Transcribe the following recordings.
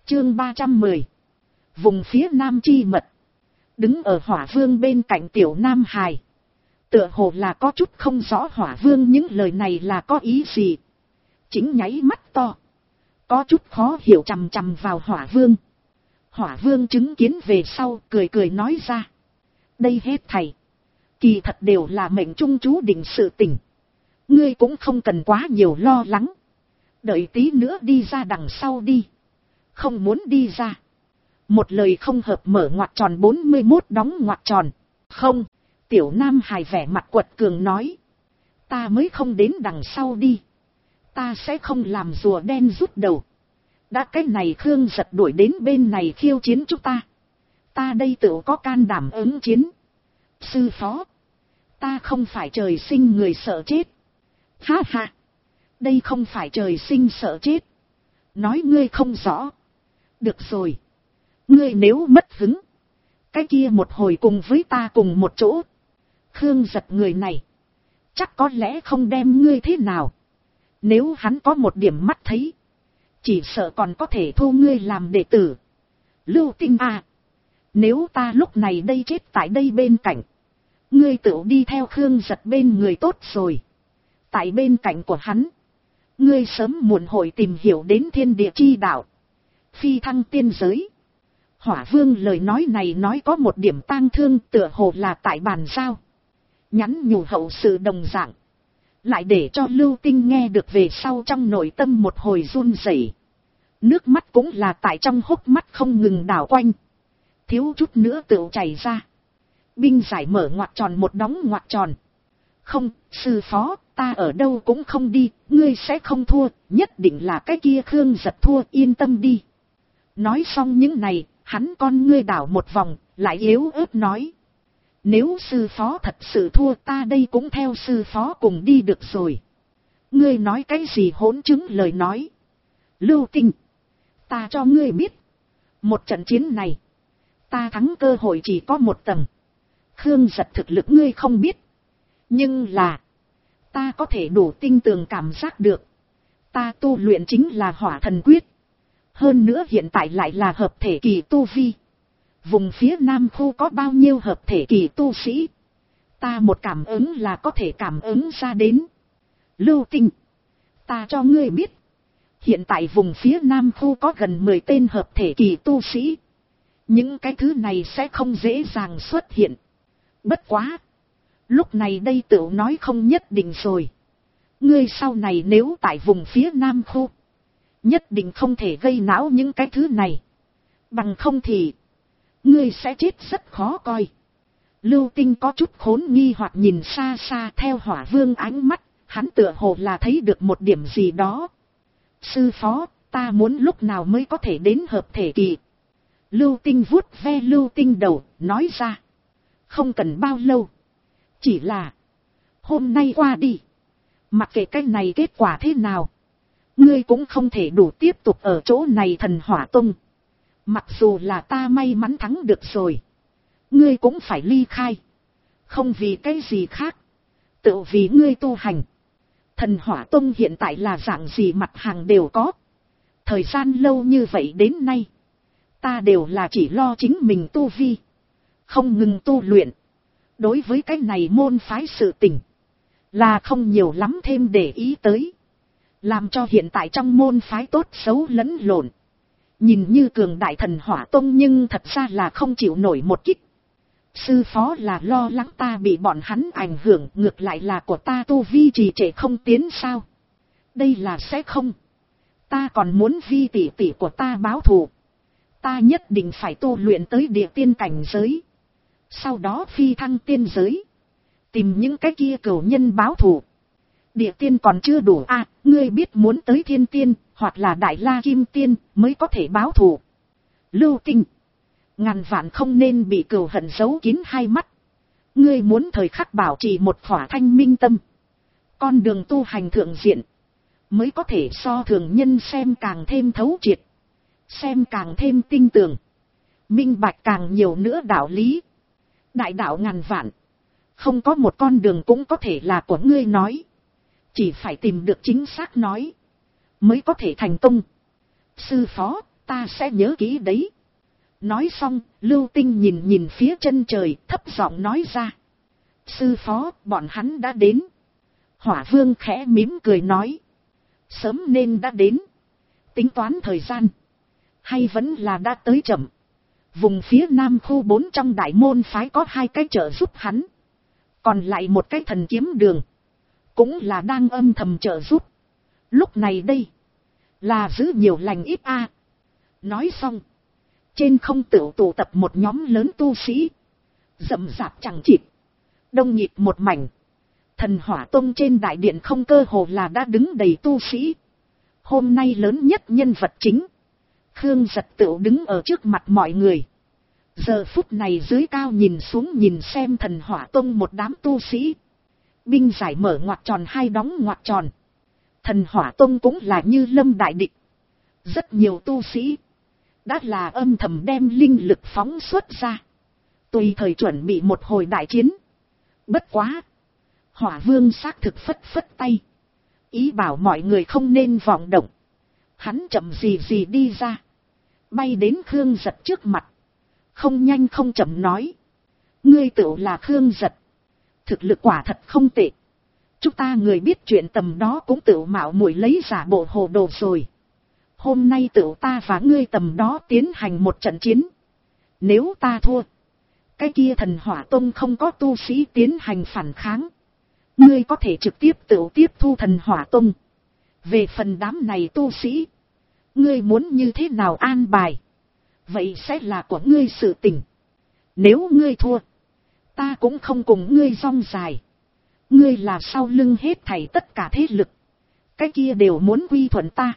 Chương 310. Vùng phía Nam chi mật. Đứng ở Hỏa Vương bên cạnh Tiểu Nam Hải. Tựa hồ là có chút không rõ Hỏa Vương những lời này là có ý gì. Chính nháy mắt to. Có chút khó hiểu chằm chằm vào Hỏa Vương. Hỏa Vương chứng kiến về sau cười cười nói ra. Đây hết thầy. Kỳ thật đều là mệnh trung chú định sự tình. Ngươi cũng không cần quá nhiều lo lắng. Đợi tí nữa đi ra đằng sau đi. Không muốn đi ra. Một lời không hợp mở ngoặc tròn 41 đóng ngoặc tròn. Không, Tiểu Nam Hải vẻ mặt quật cường nói. Ta mới không đến đằng sau đi. Ta sẽ không làm rùa đen rút đầu. Đã cái này Khương Giật đuổi đến bên này khiêu chiến chúng ta. Ta đây tự có can đảm ứng chiến. Sư phó. Ta không phải trời sinh người sợ chết. Ha ha. Đây không phải trời sinh sợ chết. Nói ngươi không rõ. Được rồi. Ngươi nếu mất hứng. Cái kia một hồi cùng với ta cùng một chỗ. Khương Giật người này. Chắc có lẽ không đem ngươi thế nào. Nếu hắn có một điểm mắt thấy. Chỉ sợ còn có thể thu ngươi làm đệ tử. Lưu Tinh à. Nếu ta lúc này đây chết tại đây bên cạnh. Ngươi tự đi theo Khương Giật bên người tốt rồi. Tại bên cạnh của hắn. Ngươi sớm muộn hội tìm hiểu đến thiên địa chi đạo. Phi thăng tiên giới. Hỏa Vương lời nói này nói có một điểm tang thương tựa hồ là tại bàn giao. Nhắn nhủ hậu sự đồng dạng. Lại để cho Lưu Tinh nghe được về sau trong nội tâm một hồi run rẩy. Nước mắt cũng là tại trong hốc mắt không ngừng đảo quanh. Thiếu chút nữa tựu chảy ra. Binh giải mở ngoặc tròn một đóng ngoặc tròn. Không, sư phó, ta ở đâu cũng không đi, ngươi sẽ không thua, nhất định là cái kia Khương Giật thua, yên tâm đi. Nói xong những này, hắn con ngươi đảo một vòng, lại yếu ớt nói. Nếu sư phó thật sự thua ta đây cũng theo sư phó cùng đi được rồi. Ngươi nói cái gì hỗn chứng lời nói. Lưu Tinh. Ta cho ngươi biết. Một trận chiến này. Ta thắng cơ hội chỉ có một tầng. Khương Giật thực lực ngươi không biết. Nhưng là. Ta có thể đủ tinh tường cảm giác được. Ta tu luyện chính là Hỏa Thần Quyết. Hơn nữa hiện tại lại là hợp thể kỳ tu vi. Vùng phía Nam khu có bao nhiêu hợp thể kỳ tu sĩ. Ta một cảm ứng là có thể cảm ứng ra đến. Lưu Tinh. Ta cho ngươi biết. Hiện tại vùng phía Nam khu có gần 10 tên hợp thể kỳ tu sĩ. Những cái thứ này sẽ không dễ dàng xuất hiện. Bất quá. Lúc này đây tự nói không nhất định rồi. Ngươi sau này nếu tại vùng phía Nam khu. Nhất định không thể gây não những cái thứ này. Bằng không thì. Ngươi sẽ chết rất khó coi. Lưu Tinh có chút khốn nghi hoặc nhìn xa xa theo Hỏa Vương ánh mắt. Hắn tựa hồ là thấy được một điểm gì đó. Sư phó, ta muốn lúc nào mới có thể đến hợp thể kỳ. Lưu Tinh vuốt ve Lưu Tinh đầu, nói ra. Không cần bao lâu. Chỉ là. Hôm nay qua đi. Mặc kệ cái này kết quả thế nào. Ngươi cũng không thể đủ tiếp tục ở chỗ này Thần Hỏa Tông. Mặc dù là ta may mắn thắng được rồi. Ngươi cũng phải ly khai. Không vì cái gì khác. Tự vì ngươi tu hành. Thần Hỏa Tông hiện tại là dạng gì mặt hàng đều có. Thời gian lâu như vậy đến nay. Ta đều là chỉ lo chính mình tu vi. Không ngừng tu luyện. Đối với cái này môn phái sự tình. Là không nhiều lắm thêm để ý tới. Làm cho hiện tại trong môn phái tốt xấu lẫn lộn. Nhìn như cường đại Thần Hỏa Tông nhưng thật ra là không chịu nổi một kích. Sư phó là lo lắng ta bị bọn hắn ảnh hưởng, ngược lại là của ta tu vi trì trệ không tiến sao. Đây là sẽ không. Ta còn muốn vi tỷ tỷ của ta báo thù. Ta nhất định phải tu luyện tới địa tiên cảnh giới. Sau đó phi thăng tiên giới. Tìm những cái kia cửu nhân báo thù. Địa tiên còn chưa đủ à, ngươi biết muốn tới thiên tiên, hoặc là đại la kim tiên, mới có thể báo thù. Lưu Tinh. Ngàn vạn không nên bị cừu hận giấu kín hai mắt. Ngươi muốn thời khắc bảo trì một khỏa thanh minh tâm. Con đường tu hành thượng diện. Mới có thể so thường nhân xem càng thêm thấu triệt. Xem càng thêm tinh tường. Minh bạch càng nhiều nữa đạo lý. Đại đạo ngàn vạn. Không có một con đường cũng có thể là của ngươi nói. Chỉ phải tìm được chính xác nói. Mới có thể thành công. Sư phó, Ta sẽ nhớ kỹ đấy. Nói xong, Lưu Tinh nhìn nhìn phía chân trời, thấp giọng nói ra. Sư phó, bọn hắn đã đến. Hỏa Vương khẽ mỉm cười nói. Sớm nên đã đến. Tính toán thời gian. Hay vẫn là đã tới chậm. Vùng phía Nam khu 4 trong đại môn phái có 2 cái trợ giúp hắn. Còn lại một cái thần kiếm đường. Cũng là đang âm thầm trợ giúp. Lúc này đây. Là giữ nhiều lành ít a. Nói xong. Trên không tụ tập một nhóm lớn tu sĩ. Rậm rạp chẳng chịt. Đông nhịp một mảnh. Thần Hỏa Tông trên đại điện không cơ hồ là đã đứng đầy tu sĩ. Hôm nay lớn nhất nhân vật chính. Khương Giật Tựu đứng ở trước mặt mọi người. Giờ phút này dưới cao nhìn xuống nhìn xem Thần Hỏa Tông một đám tu sĩ. Binh giải mở ngoặc tròn hai đóng ngoặc tròn. Thần Hỏa Tông cũng là như lâm đại địch. Rất nhiều tu sĩ. Đã là âm thầm đem linh lực phóng xuất ra. Tùy thời chuẩn bị một hồi đại chiến. Bất quá. Hỏa Vương xác thực phất phất tay. Ý bảo mọi người không nên vọng động. Hắn chậm gì đi ra. Bay đến Khương Giật trước mặt. Không nhanh không chậm nói. Ngươi tựu là Khương Giật. Thực lực quả thật không tệ. Chúng ta người biết chuyện tầm đó cũng tựu mạo muội lấy giả bộ hồ đồ rồi. Hôm nay tựu ta và ngươi tầm đó tiến hành một trận chiến. Nếu ta thua. Cái kia Thần Hỏa Tông không có tu sĩ tiến hành phản kháng. Ngươi có thể trực tiếp tựu tiếp thu Thần Hỏa Tông. Về phần đám này tu sĩ. Ngươi muốn như thế nào an bài. Vậy sẽ là của ngươi sự tình. Nếu ngươi thua. Ta cũng không cùng ngươi rong dài. Ngươi là sau lưng hết thảy tất cả thế lực. Cái kia đều muốn quy thuận ta.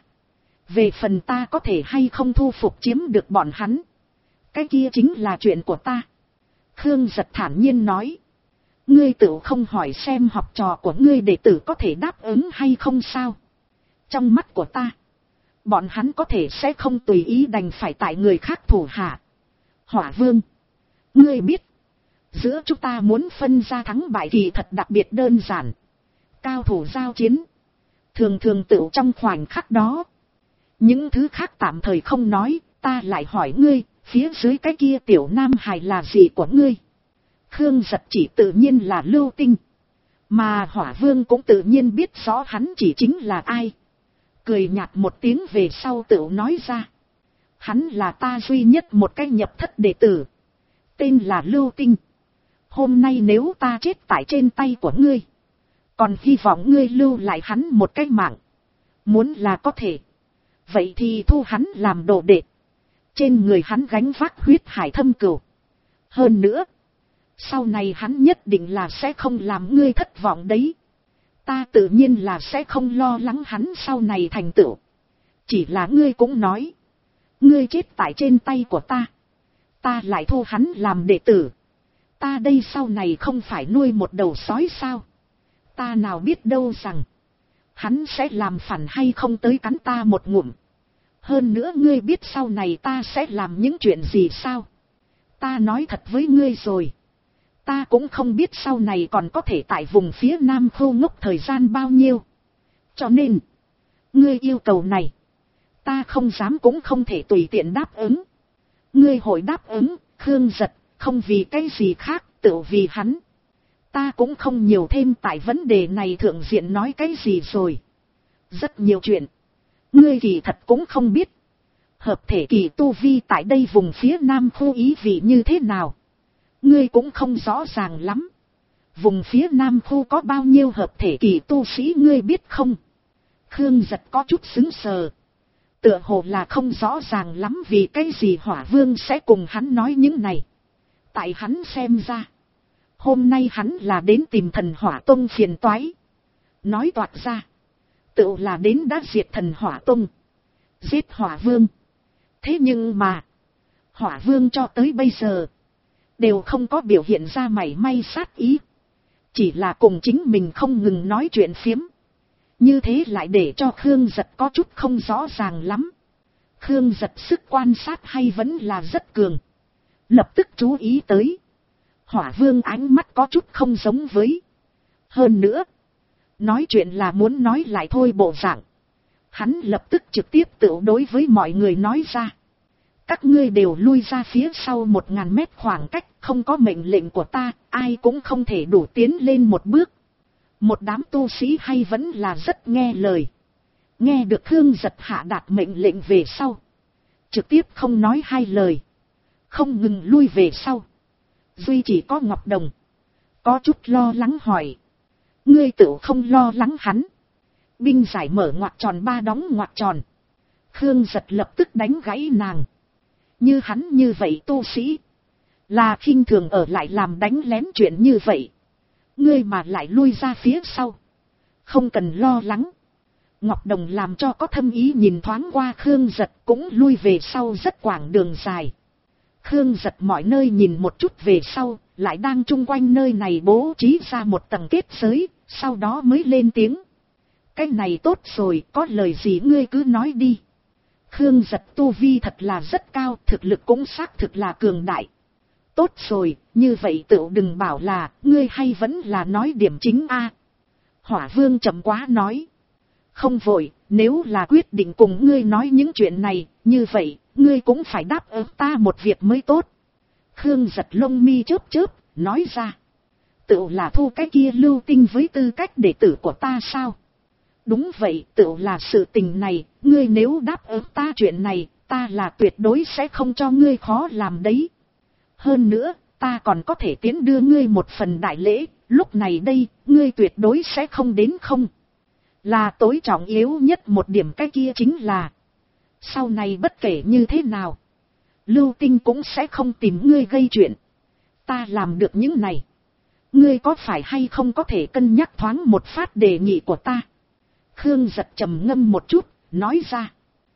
Về phần ta có thể hay không thu phục chiếm được bọn hắn. Cái kia chính là chuyện của ta. Khương Giật thản nhiên nói. Ngươi tự không hỏi xem học trò của ngươi đệ tử có thể đáp ứng hay không sao. Trong mắt của ta. Bọn hắn có thể sẽ không tùy ý đành phải tại người khác thủ hạ. Hỏa Vương. Ngươi biết. Giữa chúng ta muốn phân ra thắng bại kỳ thật đặc biệt đơn giản. Cao thủ giao chiến. Thường thường tựu trong khoảnh khắc đó. Những thứ khác tạm thời không nói. Ta lại hỏi ngươi. Phía dưới cái kia tiểu nam hài là gì của ngươi? Khương Giật chỉ tự nhiên là Lưu Tinh. Mà Hỏa Vương cũng tự nhiên biết rõ hắn chỉ chính là ai. Cười nhạt một tiếng về sau tựu nói ra. Hắn là ta duy nhất một cái nhập thất đệ tử. Tên là Lưu Tinh. Hôm nay nếu ta chết tại trên tay của ngươi. Còn hy vọng ngươi lưu lại hắn một cái mạng. Muốn là có thể. Vậy thì thu hắn làm đồ đệ. Trên người hắn gánh vác huyết hải thâm cửu. Hơn nữa. Sau này hắn nhất định là sẽ không làm ngươi thất vọng đấy. Ta tự nhiên là sẽ không lo lắng hắn sau này thành tựu. Chỉ là ngươi cũng nói. Ngươi chết tại trên tay của ta. Ta lại thu hắn làm đệ tử. Ta đây sau này không phải nuôi một đầu sói sao. Ta nào biết đâu rằng. Hắn sẽ làm phản hay không tới cắn ta một ngụm. Hơn nữa ngươi biết sau này ta sẽ làm những chuyện gì sao. Ta nói thật với ngươi rồi. Ta cũng không biết sau này còn có thể tại vùng phía Nam khu ngốc thời gian bao nhiêu. Cho nên. Ngươi yêu cầu này. Ta không dám cũng không thể tùy tiện đáp ứng. Ngươi hội đáp ứng. Khương Giật. Không vì cái gì khác. Tự vì hắn. Ta cũng không nhiều thêm tại vấn đề này thượng diện nói cái gì rồi. Rất nhiều chuyện. Ngươi kỳ thật cũng không biết. Hợp thể kỳ tu vi tại đây vùng phía Nam khu ý vị như thế nào. Ngươi cũng không rõ ràng lắm. Vùng phía Nam khu có bao nhiêu hợp thể kỳ tu sĩ ngươi biết không? Khương Giật có chút sững sờ. Tựa hồ là không rõ ràng lắm vì cái gì Hỏa Vương sẽ cùng hắn nói những này. Tại hắn xem ra. Hôm nay hắn là đến tìm Thần Hỏa Tông phiền toái. Nói toạc ra. Tựu là đến đã diệt Thần Hỏa Tông. Giết Hỏa Vương. Thế nhưng mà. Hỏa Vương cho tới bây giờ. Đều không có biểu hiện ra mảy may sát ý. Chỉ là cùng chính mình không ngừng nói chuyện phiếm. Như thế lại để cho Khương Giật có chút không rõ ràng lắm. Khương Giật sức quan sát hay vẫn là rất cường. Lập tức chú ý tới. Hỏa Vương ánh mắt có chút không giống với. Hơn nữa. Nói chuyện là muốn nói lại thôi bộ dạng. Hắn lập tức trực tiếp tự đối với mọi người nói ra. Các ngươi đều lui ra phía sau 1000 mét khoảng cách, không có mệnh lệnh của ta, ai cũng không thể đủ tiến lên một bước. Một đám tu sĩ hay vẫn là rất nghe lời. Nghe được Khương Giật hạ đạt mệnh lệnh về sau, trực tiếp không nói hai lời, không ngừng lui về sau. Duy chỉ có Ngọc Đồng có chút lo lắng hỏi: ngươi tự không lo lắng hắn? Binh giải mở ngoặc tròn 3 đóng ngoặc tròn. Khương Giật lập tức đánh gãy nàng: như hắn như vậy tu sĩ, là khinh thường ở lại làm đánh lén chuyện như vậy. Ngươi mà lại lui ra phía sau, không cần lo lắng. Ngọc Đồng làm cho có thâm ý nhìn thoáng qua Khương Giật, cũng lui về sau rất quãng đường dài. Khương Giật mọi nơi nhìn một chút về sau, lại đang chung quanh nơi này bố trí ra một tầng kết giới, sau đó mới lên tiếng: cái này tốt rồi, có lời gì ngươi cứ nói đi. Khương Giật tu vi thật là rất cao, thực lực cũng xác thực là cường đại. Tốt rồi, như vậy tựu đừng bảo là, ngươi hay vẫn là nói điểm chính a. Hỏa Vương chậm quá nói: không vội, nếu là quyết định cùng ngươi nói những chuyện này, như vậy, ngươi cũng phải đáp ứng ta một việc mới tốt. Khương Giật lông mi chớp chớp, nói ra: tựu là thu cái kia Lưu Tinh với tư cách đệ tử của ta sao? Đúng vậy, tựu là sự tình này, ngươi nếu đáp ứng ta chuyện này, ta là tuyệt đối sẽ không cho ngươi khó làm đấy. Hơn nữa, ta còn có thể tiến đưa ngươi một phần đại lễ, lúc này đây, ngươi tuyệt đối sẽ không đến không. Là tối trọng yếu nhất một điểm, cái kia chính là, sau này bất kể như thế nào, Lưu Tinh cũng sẽ không tìm ngươi gây chuyện. Ta làm được những này, ngươi có phải hay không có thể cân nhắc thoáng một phát đề nghị của ta? Khương Giật trầm ngâm một chút, nói ra: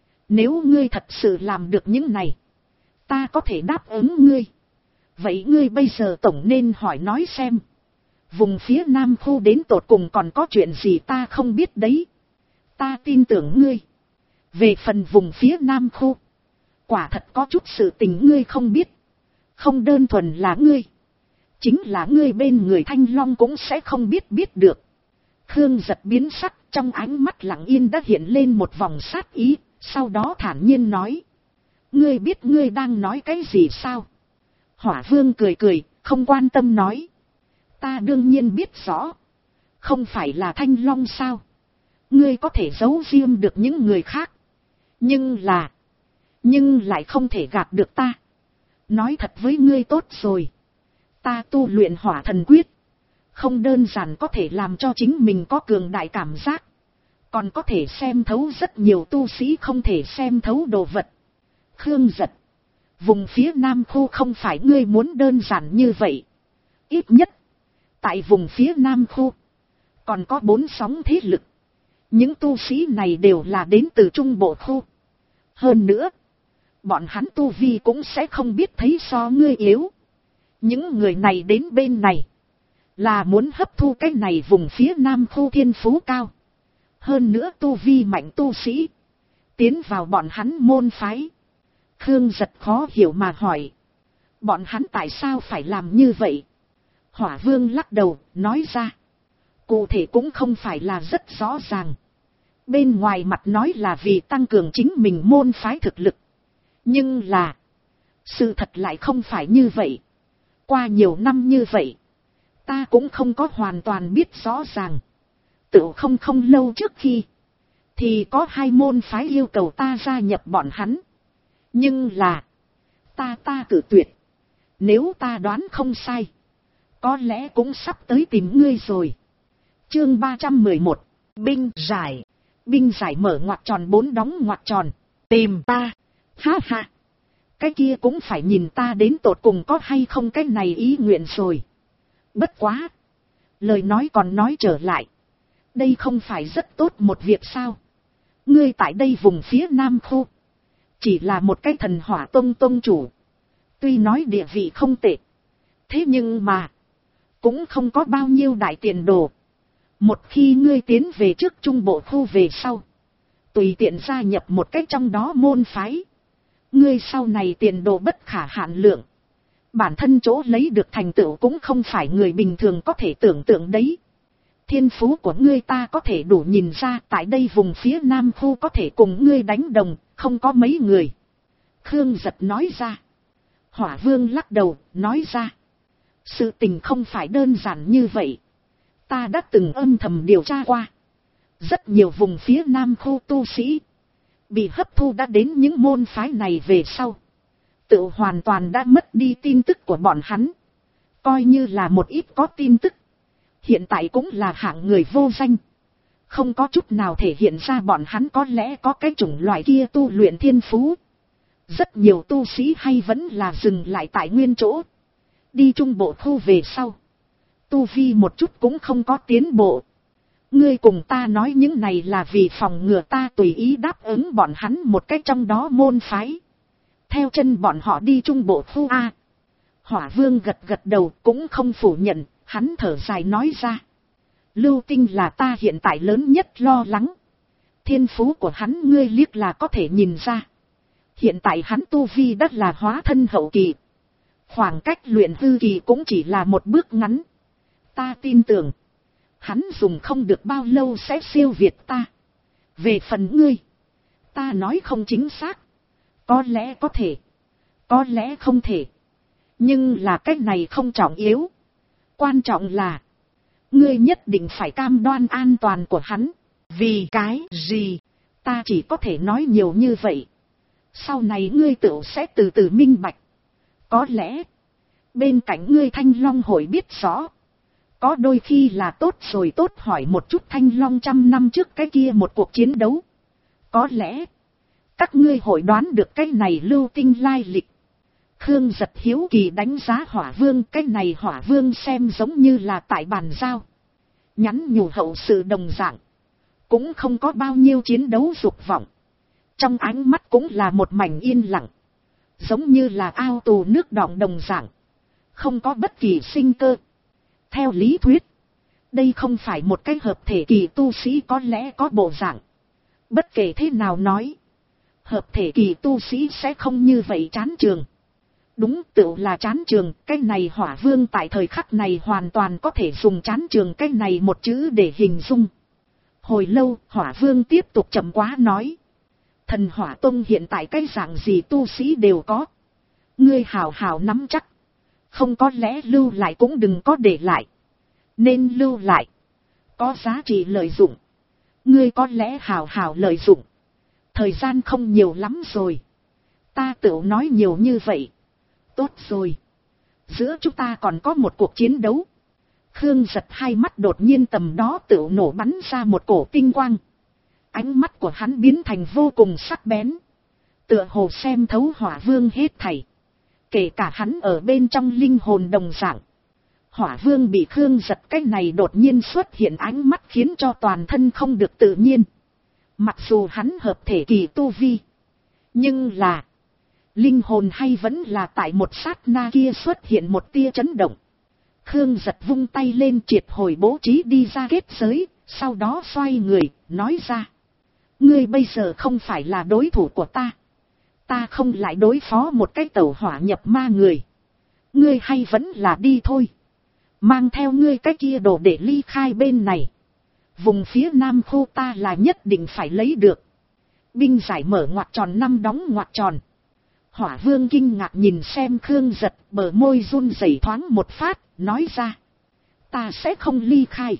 nếu ngươi thật sự làm được những này, ta có thể đáp ứng ngươi. Vậy ngươi bây giờ tổng nên hỏi nói xem, vùng phía Nam khu đến tột cùng còn có chuyện gì ta không biết đấy. Ta tin tưởng ngươi. Về phần vùng phía Nam khu, quả thật có chút sự tình ngươi không biết. Không đơn thuần là ngươi, chính là ngươi bên người Thanh Long cũng sẽ không biết được. Khương Giật biến sắc, trong ánh mắt lặng yên đã hiện lên một vòng sát ý, sau đó thản nhiên nói: ngươi biết ngươi đang nói cái gì sao? Hỏa Vương cười cười, không quan tâm nói: ta đương nhiên biết rõ. Không phải là Thanh Long sao? Ngươi có thể giấu riêng được những người khác, nhưng lại không thể gạt được ta. Nói thật với ngươi tốt rồi, ta tu luyện Hỏa Thần Quyết, không đơn giản có thể làm cho chính mình có cường đại cảm giác, còn có thể xem thấu rất nhiều tu sĩ không thể xem thấu đồ vật. Khương Giật, vùng phía Nam khu không phải ngươi muốn đơn giản như vậy. Ít nhất, tại vùng phía Nam khu, còn có 4 sóng thế lực. Những tu sĩ này đều là đến từ Trung Bộ khu. Hơn nữa, bọn hắn tu vi cũng sẽ không biết thấy so ngươi yếu. Những người này đến bên này, là muốn hấp thu cái này vùng phía Nam khu thiên phú cao. Hơn nữa tu vi mạnh tu sĩ, tiến vào bọn hắn môn phái. Khương Giật khó hiểu mà hỏi: bọn hắn tại sao phải làm như vậy? Hỏa Vương lắc đầu, nói ra: cụ thể cũng không phải là rất rõ ràng. Bên ngoài mặt nói là vì tăng cường chính mình môn phái thực lực. Nhưng là, sự thật lại không phải như vậy. Qua nhiều năm như vậy, ta cũng không có hoàn toàn biết rõ ràng. Tự không lâu trước khi, thì có 2 môn phái yêu cầu ta gia nhập bọn hắn. Nhưng là, ta cự tuyệt. Nếu ta đoán không sai, có lẽ cũng sắp tới tìm ngươi rồi. Chương 311, binh giải. Binh giải mở ngoặc tròn 4 đóng ngoặc tròn. Tìm ta. Ha ha. Cái kia cũng phải nhìn ta đến tột cùng có hay không cái này ý nguyện rồi. Bất quá, lời nói còn nói trở lại, đây không phải rất tốt một việc sao? Ngươi tại đây vùng phía Nam khu, chỉ là một cái thần hỏa tông chủ. Tuy nói địa vị không tệ, thế nhưng mà, cũng không có bao nhiêu đại tiền đồ. Một khi ngươi tiến về trước Trung Bộ khu về sau, tùy tiện gia nhập một cách trong đó môn phái, ngươi sau này tiền đồ bất khả hạn lượng. Bản thân chỗ lấy được thành tựu cũng không phải người bình thường có thể tưởng tượng đấy. Thiên phú của ngươi ta có thể đủ nhìn ra, tại đây vùng phía Nam khu có thể cùng ngươi đánh đồng, không có mấy người. Khương Giật nói ra. Hỏa Vương lắc đầu, nói ra. Sự tình không phải đơn giản như vậy. Ta đã từng âm thầm điều tra qua. Rất nhiều vùng phía nam khu tu sĩ bị hấp thu đã đến những môn phái này về sau, tự hoàn toàn đã mất đi tin tức của bọn hắn. Coi như là một ít có tin tức, hiện tại cũng là hạng người vô danh. Không có chút nào thể hiện ra bọn hắn có lẽ có cái chủng loại kia tu luyện thiên phú. Rất nhiều tu sĩ hay vẫn là dừng lại tại nguyên chỗ. Đi trung bộ khu về sau, tu vi một chút cũng không có tiến bộ. Ngươi cùng ta nói những này là vì phòng ngừa ta tùy ý đáp ứng bọn hắn một cách trong đó môn phái. Theo chân bọn họ đi trung bộ khu A. Hỏa Vương gật gật đầu cũng không phủ nhận, hắn thở dài nói ra. Lưu Tinh là ta hiện tại lớn nhất lo lắng. Thiên phú của hắn ngươi liếc là có thể nhìn ra. Hiện tại hắn tu vi đất là hóa thân hậu kỳ. Khoảng cách luyện hư kỳ cũng chỉ là một bước ngắn. Ta tin tưởng, hắn dùng không được bao lâu sẽ siêu việt ta. Về phần ngươi, ta nói không chính xác. Có lẽ có thể, có lẽ không thể. Nhưng là cách này không trọng yếu. Quan trọng là, ngươi nhất định phải cam đoan an toàn của hắn. Vì cái gì? Ta chỉ có thể nói nhiều như vậy. Sau này ngươi tự sẽ từ từ minh bạch. Có lẽ, bên cạnh ngươi Thanh Long hội biết rõ. Có đôi khi là tốt rồi tốt hỏi một chút Thanh Long 100 năm trước cái kia một cuộc chiến đấu. Có lẽ, các ngươi hội đoán được cái này Lưu Tinh lai lịch. Khương Giật hiếu kỳ đánh giá Hỏa Vương, cái này Hỏa Vương xem giống như là tại bàn giao. Nhắn nhủ hậu sự đồng dạng. Cũng không có bao nhiêu chiến đấu dục vọng. Trong ánh mắt cũng là một mảnh yên lặng. Giống như là ao tù nước đọng đồng dạng. Không có bất kỳ sinh cơ. Theo lý thuyết, đây không phải một cái hợp thể kỳ tu sĩ có lẽ có bộ dạng. Bất kể thế nào nói, hợp thể kỳ tu sĩ sẽ không như vậy chán trường. Đúng tựu là chán trường, cái này Hỏa Vương tại thời khắc này hoàn toàn có thể dùng chán trường cái này một chữ để hình dung. Hồi lâu, Hỏa Vương tiếp tục chậm quá nói. Thần Hỏa Tông hiện tại cái dạng gì tu sĩ đều có. Ngươi hào hào nắm chắc. Không có lẽ lưu lại cũng đừng có để lại. Nên lưu lại. Có giá trị lợi dụng. Ngươi có lẽ hào hào lợi dụng. Thời gian không nhiều lắm rồi. Ta tự nói nhiều như vậy. Tốt rồi. Giữa chúng ta còn có một cuộc chiến đấu. Khương Giật hai mắt đột nhiên tầm đó tự nổ bắn ra một cổ tinh quang. Ánh mắt của hắn biến thành vô cùng sắc bén. Tựa hồ xem thấu Hỏa Vương hết thảy. Kể cả hắn ở bên trong linh hồn đồng dạng. Hỏa Vương bị Khương Giật cái này đột nhiên xuất hiện ánh mắt khiến cho toàn thân không được tự nhiên. Mặc dù hắn hợp thể kỳ tu vi. Nhưng là, linh hồn hay vẫn là tại một sát na kia xuất hiện một tia chấn động. Khương Giật vung tay lên triệt hồi bố trí đi ra kết giới. Sau đó xoay người, nói ra. Ngươi bây giờ không phải là đối thủ của ta. Ta không lại đối phó một cái tẩu hỏa nhập ma người. Ngươi hay vẫn là đi thôi. Mang theo ngươi cái kia đồ để ly khai bên này. Vùng phía nam khu ta là nhất định phải lấy được. Binh giải mở ngoặc tròn năm đóng ngoặc tròn. Hỏa Vương kinh ngạc nhìn xem Khương Giật, bờ môi run rẩy thoáng một phát, nói ra. Ta sẽ không ly khai.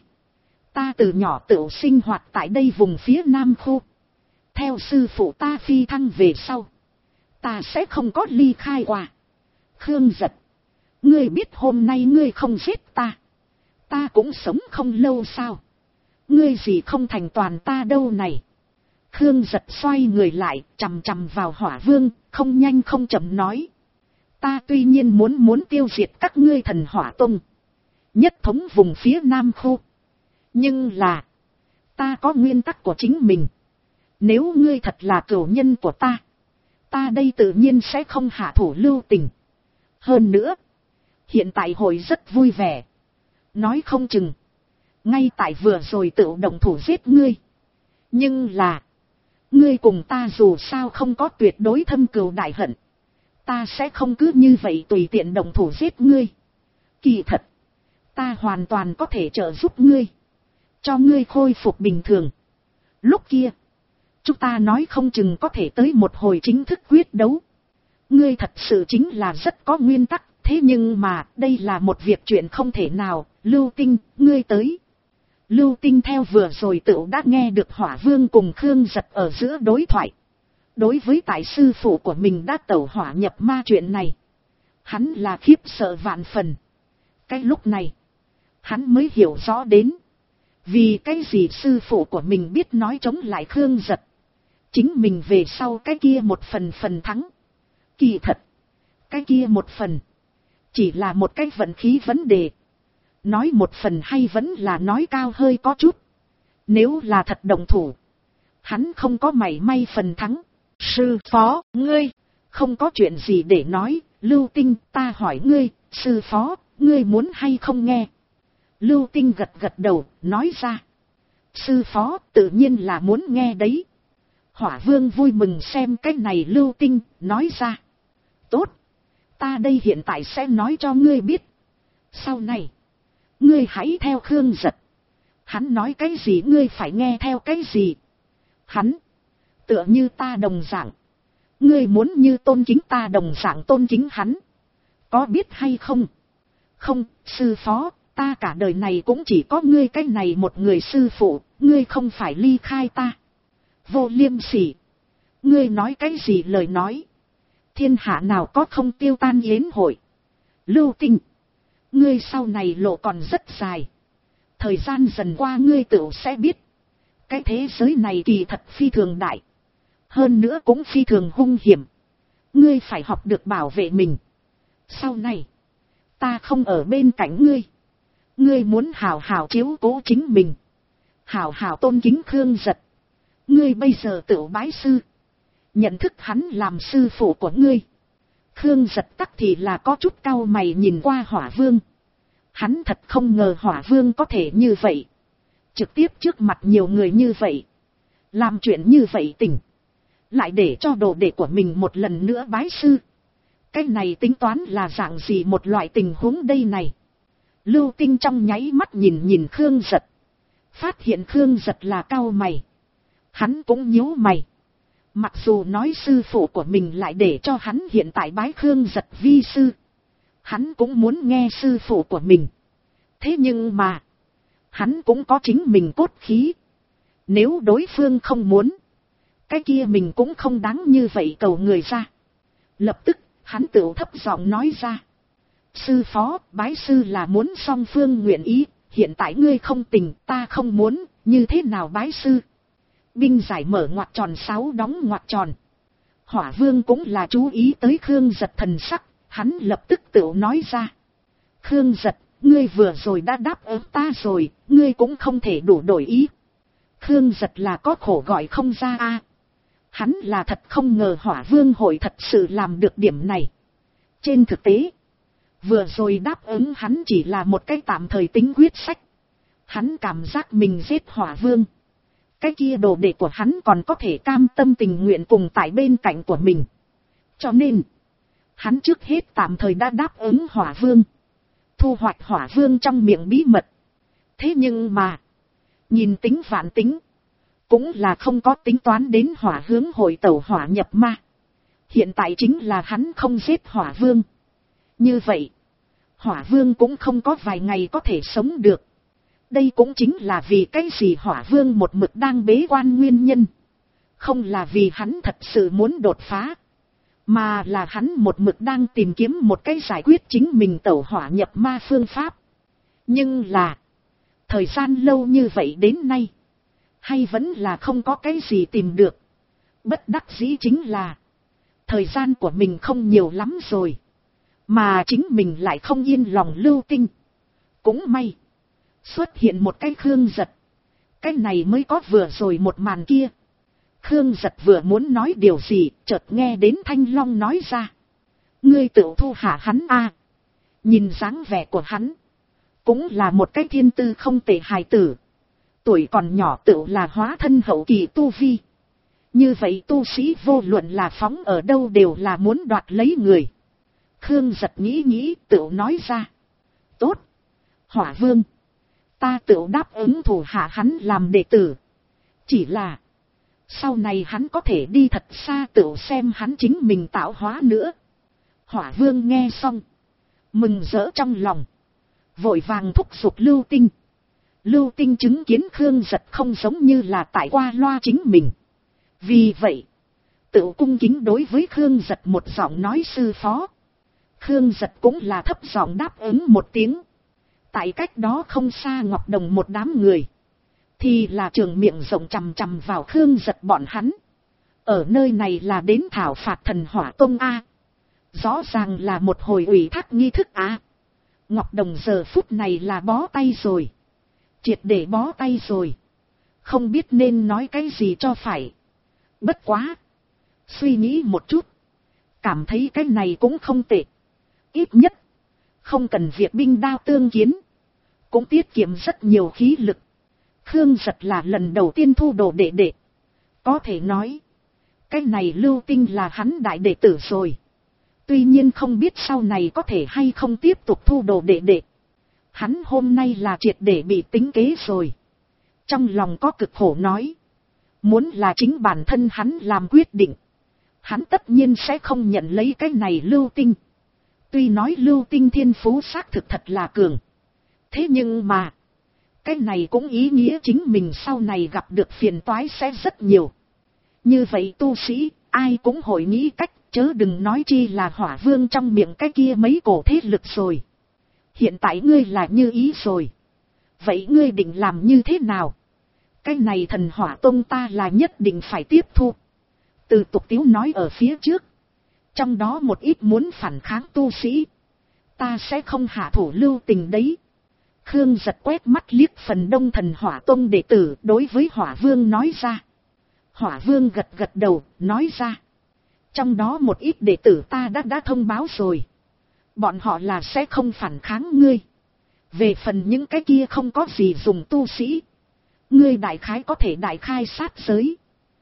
Ta từ nhỏ tự sinh hoạt tại đây vùng phía nam khu. Theo sư phụ ta phi thăng về sau. Ta sẽ không có ly khai qua. Khương Giật. Ngươi biết hôm nay ngươi không giết ta. Ta cũng sống không lâu sao. Ngươi gì không thành toàn ta đâu này. Khương Giật xoay người lại, chằm chằm vào Hỏa Vương, không nhanh không chậm nói. Ta tuy nhiên muốn tiêu diệt các ngươi Thần Hỏa Tông. Nhất thống vùng phía nam khu. Nhưng là, ta có nguyên tắc của chính mình. Nếu ngươi thật là cửu nhân của ta, ta đây tự nhiên sẽ không hạ thủ lưu tình. Hơn nữa, hiện tại hội rất vui vẻ. Nói không chừng, ngay tại vừa rồi tự động thủ giết ngươi. Nhưng là, ngươi cùng ta dù sao không có tuyệt đối thâm cừu đại hận. Ta sẽ không cứ như vậy tùy tiện động thủ giết ngươi. Kỳ thật, ta hoàn toàn có thể trợ giúp ngươi. Cho ngươi khôi phục bình thường. Lúc kia, chúng ta nói không chừng có thể tới một hồi chính thức quyết đấu. ngươi thật sự chính là rất có nguyên tắc, thế nhưng mà đây là một việc chuyện không thể nào. Lưu Tinh, ngươi tới. Lưu Tinh theo vừa rồi tựu đã nghe được Hỏa Vương cùng Khương Giật ở giữa đối thoại. Đối với tại sư phụ của mình đã tẩu hỏa nhập ma chuyện này, hắn là khiếp sợ vạn phần. Cái lúc này, hắn mới hiểu rõ đến, vì cái gì sư phụ của mình biết nói chống lại Khương Giật, chính mình về sau cái kia một phần thắng. Kỳ thật, cái kia một phần, chỉ là một cái vận khí vấn đề. Nói một phần hay vẫn là nói cao hơi có chút. Nếu là thật đồng thủ, hắn không có mảy may phần thắng. Sư phó, ngươi, không có chuyện gì để nói. Lưu Tinh, ta hỏi ngươi, sư phó, ngươi muốn hay không nghe? Lưu Tinh gật gật đầu, nói ra. Sư phó, tự nhiên là muốn nghe đấy. Hỏa Vương vui mừng xem cái này Lưu Tinh, nói ra. Tốt, ta đây hiện tại sẽ nói cho ngươi biết. Sau này, ngươi hãy theo Khương Giật. Hắn nói cái gì ngươi phải nghe theo cái gì. Hắn, tựa như ta đồng dạng. Ngươi muốn như tôn kính ta đồng dạng tôn kính hắn. Có biết hay không? Không, sư phó, ta cả đời này cũng chỉ có ngươi cái này một người sư phụ. Ngươi không phải ly khai ta. Vô liêm sỉ. Ngươi nói cái gì lời nói? Thiên hạ nào có không tiêu tan yến hội. Lưu Tinh, ngươi sau này lộ còn rất dài. Thời gian dần qua ngươi tự sẽ biết. Cái thế giới này kỳ thật phi thường đại. Hơn nữa cũng phi thường hung hiểm. Ngươi phải học được bảo vệ mình. Sau này, ta không ở bên cạnh ngươi. Ngươi muốn hào hào chiếu cố chính mình. Hào hào tôn kính Khương Giật. Ngươi bây giờ tự bái sư. Nhận thức hắn làm sư phụ của ngươi. Khương Giật tắc thì là có chút cau mày nhìn qua Hỏa Vương. Hắn thật không ngờ Hỏa Vương có thể như vậy. Trực tiếp trước mặt nhiều người như vậy. Làm chuyện như vậy tỉnh. Lại để cho đồ đệ của mình một lần nữa bái sư. Cái này tính toán là dạng gì một loại tình huống đây này. Lưu Tinh trong nháy mắt nhìn Khương Giật. Phát hiện Khương Giật là cau mày. Hắn cũng nhíu mày. Mặc dù nói sư phụ của mình lại để cho hắn hiện tại bái Khương Giật vi sư. Hắn cũng muốn nghe sư phụ của mình. Thế nhưng mà, hắn cũng có chính mình cốt khí. Nếu đối phương không muốn, cái kia mình cũng không đáng như vậy cầu người ra. Lập tức, hắn tự thấp giọng nói ra. Sư phó, bái sư là muốn song phương nguyện ý. Hiện tại ngươi không tình, ta không muốn, như thế nào bái sư? Binh giải mở ngoặc tròn 6 đóng ngoặc tròn. Hỏa Vương cũng là chú ý tới Khương Giật thần sắc. Hắn lập tức tự nói ra. Khương Giật, ngươi vừa rồi đã đáp ứng ta rồi, ngươi cũng không thể đủ đổi ý. Khương Giật là có khổ gọi không ra a. Hắn là thật không ngờ Hỏa Vương hội thật sự làm được điểm này. Trên thực tế, vừa rồi đáp ứng hắn chỉ là một cái tạm thời tính quyết sách. Hắn cảm giác mình giết Hỏa Vương. Cái kia đồ đệ của hắn còn có thể cam tâm tình nguyện cùng tại bên cạnh của mình. Cho nên, hắn trước hết tạm thời đã đáp ứng Hỏa Vương. Thu hoạch Hỏa Vương trong miệng bí mật. Thế nhưng mà, nhìn tính vạn tính, cũng là không có tính toán đến Hỏa hướng hội tẩu hỏa nhập ma. Hiện tại chính là hắn không giết Hỏa Vương. Như vậy, Hỏa Vương cũng không có vài ngày có thể sống được. Đây cũng chính là vì cái gì Hỏa Vương một mực đang bế quan nguyên nhân. Không là vì hắn thật sự muốn đột phá, mà là hắn một mực đang tìm kiếm một cái giải quyết chính mình tẩu hỏa nhập ma phương pháp. Nhưng là, thời gian lâu như vậy đến nay, hay vẫn là không có cái gì tìm được. Bất đắc dĩ chính là, thời gian của mình không nhiều lắm rồi, mà chính mình lại không yên lòng Lưu Tinh. Cũng may, xuất hiện một cái Khương Giật. Cái này mới có vừa rồi một màn kia. Khương Giật vừa muốn nói điều gì, chợt nghe đến Thanh Long nói ra. Ngươi tự thu hạ hắn a. Nhìn dáng vẻ của hắn, cũng là một cái thiên tư không tệ hài tử. Tuổi còn nhỏ tự là hóa thân hậu kỳ tu vi. Như vậy tu sĩ vô luận là phóng ở đâu đều là muốn đoạt lấy người. Khương Giật nghĩ tự nói ra. Tốt, Hỏa Vương, ta tự đáp ứng thủ hạ hắn làm đệ tử. Chỉ là, sau này hắn có thể đi thật xa tự xem hắn chính mình tạo hóa nữa. Hỏa Vương nghe xong, mừng rỡ trong lòng, vội vàng thúc giục Lưu Tinh. Lưu Tinh chứng kiến Khương Giật không giống như là tại qua loa chính mình. Vì vậy, tự cung kính đối với Khương Giật một giọng nói sư phó. Khương Giật cũng là thấp giọng đáp ứng một tiếng. Tại cách đó không xa Ngọc Đồng một đám người, thì là trường miệng rộng chằm chằm vào Khương Giật bọn hắn. Ở nơi này là đến thảo phạt thần hỏa tông A. Rõ ràng là một hồi ủy thác nghi thức A. Ngọc Đồng giờ phút này là bó tay rồi. Triệt để bó tay rồi. Không biết nên nói cái gì cho phải. Bất quá. Suy nghĩ một chút. Cảm thấy cái này cũng không tệ. Ít nhất. Không cần việc binh đao tương kiến. Cũng tiết kiệm rất nhiều khí lực. Khương Giật là lần đầu tiên thu đồ đệ đệ. Có thể nói. Cái này Lưu Tinh là hắn đại đệ tử rồi. Tuy nhiên không biết sau này có thể hay không tiếp tục thu đồ đệ đệ. Hắn hôm nay là triệt để bị tính kế rồi. Trong lòng có cực khổ nói. Muốn là chính bản thân hắn làm quyết định. Hắn tất nhiên sẽ không nhận lấy cái này Lưu Tinh. Tuy nói Lưu Tinh thiên phú xác thực thật là cường. Thế nhưng mà. Cái này cũng ý nghĩa chính mình sau này gặp được phiền toái sẽ rất nhiều. Như vậy tu sĩ, ai cũng hội nghĩ cách, chớ đừng nói chi là Hỏa Vương trong miệng cái kia mấy cổ thế lực rồi. Hiện tại ngươi là như ý rồi. Vậy ngươi định làm như thế nào? Cái này thần hỏa tông ta là nhất định phải tiếp thu. Từ tục tiếu nói ở phía trước. Trong đó một ít muốn phản kháng tu sĩ. Ta sẽ không hạ thủ lưu tình đấy. Khương Giật quét mắt liếc phần đông thần hỏa tông đệ tử đối với Hỏa Vương nói ra. Hỏa Vương gật gật đầu, nói ra. Trong đó một ít đệ tử ta đã thông báo rồi. Bọn họ là sẽ không phản kháng ngươi. Về phần những cái kia không có gì dùng tu sĩ. Ngươi đại khái có thể đại khai sát giới.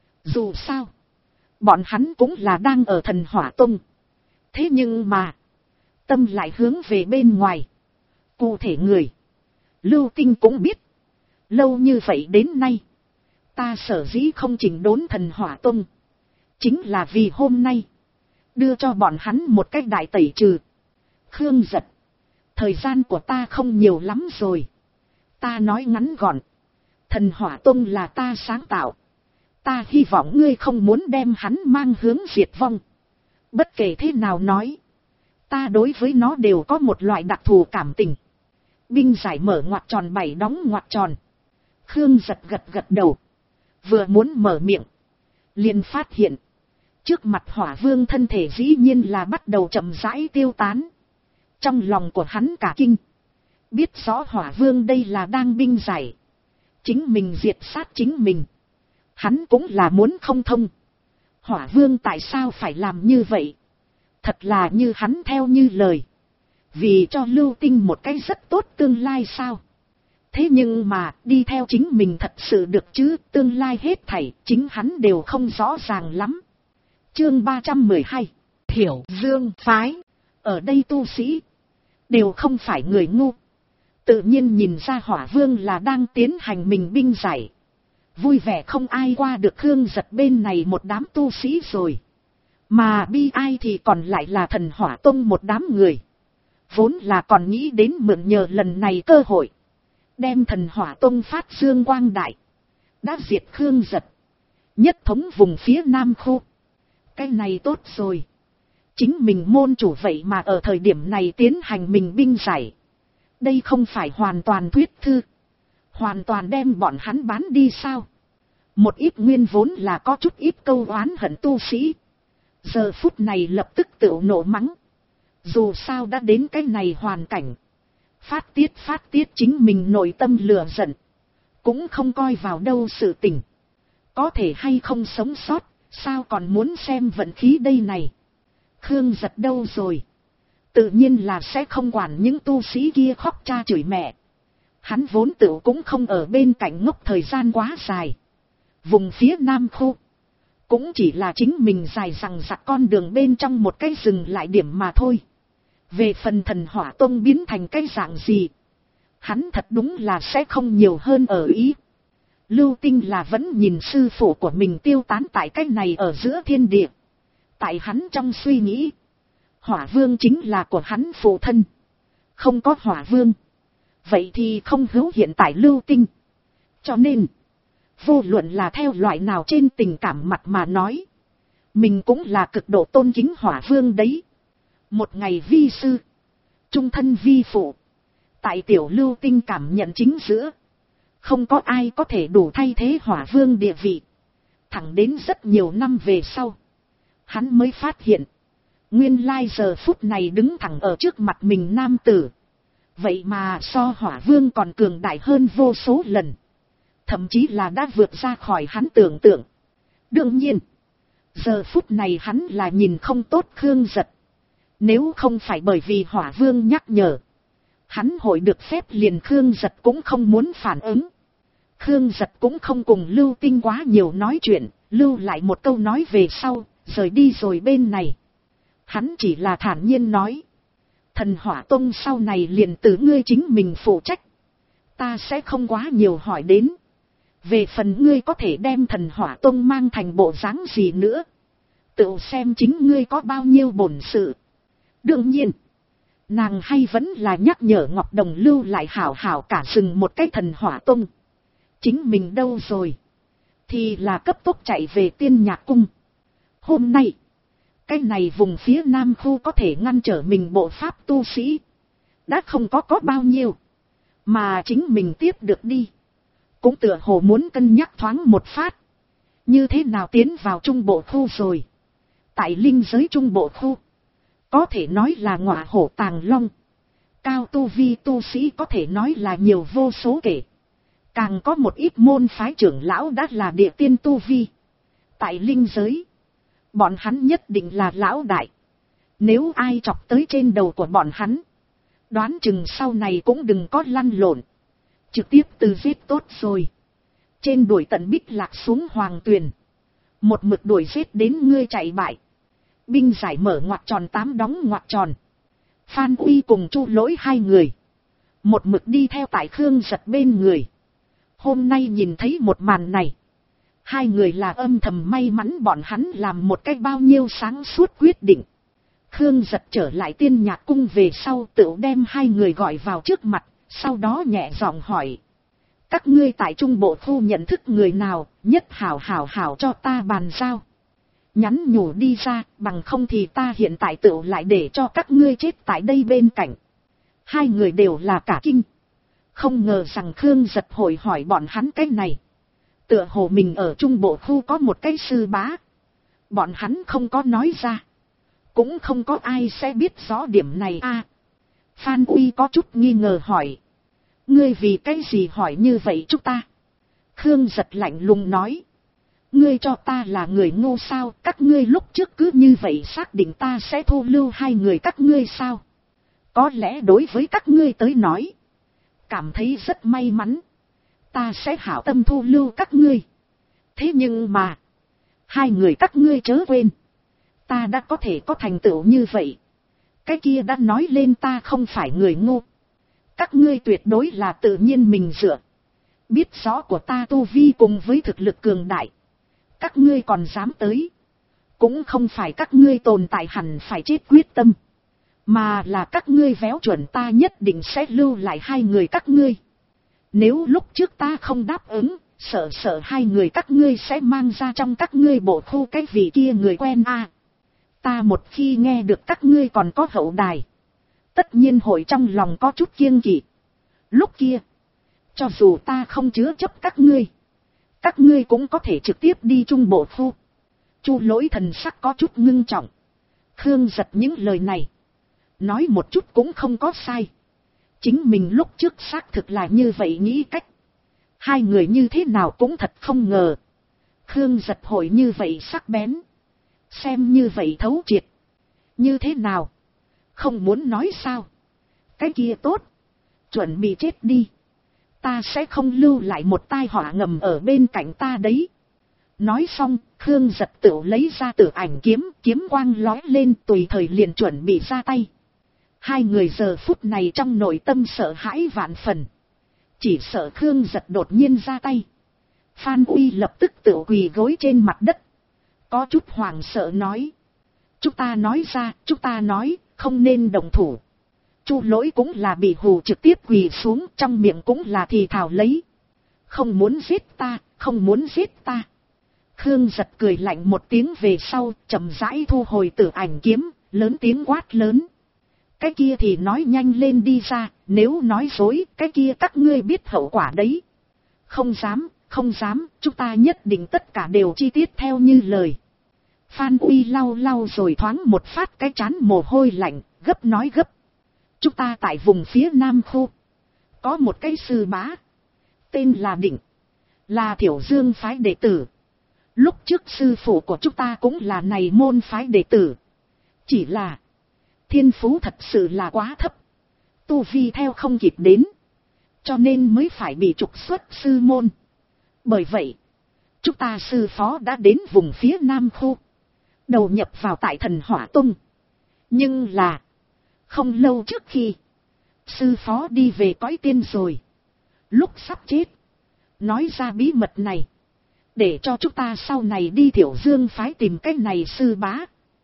Dù sao. Bọn hắn cũng là đang ở thần hỏa tông. Thế nhưng mà. Tâm lại hướng về bên ngoài. Cụ thể người. Lưu Tinh cũng biết. Lâu như vậy đến nay. Ta sở dĩ không chỉnh đốn thần hỏa tông. Chính là vì hôm nay. Đưa cho bọn hắn một cách đại tẩy trừ. Khương Giật. Thời gian của ta không nhiều lắm rồi. Ta nói ngắn gọn. Thần hỏa tông là ta sáng tạo. Ta hy vọng ngươi không muốn đem hắn mang hướng diệt vong. Bất kể thế nào nói. Ta đối với nó đều có một loại đặc thù cảm tình. Binh giải mở ngoặc tròn 7 đóng ngoặc tròn. Khương Giật gật gật đầu. Vừa muốn mở miệng. Liền phát hiện. Trước mặt Hỏa Vương thân thể dĩ nhiên là bắt đầu chậm rãi tiêu tán. Trong lòng của hắn cả kinh. Biết rõ Hỏa Vương đây là đang binh giải. Chính mình diệt sát chính mình. Hắn cũng là muốn không thông. Hỏa Vương tại sao phải làm như vậy? Thật là như hắn theo như lời. Vì cho Lưu Tinh một cái rất tốt tương lai sao? Thế nhưng mà đi theo chính mình thật sự được chứ? Tương lai hết thảy chính hắn đều không rõ ràng lắm. Chương 312. Thiểu Dương phái. Ở đây tu sĩ đều không phải người ngu. Tự nhiên nhìn ra Hỏa Vương là đang tiến hành mình binh giải. Vui vẻ không ai qua được Khương Giật bên này một đám tu sĩ rồi. Mà bi ai thì còn lại là thần hỏa tông một đám người. Vốn là còn nghĩ đến mượn nhờ lần này cơ hội. Đem thần hỏa tông phát dương quang đại. Đã diệt Khương Giật. Nhất thống vùng phía Nam khu. Cái này tốt rồi. Chính mình môn chủ vậy mà ở thời điểm này tiến hành mình binh giải. Đây không phải hoàn toàn thuyết thư. Hoàn toàn đem bọn hắn bán đi sao? Một ít nguyên vốn là có chút ít câu oán hận tu sĩ. Giờ phút này lập tức tự nộ mắng. Dù sao đã đến cái này hoàn cảnh. Phát tiết chính mình nội tâm lửa giận. Cũng không coi vào đâu sự tình. Có thể hay không sống sót, sao còn muốn xem vận khí đây này. Khương Giật đâu rồi? Tự nhiên là sẽ không quản những tu sĩ kia khóc cha chửi mẹ. Hắn vốn tự cũng không ở bên cạnh ngốc thời gian quá dài. Vùng phía Nam khu. Cũng chỉ là chính mình dài rằng rạc con đường bên trong một cái rừng lại điểm mà thôi. Về phần thần hỏa tông biến thành cái dạng gì. Hắn thật đúng là sẽ không nhiều hơn ở ý. Lưu Tinh là vẫn nhìn sư phụ của mình tiêu tán tại cái này ở giữa thiên địa. Tại hắn trong suy nghĩ. Hỏa vương chính là của hắn phụ thân. Không có hỏa vương, vậy thì không hữu hiện tại lưu tinh. Cho nên, vô luận là theo loại nào trên tình cảm mặt mà nói, mình cũng là cực độ tôn kính hỏa vương đấy. Một ngày vi sư, trung thân vi phụ. Tại tiểu lưu tinh cảm nhận chính giữa, không có ai có thể đủ thay thế hỏa vương địa vị. Thẳng đến rất nhiều năm về sau, hắn mới phát hiện, nguyên lai giờ phút này đứng thẳng ở trước mặt mình nam tử, vậy mà so hỏa vương còn cường đại hơn vô số lần. Thậm chí là đã vượt ra khỏi hắn tưởng tượng. Đương nhiên, giờ phút này hắn là nhìn không tốt Khương Giật. Nếu không phải bởi vì hỏa vương nhắc nhở, hắn hội được phép liền Khương Giật cũng không muốn phản ứng. Khương Giật cũng không cùng Lưu Tinh quá nhiều nói chuyện, lưu lại một câu nói về sau, rời đi rồi bên này. Hắn chỉ là thản nhiên nói, Thần Hỏa Tông sau này liền từ ngươi chính mình phụ trách. Ta sẽ không quá nhiều hỏi đến. Về phần ngươi có thể đem Thần Hỏa Tông mang thành bộ dáng gì nữa, tự xem chính ngươi có bao nhiêu bổn sự. Đương nhiên, nàng hay vẫn là nhắc nhở Ngọc Đồng lưu lại hảo hảo cả rừng một cái Thần Hỏa Tông. Chính mình đâu rồi, thì là cấp tốc chạy về Tiên Nhạc Cung. Hôm nay, cái này vùng phía Nam khu có thể ngăn trở mình bộ pháp tu sĩ đã không có bao nhiêu, mà chính mình tiếp được đi, cũng tựa hồ muốn cân nhắc thoáng một phát, như thế nào tiến vào trung bộ khu rồi. Tại linh giới trung bộ khu, có thể nói là ngọa hổ tàng long, cao tu vi tu sĩ có thể nói là nhiều vô số kể. Càng có một ít môn phái trưởng lão đã là địa tiên tu vi. Tại linh giới, bọn hắn nhất định là lão đại. Nếu ai chọc tới trên đầu của bọn hắn, đoán chừng sau này cũng đừng có lăn lộn, trực tiếp từ giết tốt rồi. Trên đuổi tận Bích Lạc xuống Hoàng Tuyền, một mực đuổi giết đến ngươi chạy bại. Binh giải mở ngoặc tròn 8 đóng ngoặc tròn. Phan Uy cùng Chu Lỗi hai người, một mực đi theo tại Khương Giật bên người. Hôm nay nhìn thấy một màn này, hai người là âm thầm may mắn bọn hắn làm một cách bao nhiêu sáng suốt quyết định. Khương Giật trở lại Tiên Nhạc Cung về sau tự đem hai người gọi vào trước mặt, sau đó nhẹ giọng hỏi. Các ngươi tại trung bộ khu nhận thức người nào, nhất hảo cho ta bàn giao. Nhắn nhủ đi ra, bằng không thì ta hiện tại tự lại để cho các ngươi chết tại đây bên cạnh. Hai người đều là cả kinh. Không ngờ rằng Khương Giật hồi hỏi bọn hắn cái này. Tựa hồ mình ở trung bộ khu có một cái sư bá. Bọn hắn không có nói ra. Cũng không có ai sẽ biết rõ điểm này a. Phan Uy có chút nghi ngờ hỏi. Ngươi vì cái gì hỏi như vậy chúng ta? Khương Giật lạnh lùng nói. Ngươi cho ta là người ngu sao? Các ngươi lúc trước cứ như vậy xác định ta sẽ thu lưu hai người các ngươi sao? Có lẽ đối với các ngươi tới nói, cảm thấy rất may mắn, ta sẽ hảo tâm thu lưu các ngươi. Thế nhưng mà, hai người các ngươi chớ quên, ta đã có thể có thành tựu như vậy. Cái kia đã nói lên ta không phải người ngu. Các ngươi tuyệt đối là tự nhiên mình dựa. Biết rõ của ta tu vi cùng với thực lực cường đại, các ngươi còn dám tới. Cũng không phải các ngươi tồn tại hẳn phải chết quyết tâm, mà là các ngươi véo chuẩn ta nhất định sẽ lưu lại hai người các ngươi. Nếu lúc trước ta không đáp ứng, sợ hai người các ngươi sẽ mang ra trong các ngươi bộ khu cái vị kia người quen a. Ta một khi nghe được các ngươi còn có hậu đài, tất nhiên hội trong lòng có chút kiêng kỵ. Lúc kia, cho dù ta không chứa chấp các ngươi cũng có thể trực tiếp đi trung bộ khu. Chu Lỗi thần sắc có chút ngưng trọng. Khương Giật những lời này, nói một chút cũng không có sai. Chính mình lúc trước xác thực là như vậy nghĩ cách. Hai người như thế nào cũng thật không ngờ. Khương Giật hội như vậy sắc bén. Xem như vậy thấu triệt. Như thế nào? Không muốn nói sao? Cái kia tốt. Chuẩn bị chết đi. Ta sẽ không lưu lại một tai họa ngầm ở bên cạnh ta đấy. Nói xong, Khương Giật tự lấy ra Tử Ảnh kiếm, kiếm quang lói lên tùy thời liền chuẩn bị ra tay. Hai người giờ phút này trong nội tâm sợ hãi vạn phần. Chỉ sợ Khương Giật đột nhiên ra tay. Phan Uy lập tức tự quỳ gối trên mặt đất, có chút hoảng sợ nói. Chúng ta nói ra, chúng ta nói, không nên động thủ. Chu Lỗi cũng là bị hù trực tiếp quỳ xuống, trong miệng cũng là thì thào lấy. Không muốn giết ta, không muốn giết ta. Khương Giật cười lạnh một tiếng về sau, chậm rãi thu hồi Tử Ảnh kiếm, lớn tiếng quát lớn. Cái kia thì nói nhanh lên đi ra, nếu nói dối, cái kia các ngươi biết hậu quả đấy. Không dám, không dám, chúng ta nhất định tất cả đều chi tiết theo như lời. Phan Uy lau lau rồi thoáng một phát cái trán mồ hôi lạnh, gấp nói gấp. Chúng ta tại vùng phía Nam khu, có một cái sư bá, tên là Định, là Thiểu Dương phái đệ tử. Lúc trước sư phụ của chúng ta cũng là này môn phái đệ tử. Chỉ là thiên phú thật sự là quá thấp, tu vi theo không kịp đến, cho nên mới phải bị trục xuất sư môn. Bởi vậy, chúng ta sư phó đã đến vùng phía Nam khu, đầu nhập vào tại Thần Hỏa Tông. Nhưng là, không lâu trước khi, sư phó đi về cõi tiên rồi. Lúc sắp chết, nói ra bí mật này, để cho chúng ta sau này đi Thiểu Dương phái tìm cái này sư bá.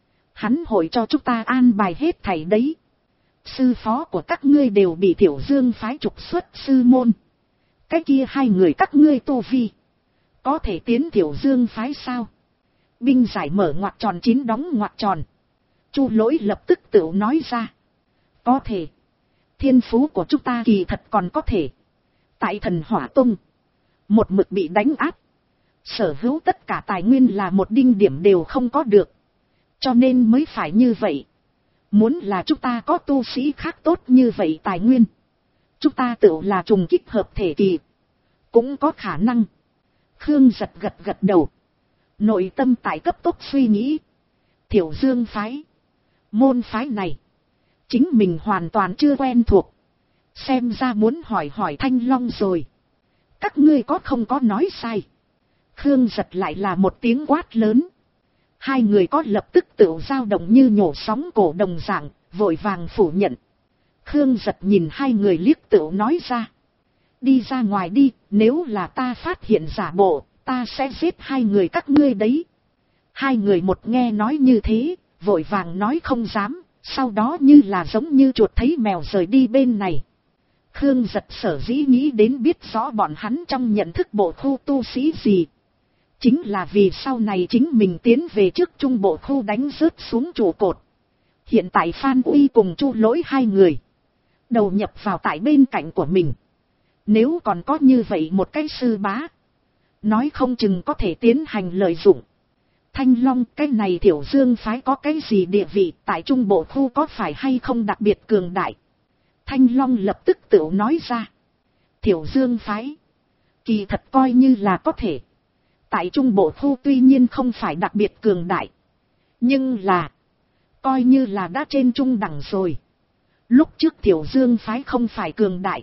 Hắn hội cho chúng ta an bài hết thảy đấy. Sư phó của các ngươi đều bị Thiểu Dương phái trục xuất sư môn. Cái kia hai người các ngươi tu vi, có thể tiến Thiểu Dương phái sao? Binh giải mở ngoặc tròn 9 đóng ngoặc tròn. Chu Lỗi lập tức tự nói ra. Có thể. Thiên phú của chúng ta kỳ thật còn có thể. Tại Thần Hỏa Tông, một mực bị đánh áp. Sở hữu tất cả tài nguyên là một đinh điểm đều không có được. Cho nên mới phải như vậy. Muốn là chúng ta có tu sĩ khác tốt như vậy tài nguyên, chúng ta tự là trùng kích hợp thể kỳ, cũng có khả năng. Khương Giật gật gật đầu, nội tâm tại cấp tốc suy nghĩ. Thiểu Dương phái, môn phái này, chính mình hoàn toàn chưa quen thuộc. Xem ra muốn hỏi hỏi Thanh Long rồi. Các ngươi có không có nói sai? Khương Giật lại là một tiếng quát lớn. Hai người có lập tức tự dao động như nhổ sóng cổ đồng dạng, vội vàng phủ nhận. Khương Giật nhìn hai người liếc tự nói ra. Đi ra ngoài đi, nếu là ta phát hiện giả bộ, ta sẽ giết hai người các ngươi đấy. Hai người một nghe nói như thế, vội vàng nói không dám, sau đó như là giống như chuột thấy mèo rời đi bên này. Khương Giật sở dĩ nghĩ đến biết rõ bọn hắn trong nhận thức bộ khu tu sĩ gì. Chính là vì sau này chính mình tiến về trước trung bộ khu đánh rớt xuống trụ cột. Hiện tại Phan Uy cùng Chu Lỗi hai người đầu nhập vào tại bên cạnh của mình. Nếu còn có như vậy một cái sư bá, nói không chừng có thể tiến hành lợi dụng. Thanh Long, cái này Thiểu Dương phái có cái gì địa vị tại trung bộ khu có phải hay không đặc biệt cường đại? Thanh Long lập tức tự nói ra. Thiểu Dương phái, kỳ thật coi như là có thể. Tại trung bộ khu tuy nhiên không phải đặc biệt cường đại, nhưng là coi như là đã trên trung đẳng rồi. Lúc trước Thiểu Dương phái không phải cường đại,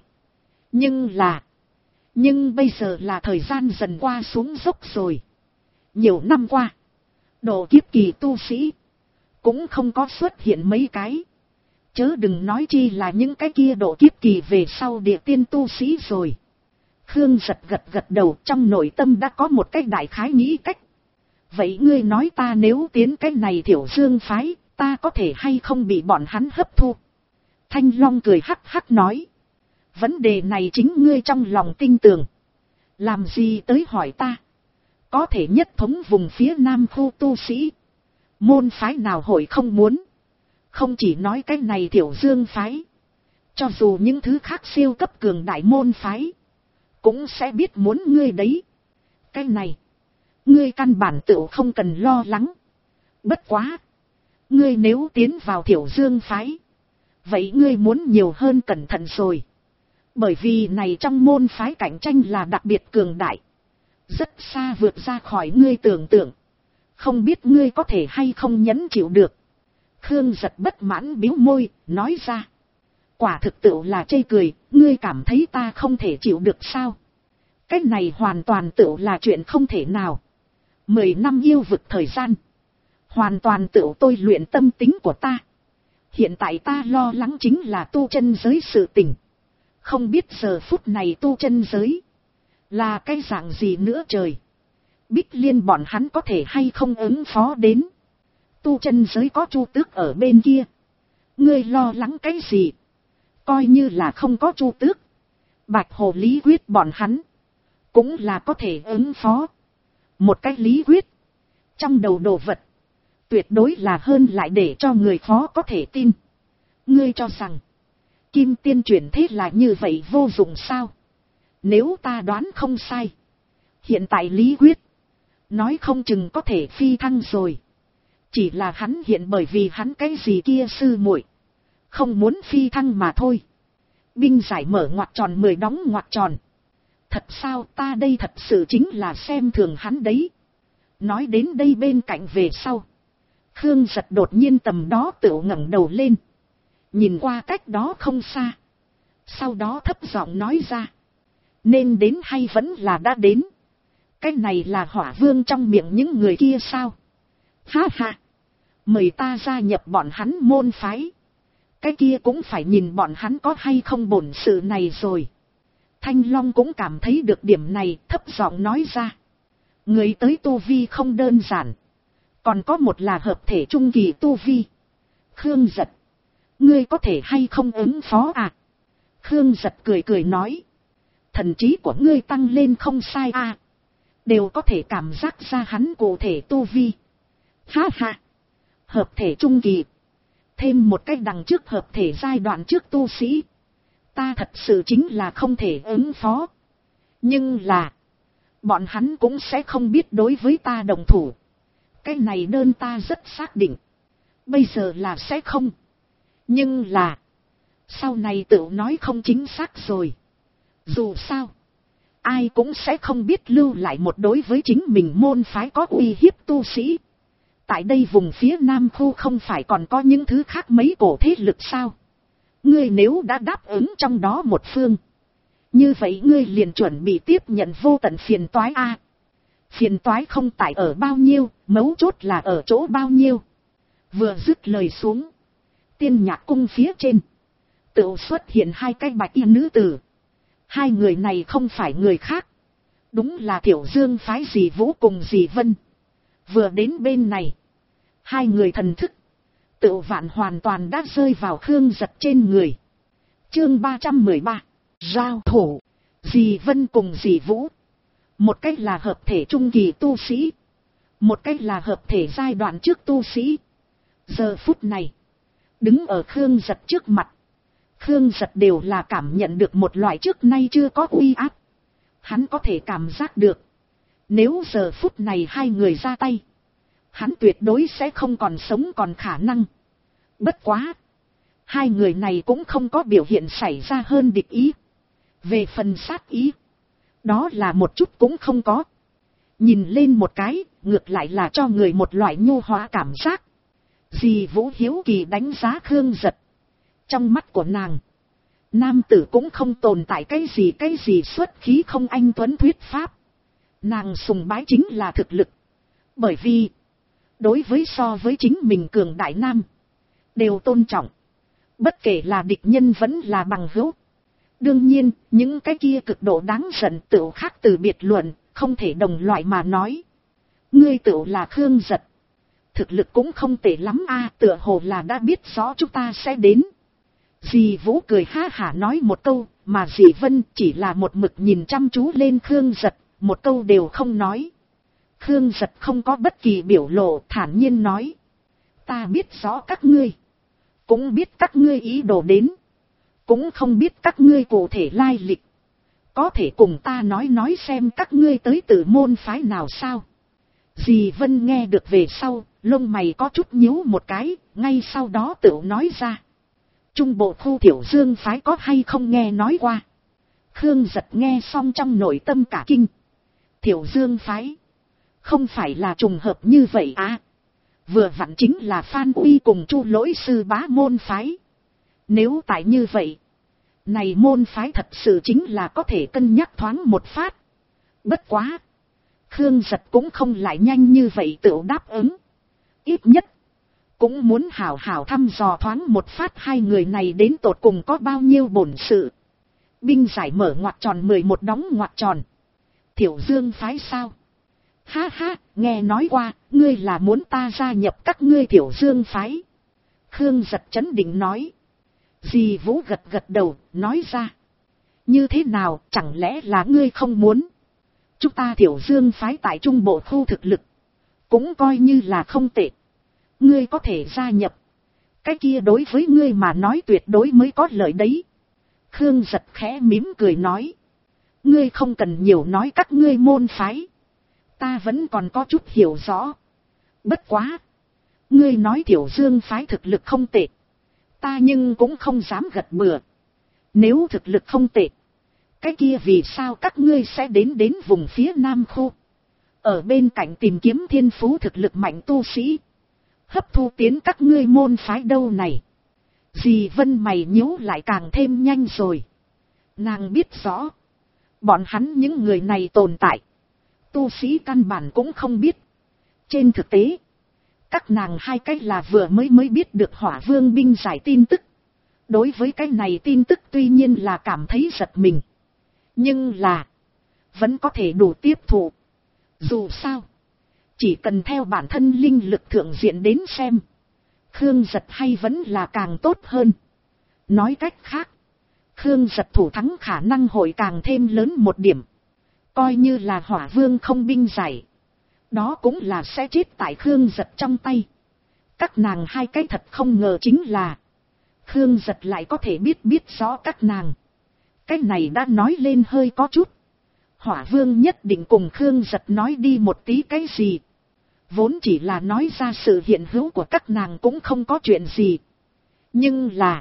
nhưng bây giờ là thời gian dần qua xuống dốc rồi. Nhiều năm qua, độ kiếp kỳ tu sĩ cũng không có xuất hiện mấy cái, chớ đừng nói chi là những cái kia độ kiếp kỳ về sau địa tiên tu sĩ rồi. Khương Giật gật gật đầu, trong nội tâm đã có một cái đại khái nghĩ cách. Vậy ngươi nói ta nếu tiến cái này Thiểu Dương phái, ta có thể hay không bị bọn hắn hấp thu? Thanh Long cười hắc hắc nói. Vấn đề này chính ngươi trong lòng tin tưởng, làm gì tới hỏi ta? Có thể nhất thống vùng phía Nam khu tu sĩ, môn phái nào hội không muốn? Không chỉ nói cái này Thiểu Dương phái, cho dù những thứ khác siêu cấp cường đại môn phái cũng sẽ biết muốn ngươi đấy. Cái này, ngươi căn bản tự không cần lo lắng. Bất quá, ngươi nếu tiến vào Thiểu Dương phái, vậy ngươi muốn nhiều hơn cẩn thận rồi. Bởi vì này trong môn phái cạnh tranh là đặc biệt cường đại, rất xa vượt ra khỏi ngươi tưởng tượng. Không biết ngươi có thể hay không nhẫn chịu được. Khương Giật bất mãn bĩu môi, nói ra. Quả thực tự là chê cười, ngươi cảm thấy ta không thể chịu được sao? Cái này hoàn toàn tự là chuyện không thể nào. 10 năm yêu vực thời gian, hoàn toàn tự tôi luyện tâm tính của ta. Hiện tại ta lo lắng chính là tu chân giới sự tình. Không biết giờ phút này tu chân giới là cái dạng gì nữa trời. Bích Liên bọn hắn có thể hay không ứng phó đến. Tu chân giới có Chu Tước ở bên kia. Ngươi lo lắng cái gì? Coi như là không có Chu Tước, Bạch Hồ lý quyết bọn hắn cũng là có thể ứng phó. Một cái lý quyết, trong đầu đồ vật, tuyệt đối là hơn lại để cho người khó có thể tin. Ngươi cho rằng, Kim Tiên chuyển thế là như vậy vô dụng sao? Nếu ta đoán không sai, hiện tại lý quyết, nói không chừng có thể phi thăng rồi. Chỉ là hắn hiện bởi vì hắn cái gì kia sư muội không muốn phi thăng mà thôi. Binh giải mở ngoặc tròn 10 đóng ngoặc tròn. Thật sao, ta đây thật sự chính là xem thường hắn đấy. Nói đến đây bên cạnh về sau, Khương Giật đột nhiên tầm đó tựu ngẩng đầu lên, nhìn qua cách đó không xa. Sau đó thấp giọng nói ra, nên đến hay vẫn là đã đến? Cái này là Hỏa Vương trong miệng những người kia sao? Ha ha, mời ta gia nhập bọn hắn môn phái, cái kia cũng phải nhìn bọn hắn có hay không bổn sự này rồi. Thanh Long cũng cảm thấy được điểm này, thấp giọng nói ra. Người tới tu vi không đơn giản, còn có một là hợp thể trung kỳ tu vi. Khương Giật, ngươi có thể hay không ứng phó à? Khương Giật cười cười nói, thần trí của ngươi tăng lên không sai à, đều có thể cảm giác ra hắn cụ thể tu vi. Ha ha, hợp thể trung kỳ, thêm một cách đằng trước hợp thể giai đoạn trước tu sĩ, ta thật sự chính là không thể ứng phó. Nhưng là, bọn hắn cũng sẽ không biết đối với ta đồng thủ. Cái này đơn ta rất xác định. Bây giờ là sẽ không. Nhưng là, sau này tự nói không chính xác rồi. Dù sao, ai cũng sẽ không biết lưu lại một đối với chính mình môn phái có uy hiếp tu sĩ. Tại đây vùng phía Nam khu không phải còn có những thứ khác mấy cổ thế lực sao? Ngươi nếu đã đáp ứng trong đó một phương, như vậy ngươi liền chuẩn bị tiếp nhận vô tận phiền toái a. Phiền toái không tại ở bao nhiêu, mấu chốt là ở chỗ bao nhiêu. Vừa dứt lời xuống, Tiên Nhạc cung phía trên tựu xuất hiện hai cái bạch y nữ tử. Hai người này không phải người khác, đúng là Thiểu Dương phái Dì Vũ cùng Dì Vân. Vừa đến bên này, hai người thần thức tựu vạn hoàn toàn đã rơi vào Khương Giật trên người. Chương 313, giao thủ. Dì Vân cùng Dì Vũ, một cách là hợp thể trung kỳ tu sĩ, một cách là hợp thể giai đoạn trước tu sĩ. Giờ phút này, đứng ở Khương Giật trước mặt, Khương Giật đều là cảm nhận được một loại trước nay chưa có uy áp. Hắn có thể cảm giác được, nếu giờ phút này hai người ra tay, hắn tuyệt đối sẽ không còn sống còn khả năng. Bất quá, hai người này cũng không có biểu hiện xảy ra hơn địch ý. Về phần sát ý, đó là một chút cũng không có. Nhìn lên một cái, ngược lại là cho người một loại nhu hóa cảm giác. Dì Vũ hiếu kỳ đánh giá Khương Giật. Trong mắt của nàng, nam tử cũng không tồn tại cái gì xuất khí không anh tuấn thuyết pháp. Nàng sùng bái chính là thực lực. Bởi vì, đối với so với chính mình cường đại nam, đều tôn trọng. Bất kể là địch nhân vẫn là bằng hữu. Đương nhiên, những cái kia cực độ đáng giận tựu khác từ biệt luận, không thể đồng loại mà nói. Ngươi tựu là Khương Giật, thực lực cũng không tệ lắm a, tựa hồ là đã biết rõ chúng ta sẽ đến. Dì Vũ cười ha hả nói một câu, mà dì Vân chỉ là một mực nhìn chăm chú lên Khương Giật, một câu đều không nói. Khương Giật không có bất kỳ biểu lộ, thản nhiên nói, ta biết rõ các ngươi, cũng biết các ngươi ý đồ đến, cũng không biết các ngươi cụ thể lai lịch. Có thể cùng ta nói xem các ngươi tới từ môn phái nào sao? Dì Vân nghe được về sau, lông mày có chút nhíu một cái, ngay sau đó tự nói ra. Trung bộ khu Thiểu Dương phái có hay không nghe nói qua? Khương Giật nghe xong trong nội tâm cả kinh. Thiểu Dương phái, không phải là trùng hợp như vậy à? Vừa vặn chính là Phan Uy cùng Chu Lỗi sư bá môn phái. Nếu tại như vậy, này môn phái thật sự chính là có thể cân nhắc thoáng một phát. Bất quá, Khương Giật cũng không lại nhanh như vậy tự đáp ứng. Ít nhất, cũng muốn hảo hảo thăm dò thoáng một phát hai người này đến tột cùng có bao nhiêu bổn sự. Binh giải mở ngoặc tròn 11 đóng ngoặc tròn. Thiểu Dương phái sao? Ha ha, nghe nói qua, ngươi là muốn ta gia nhập các ngươi Thiểu Dương phái. Khương Giật chấn định nói. Dì Vũ gật gật đầu, nói ra. Như thế nào, chẳng lẽ là ngươi không muốn? Chúng ta Thiểu Dương phái tại Trung Bộ khu thực lực, cũng coi như là không tệ. Ngươi có thể gia nhập. Cái kia đối với ngươi mà nói tuyệt đối mới có lợi đấy. Khương Giật khẽ mỉm cười nói. Ngươi không cần nhiều nói các ngươi môn phái. Ta vẫn còn có chút hiểu rõ. Bất quá. Ngươi nói Thiểu Dương phái thực lực không tệ. Ta nhưng cũng không dám gật bừa. Nếu thực lực không tệ. Cái kia vì sao các ngươi sẽ đến vùng phía Nam khu. Ở bên cạnh tìm kiếm thiên phú thực lực mạnh tu sĩ. Hấp thu tiến các ngươi môn phái đâu này. Dì Vân mày nhíu lại càng thêm nhanh rồi. Nàng biết rõ. Bọn hắn những người này tồn tại. Tu sĩ căn bản cũng không biết. Trên thực tế. Các nàng hai cách là vừa mới biết được Hỏa Vương binh giải tin tức. Đối với cái này tin tức tuy nhiên là cảm thấy giật mình. Nhưng là. Vẫn có thể đủ tiếp thụ. Dù sao. Chỉ cần theo bản thân linh lực thượng diện đến xem. Khương Giật hay vẫn là càng tốt hơn. Nói cách khác. Khương Giật thủ thắng khả năng hội càng thêm lớn một điểm. Coi như là Hỏa Vương không binh giải. Đó cũng là sẽ chết tại Khương Giật trong tay. Các nàng hai cái thật không ngờ chính là. Khương Giật lại có thể biết rõ các nàng. Cái này đã nói lên hơi có chút. Hỏa Vương nhất định cùng Khương Giật nói đi một tí cái gì. Vốn chỉ là nói ra sự hiện hữu của các nàng cũng không có chuyện gì. Nhưng là.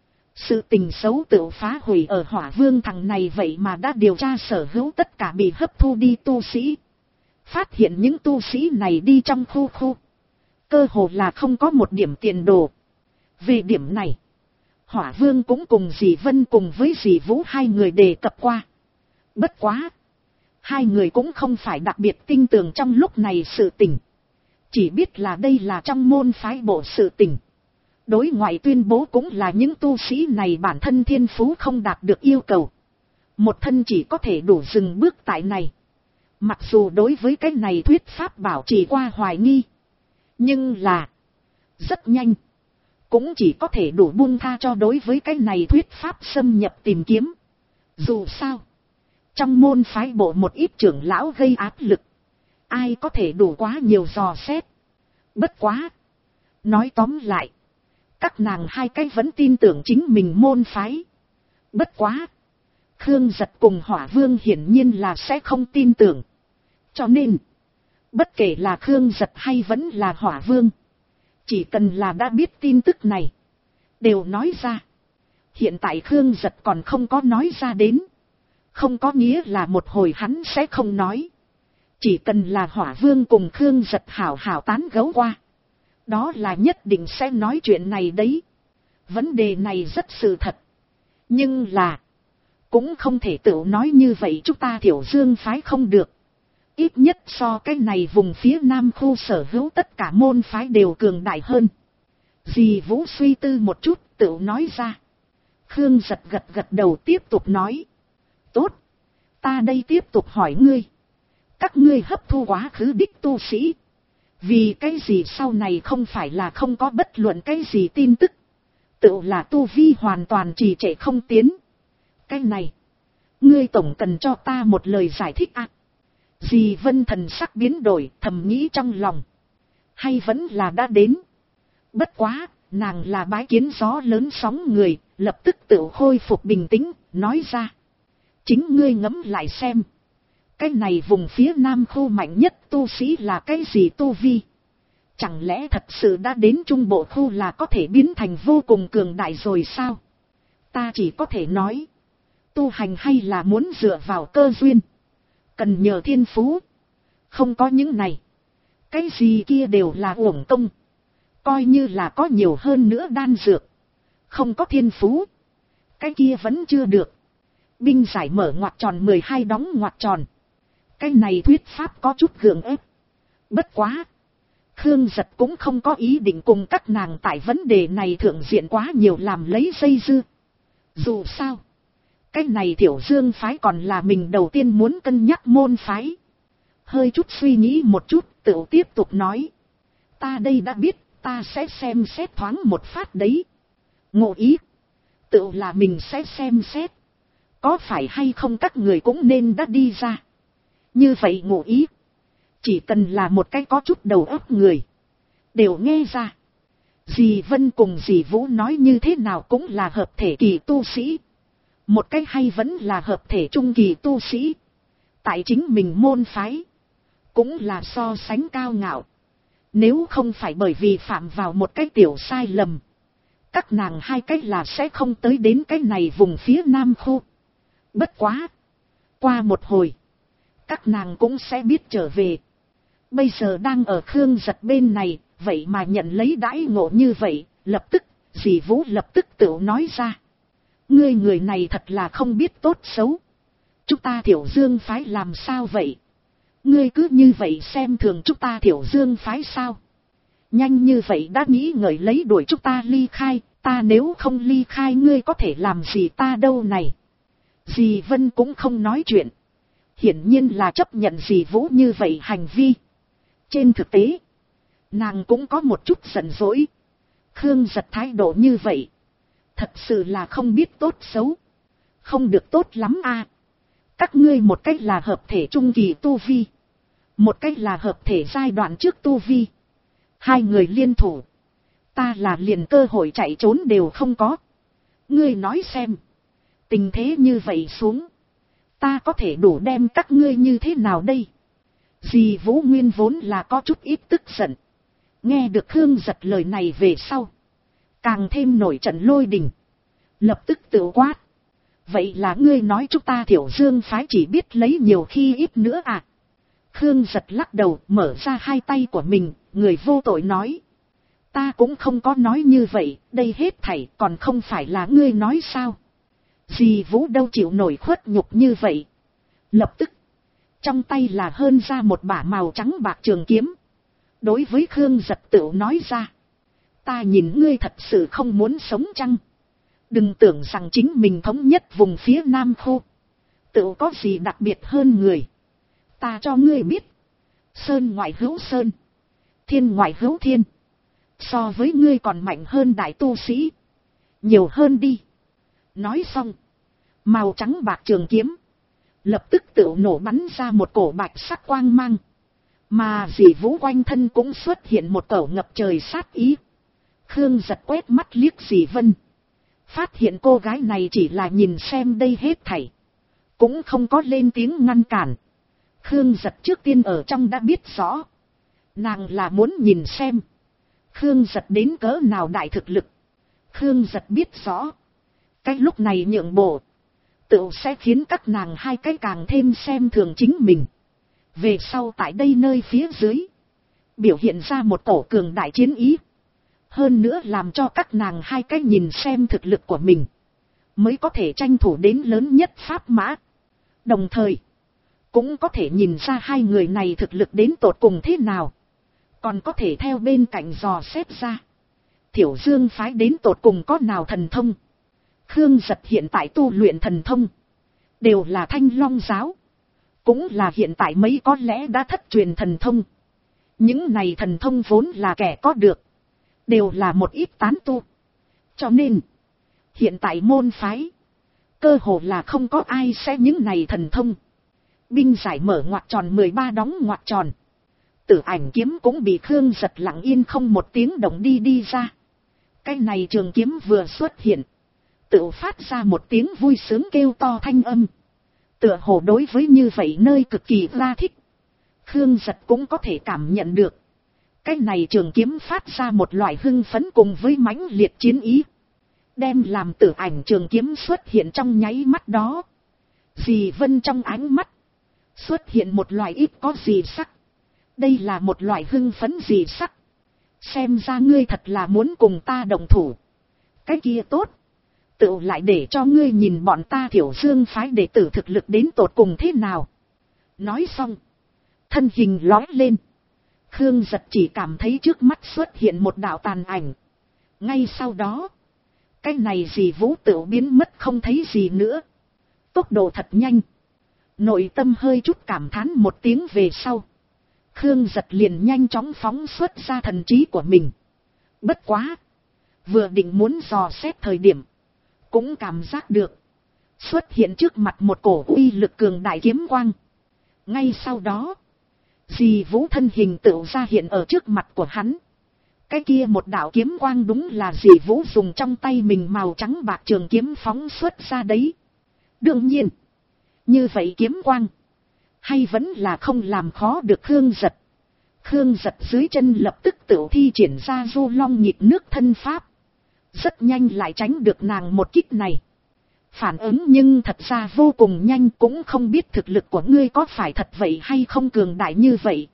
Sự tình xấu tự phá hủy ở Hỏa Vương thằng này vậy mà đã điều tra sở hữu tất cả bị hấp thu đi tu sĩ. Phát hiện những tu sĩ này đi trong khu. Cơ hồ là không có một điểm tiền đồ. Về điểm này. Hỏa Vương cũng cùng dì Vân cùng với dì Vũ hai người đề cập qua. Bất quá. Hai người cũng không phải đặc biệt tin tưởng trong lúc này sự tình. Chỉ biết là đây là trong môn phái bộ sự tình. Đối ngoại tuyên bố cũng là những tu sĩ này bản thân thiên phú không đạt được yêu cầu. Một thân chỉ có thể đủ dừng bước tại này. Mặc dù đối với cái này thuyết pháp bảo trì qua hoài nghi. Nhưng là. Rất nhanh. Cũng chỉ có thể đủ buông tha cho đối với cái này thuyết pháp xâm nhập tìm kiếm. Dù sao. Trong môn phái bộ một ít trưởng lão gây áp lực. Ai có thể đủ quá nhiều dò xét. Bất quá. Nói tóm lại. Các nàng hai cái vẫn tin tưởng chính mình môn phái. Bất quá. Khương Giật cùng Hỏa Vương hiển nhiên là sẽ không tin tưởng. Cho nên. Bất kể là Khương Giật hay vẫn là Hỏa Vương. Chỉ cần là đã biết tin tức này. Đều nói ra. Hiện tại Khương Giật còn không có nói ra đến. Không có nghĩa là một hồi hắn sẽ không nói. Chỉ cần là Hỏa Vương cùng Khương Giật hảo tán gẫu qua. Đó là nhất định sẽ nói chuyện này đấy. Vấn đề này rất sự thật. Nhưng là. Cũng không thể tự nói như vậy chúng ta Thiểu Dương phái không được. Ít nhất so cái này vùng phía Nam khu sở hữu tất cả môn phái đều cường đại hơn. Dì Vũ suy tư một chút tự nói ra. Khương Giật gật đầu tiếp tục nói. Tốt. Ta đây tiếp tục hỏi ngươi. Các ngươi hấp thu quá khứ đích tu sĩ. Vì cái gì sau này không phải là không có bất luận cái gì tin tức. Tự là tu vi hoàn toàn trì trệ không tiến. Cái này. Ngươi tổng cần cho ta một lời giải thích ạ. Dì Vân thần sắc biến đổi thầm nghĩ trong lòng. Hay vẫn là đã đến. Bất quá, nàng là bái kiến gió lớn sóng người, lập tức tự khôi phục bình tĩnh, nói ra. Chính ngươi ngẫm lại xem. Cái này vùng phía Nam khu mạnh nhất tu sĩ là cái gì tu vi? Chẳng lẽ thật sự đã đến Trung Bộ khu là có thể biến thành vô cùng cường đại rồi sao? Ta chỉ có thể nói. Tu hành hay là muốn dựa vào cơ duyên. Cần nhờ thiên phú. Không có những này. Cái gì kia đều là uổng công. Coi như là có nhiều hơn nữa đan dược. Không có thiên phú. Cái kia vẫn chưa được. Binh giải mở ngoặc tròn 12 đóng ngoặc tròn. Cái này thuyết pháp có chút gượng ép. Bất quá. Khương Giật cũng không có ý định cùng các nàng tại vấn đề này thượng diện quá nhiều làm lấy dây dưa. Dù sao. Cái này Thiểu Dương phái còn là mình đầu tiên muốn cân nhắc môn phái. hơi chút suy nghĩ một chút, tự tiếp tục nói. Ta đây đã biết, ta sẽ xem xét thoáng một phát đấy. Ngụ ý, tự là mình sẽ xem xét. Có phải hay không các người cũng nên đã đi ra. Như vậy ngụ ý, chỉ cần là một cái có chút đầu óc người, đều nghe ra. Dì Vân cùng dì Vũ nói như thế nào cũng là hợp thể kỳ tu sĩ. Một cái hay vẫn là hợp thể trung kỳ tu sĩ. Tại chính mình môn phái, cũng là so sánh cao ngạo. Nếu không phải bởi vì phạm vào một cái tiểu sai lầm, các nàng hai cách là sẽ không tới đến cái này vùng phía nam khu. Bất quá, qua một hồi, các nàng cũng sẽ biết trở về. Bây giờ đang ở Khương Giật bên này, vậy mà nhận lấy đãi ngộ như vậy, lập tức, dì Vũ lập tức tự nói ra. Ngươi người này thật là không biết tốt xấu. Chúng ta Thiểu Dương phái làm sao vậy? Ngươi cứ như vậy xem thường chúng ta Thiểu Dương phái sao? Nhanh như vậy đã nghĩ ngợi lấy đuổi chúng ta ly khai, ta nếu không ly khai ngươi có thể làm gì ta đâu này? Dì Vân cũng không nói chuyện. Hiển nhiên là chấp nhận dì Vũ như vậy hành vi. Trên thực tế, nàng cũng có một chút giận dỗi. Khương Giật thái độ như vậy, thật sự là không biết tốt xấu. Không được tốt lắm a. Các ngươi một cách là hợp thể trung kỳ tu vi, một cách là hợp thể giai đoạn trước tu vi. Hai người liên thủ, ta là liền cơ hội chạy trốn đều không có. Ngươi nói xem, tình thế như vậy xuống, ta có thể đủ đem các ngươi như thế nào đây? Dì Vũ Nguyên vốn là có chút ít tức giận. Nghe được Khương Giật lời này về sau, càng thêm nổi trận lôi đình. Lập tức tự quát. Vậy là ngươi nói chúng ta Thiểu Dương phái chỉ biết lấy nhiều khi ít nữa à? Khương Giật lắc đầu, mở ra hai tay của mình, người vô tội nói. Ta cũng không có nói như vậy, đây hết thảy còn không phải là ngươi nói sao? Dì Vũ đâu chịu nổi khuất nhục như vậy. Lập tức, trong tay là hơn ra một bả màu trắng bạc trường kiếm. Đối với Khương Giật tự nói ra. Ta nhìn ngươi thật sự không muốn sống chăng? Đừng tưởng rằng chính mình thống nhất vùng phía Nam khu, tự có gì đặc biệt hơn người. Ta cho ngươi biết, sơn ngoại hữu sơn, thiên ngoại hữu thiên. So với ngươi còn mạnh hơn đại tu sĩ, nhiều hơn đi. Nói xong, màu trắng bạc trường kiếm lập tức tự nổ bắn ra một cổ bạch sắc quang mang. Mà dì Vũ quanh thân cũng xuất hiện một cổ ngập trời sát ý. Khương Giật quét mắt liếc dì Vân, phát hiện cô gái này chỉ là nhìn xem đây hết thảy, cũng không có lên tiếng ngăn cản. Khương Giật trước tiên ở trong đã biết rõ, nàng là muốn nhìn xem Khương Giật đến cỡ nào đại thực lực. Khương Giật biết rõ, cái lúc này nhượng bộ, tự sẽ khiến các nàng hai cái càng thêm xem thường chính mình. Về sau tại đây nơi phía dưới, biểu hiện ra một cổ cường đại chiến ý. Hơn nữa làm cho các nàng hai cái nhìn xem thực lực của mình, mới có thể tranh thủ đến lớn nhất pháp mã. Đồng thời, cũng có thể nhìn ra hai người này thực lực đến tột cùng thế nào. Còn có thể theo bên cạnh dò xét ra, Thiểu Dương phái đến tột cùng có nào thần thông. Khương Giật hiện tại tu luyện thần thông, đều là Thanh Long giáo, cũng là hiện tại mấy có lẽ đã thất truyền thần thông. Những này thần thông vốn là kẻ có được, đều là một ít tán tu. Cho nên, hiện tại môn phái, cơ hồ là không có ai sẽ những này thần thông. Binh giải mở ngoặc tròn 13 đóng ngoặc tròn. Tử Ảnh kiếm cũng bị Khương Giật lặng yên không một tiếng động đi ra. Cái này trường kiếm vừa xuất hiện, tự phát ra một tiếng vui sướng kêu to thanh âm. Tựa hồ đối với như vậy nơi cực kỳ ra thích. Khương Giật cũng có thể cảm nhận được, cái này trường kiếm phát ra một loại hưng phấn cùng với mãnh liệt chiến ý. Đem làm Tử Ảnh trường kiếm xuất hiện trong nháy mắt đó, dì Vân trong ánh mắt xuất hiện một loại ít có gì sắc. Đây là một loại hưng phấn gì sắc. Xem ra ngươi thật là muốn cùng ta đồng thủ. Cái kia tốt, tự lại để cho ngươi nhìn bọn ta Thiểu Dương phái đệ tử thực lực đến tột cùng thế nào. Nói xong, thân hình lói lên. Khương Giật chỉ cảm thấy trước mắt xuất hiện một đạo tàn ảnh. Ngay sau đó, cái này dì Vũ tự biến mất không thấy gì nữa. Tốc độ thật nhanh. Nội tâm hơi chút cảm thán một tiếng về sau. Khương Giật liền nhanh chóng phóng xuất ra thần trí của mình. Bất quá. Vừa định muốn dò xét thời điểm. Cũng cảm giác được. Xuất hiện trước mặt một cổ uy lực cường đại kiếm quang. Ngay sau đó. Dì Vũ thân hình tựu ra hiện ở trước mặt của hắn. Cái kia một đạo kiếm quang đúng là dì Vũ dùng trong tay mình màu trắng bạc trường kiếm phóng xuất ra đấy. Đương nhiên. Như vậy kiếm quang. Hay vẫn là không làm khó được Khương Giật. Khương Giật dưới chân lập tức tựu thi triển ra Du Long nhịp nước thân pháp. Rất nhanh lại tránh được nàng một kích này. Phản ứng nhưng thật ra vô cùng nhanh, cũng không biết thực lực của ngươi có phải thật vậy hay không cường đại như vậy.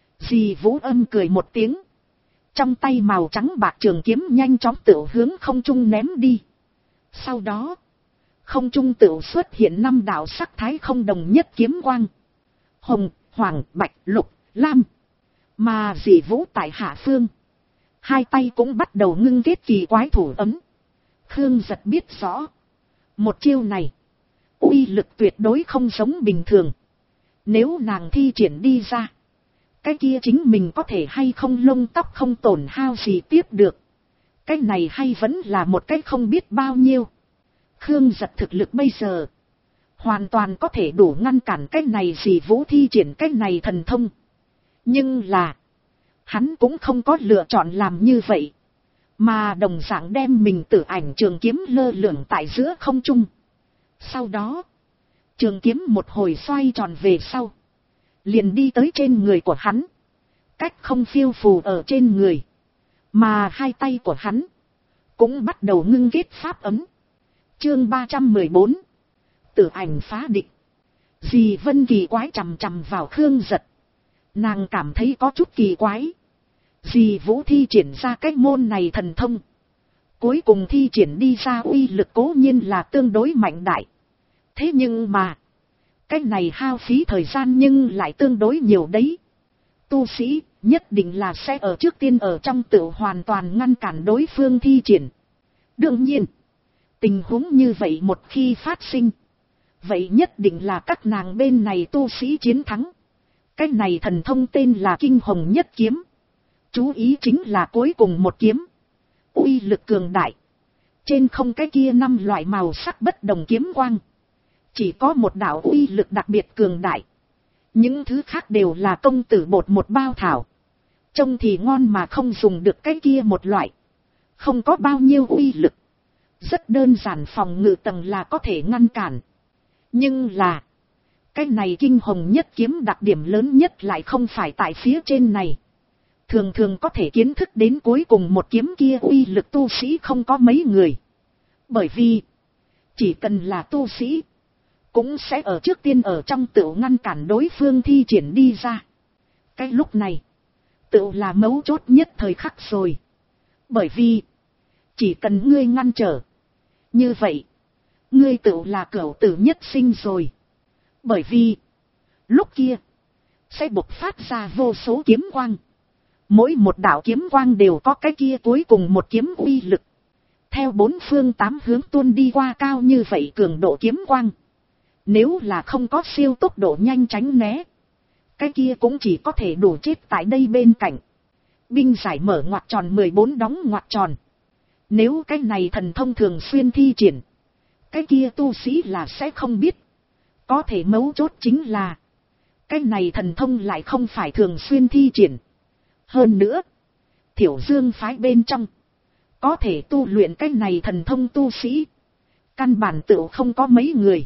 Dì Vũ âm cười một tiếng. Trong tay màu trắng bạc trường kiếm nhanh chóng tựu hướng không trung ném đi. Sau đó, không trung tựu xuất hiện 5 đạo sắc thái không đồng nhất kiếm quang. Hồng, hoàng, bạch, lục, lam. Mà dì Vũ tại hạ phương. Hai tay cũng bắt đầu ngưng kết kỳ quái thủ ấm. Khương Giật biết rõ. Một chiêu này. Uy lực tuyệt đối không giống bình thường. Nếu nàng thi triển đi ra. Cái kia chính mình có thể hay không lông tóc không tổn hao gì tiếp được. Cái này hay vẫn là một cái không biết bao nhiêu. Khương Giật thực lực bây giờ. Hoàn toàn có thể đủ ngăn cản cái này dì Vũ thi triển cái này thần thông. Nhưng là. Hắn cũng không có lựa chọn làm như vậy. Mà đồng dạng đem mình tử ảnh trường kiếm lơ lửng tại giữa không trung. Sau đó. Trường kiếm một hồi xoay tròn về sau. Liền đi tới trên người của hắn. Cách không phiêu phù ở trên người. Mà hai tay của hắn. Cũng bắt đầu ngưng kết pháp ấm. Chương 314. Tử ảnh phá địch. Dì Vân kỳ quái chằm chằm vào Khương Giật. Nàng cảm thấy có chút kỳ quái. Dì Vũ thi triển ra cái môn này thần thông. Cuối cùng thi triển đi ra uy lực cố nhiên là tương đối mạnh đại. Thế nhưng mà. Cái này hao phí thời gian nhưng lại tương đối nhiều đấy. Tu sĩ nhất định là sẽ ở trước tiên ở trong tựu hoàn toàn ngăn cản đối phương thi triển. Đương nhiên. Tình huống như vậy một khi phát sinh. Vậy nhất định là các nàng bên này tu sĩ chiến thắng. Cái này thần thông tên là Kinh Hồng Nhất Kiếm. Chú ý chính là cuối cùng một kiếm. Uy lực cường đại. Trên không cái kia 5 loại màu sắc bất đồng kiếm quang. Chỉ có một đạo uy lực đặc biệt cường đại. Những thứ khác đều là công tử bột một bao thảo. Trông thì ngon mà không dùng được cái kia một loại. Không có bao nhiêu uy lực. Rất đơn giản phòng ngự tầng là có thể ngăn cản. Nhưng là. Cái này Kinh Hồng Nhất Kiếm đặc điểm lớn nhất lại không phải tại phía trên này. Thường thường có thể kiến thức đến cuối cùng một kiếm kia uy lực tu sĩ không có mấy người. Bởi vì. Chỉ cần là tu sĩ. Cũng sẽ ở trước tiên ở trong tựu ngăn cản đối phương thi triển đi ra. Cái lúc này. Tựu là mấu chốt nhất thời khắc rồi. Bởi vì. Chỉ cần ngươi ngăn trở. Như vậy. Ngươi tựu là cửu tử nhất sinh rồi. Bởi vì. Lúc kia. Sẽ bộc phát ra vô số kiếm quang. Mỗi một đạo kiếm quang đều có cái kia cuối cùng một kiếm uy lực. Theo 4 phương 8 hướng tuôn đi qua cao như vậy cường độ kiếm quang. Nếu là không có siêu tốc độ nhanh tránh né. Cái kia cũng chỉ có thể đổ chết tại đây bên cạnh. Binh giải mở ngoặc tròn 14 đóng ngoặc tròn. Nếu cái này thần thông thường xuyên thi triển. Cái kia tu sĩ là sẽ không biết. Có thể mấu chốt chính là. Cái này thần thông lại không phải thường xuyên thi triển. Hơn nữa. Thiểu Dương phái bên trong. Có thể tu luyện cái này thần thông tu sĩ. Căn bản tựu không có mấy người.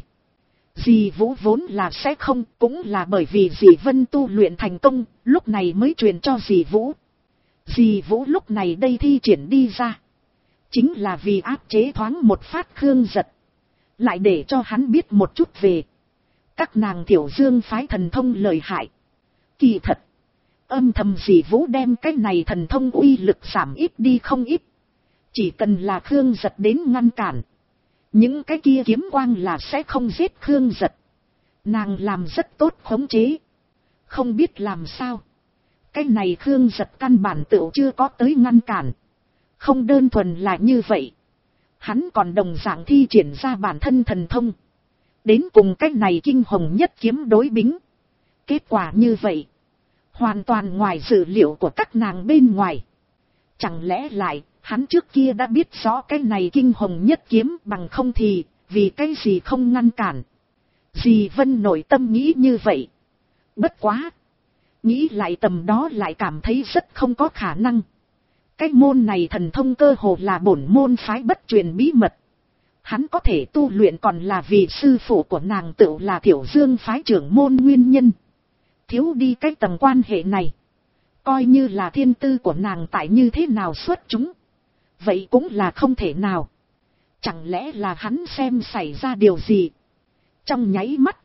Dì Vũ vốn là sẽ không. Cũng là bởi vì dì Vân tu luyện thành công. Lúc này mới truyền cho dì Vũ. Dì Vũ lúc này đây thi triển đi ra. Chính là vì áp chế thoáng một phát Khương Giật. Lại để cho hắn biết một chút về. Các nàng Thiểu Dương phái thần thông lợi hại. Kỳ thật. Âm thầm dì Vũ đem cái này thần thông uy lực giảm ít đi không ít. Chỉ cần là Khương Giật đến ngăn cản. Những cái kia kiếm quang là sẽ không giết Khương Giật. Nàng làm rất tốt khống chế. Không biết làm sao. Cái này Khương Giật căn bản tựu chưa có tới ngăn cản. Không đơn thuần là như vậy. Hắn còn đồng dạng thi triển ra bản thân thần thông. Đến cùng cái này kinh hồng nhất kiếm đối bính. Kết quả như vậy, hoàn toàn ngoài dự liệu của các nàng bên ngoài. Chẳng lẽ lại, hắn trước kia đã biết rõ cái này kinh hồng nhất kiếm, bằng không thì, vì cái gì không ngăn cản. Dì Vân nội tâm nghĩ như vậy. Bất quá. Nghĩ lại tầm đó lại cảm thấy rất không có khả năng. Cái môn này thần thông cơ hồ là bổn môn phái bất truyền bí mật. Hắn có thể tu luyện còn là vì sư phụ của nàng tự là Thiểu Dương phái trưởng môn nguyên nhân. Thiếu đi cái tầng quan hệ này. Coi như là thiên tư của nàng tại như thế nào xuất chúng. Vậy cũng là không thể nào. Chẳng lẽ là hắn xem xảy ra điều gì. Trong nháy mắt.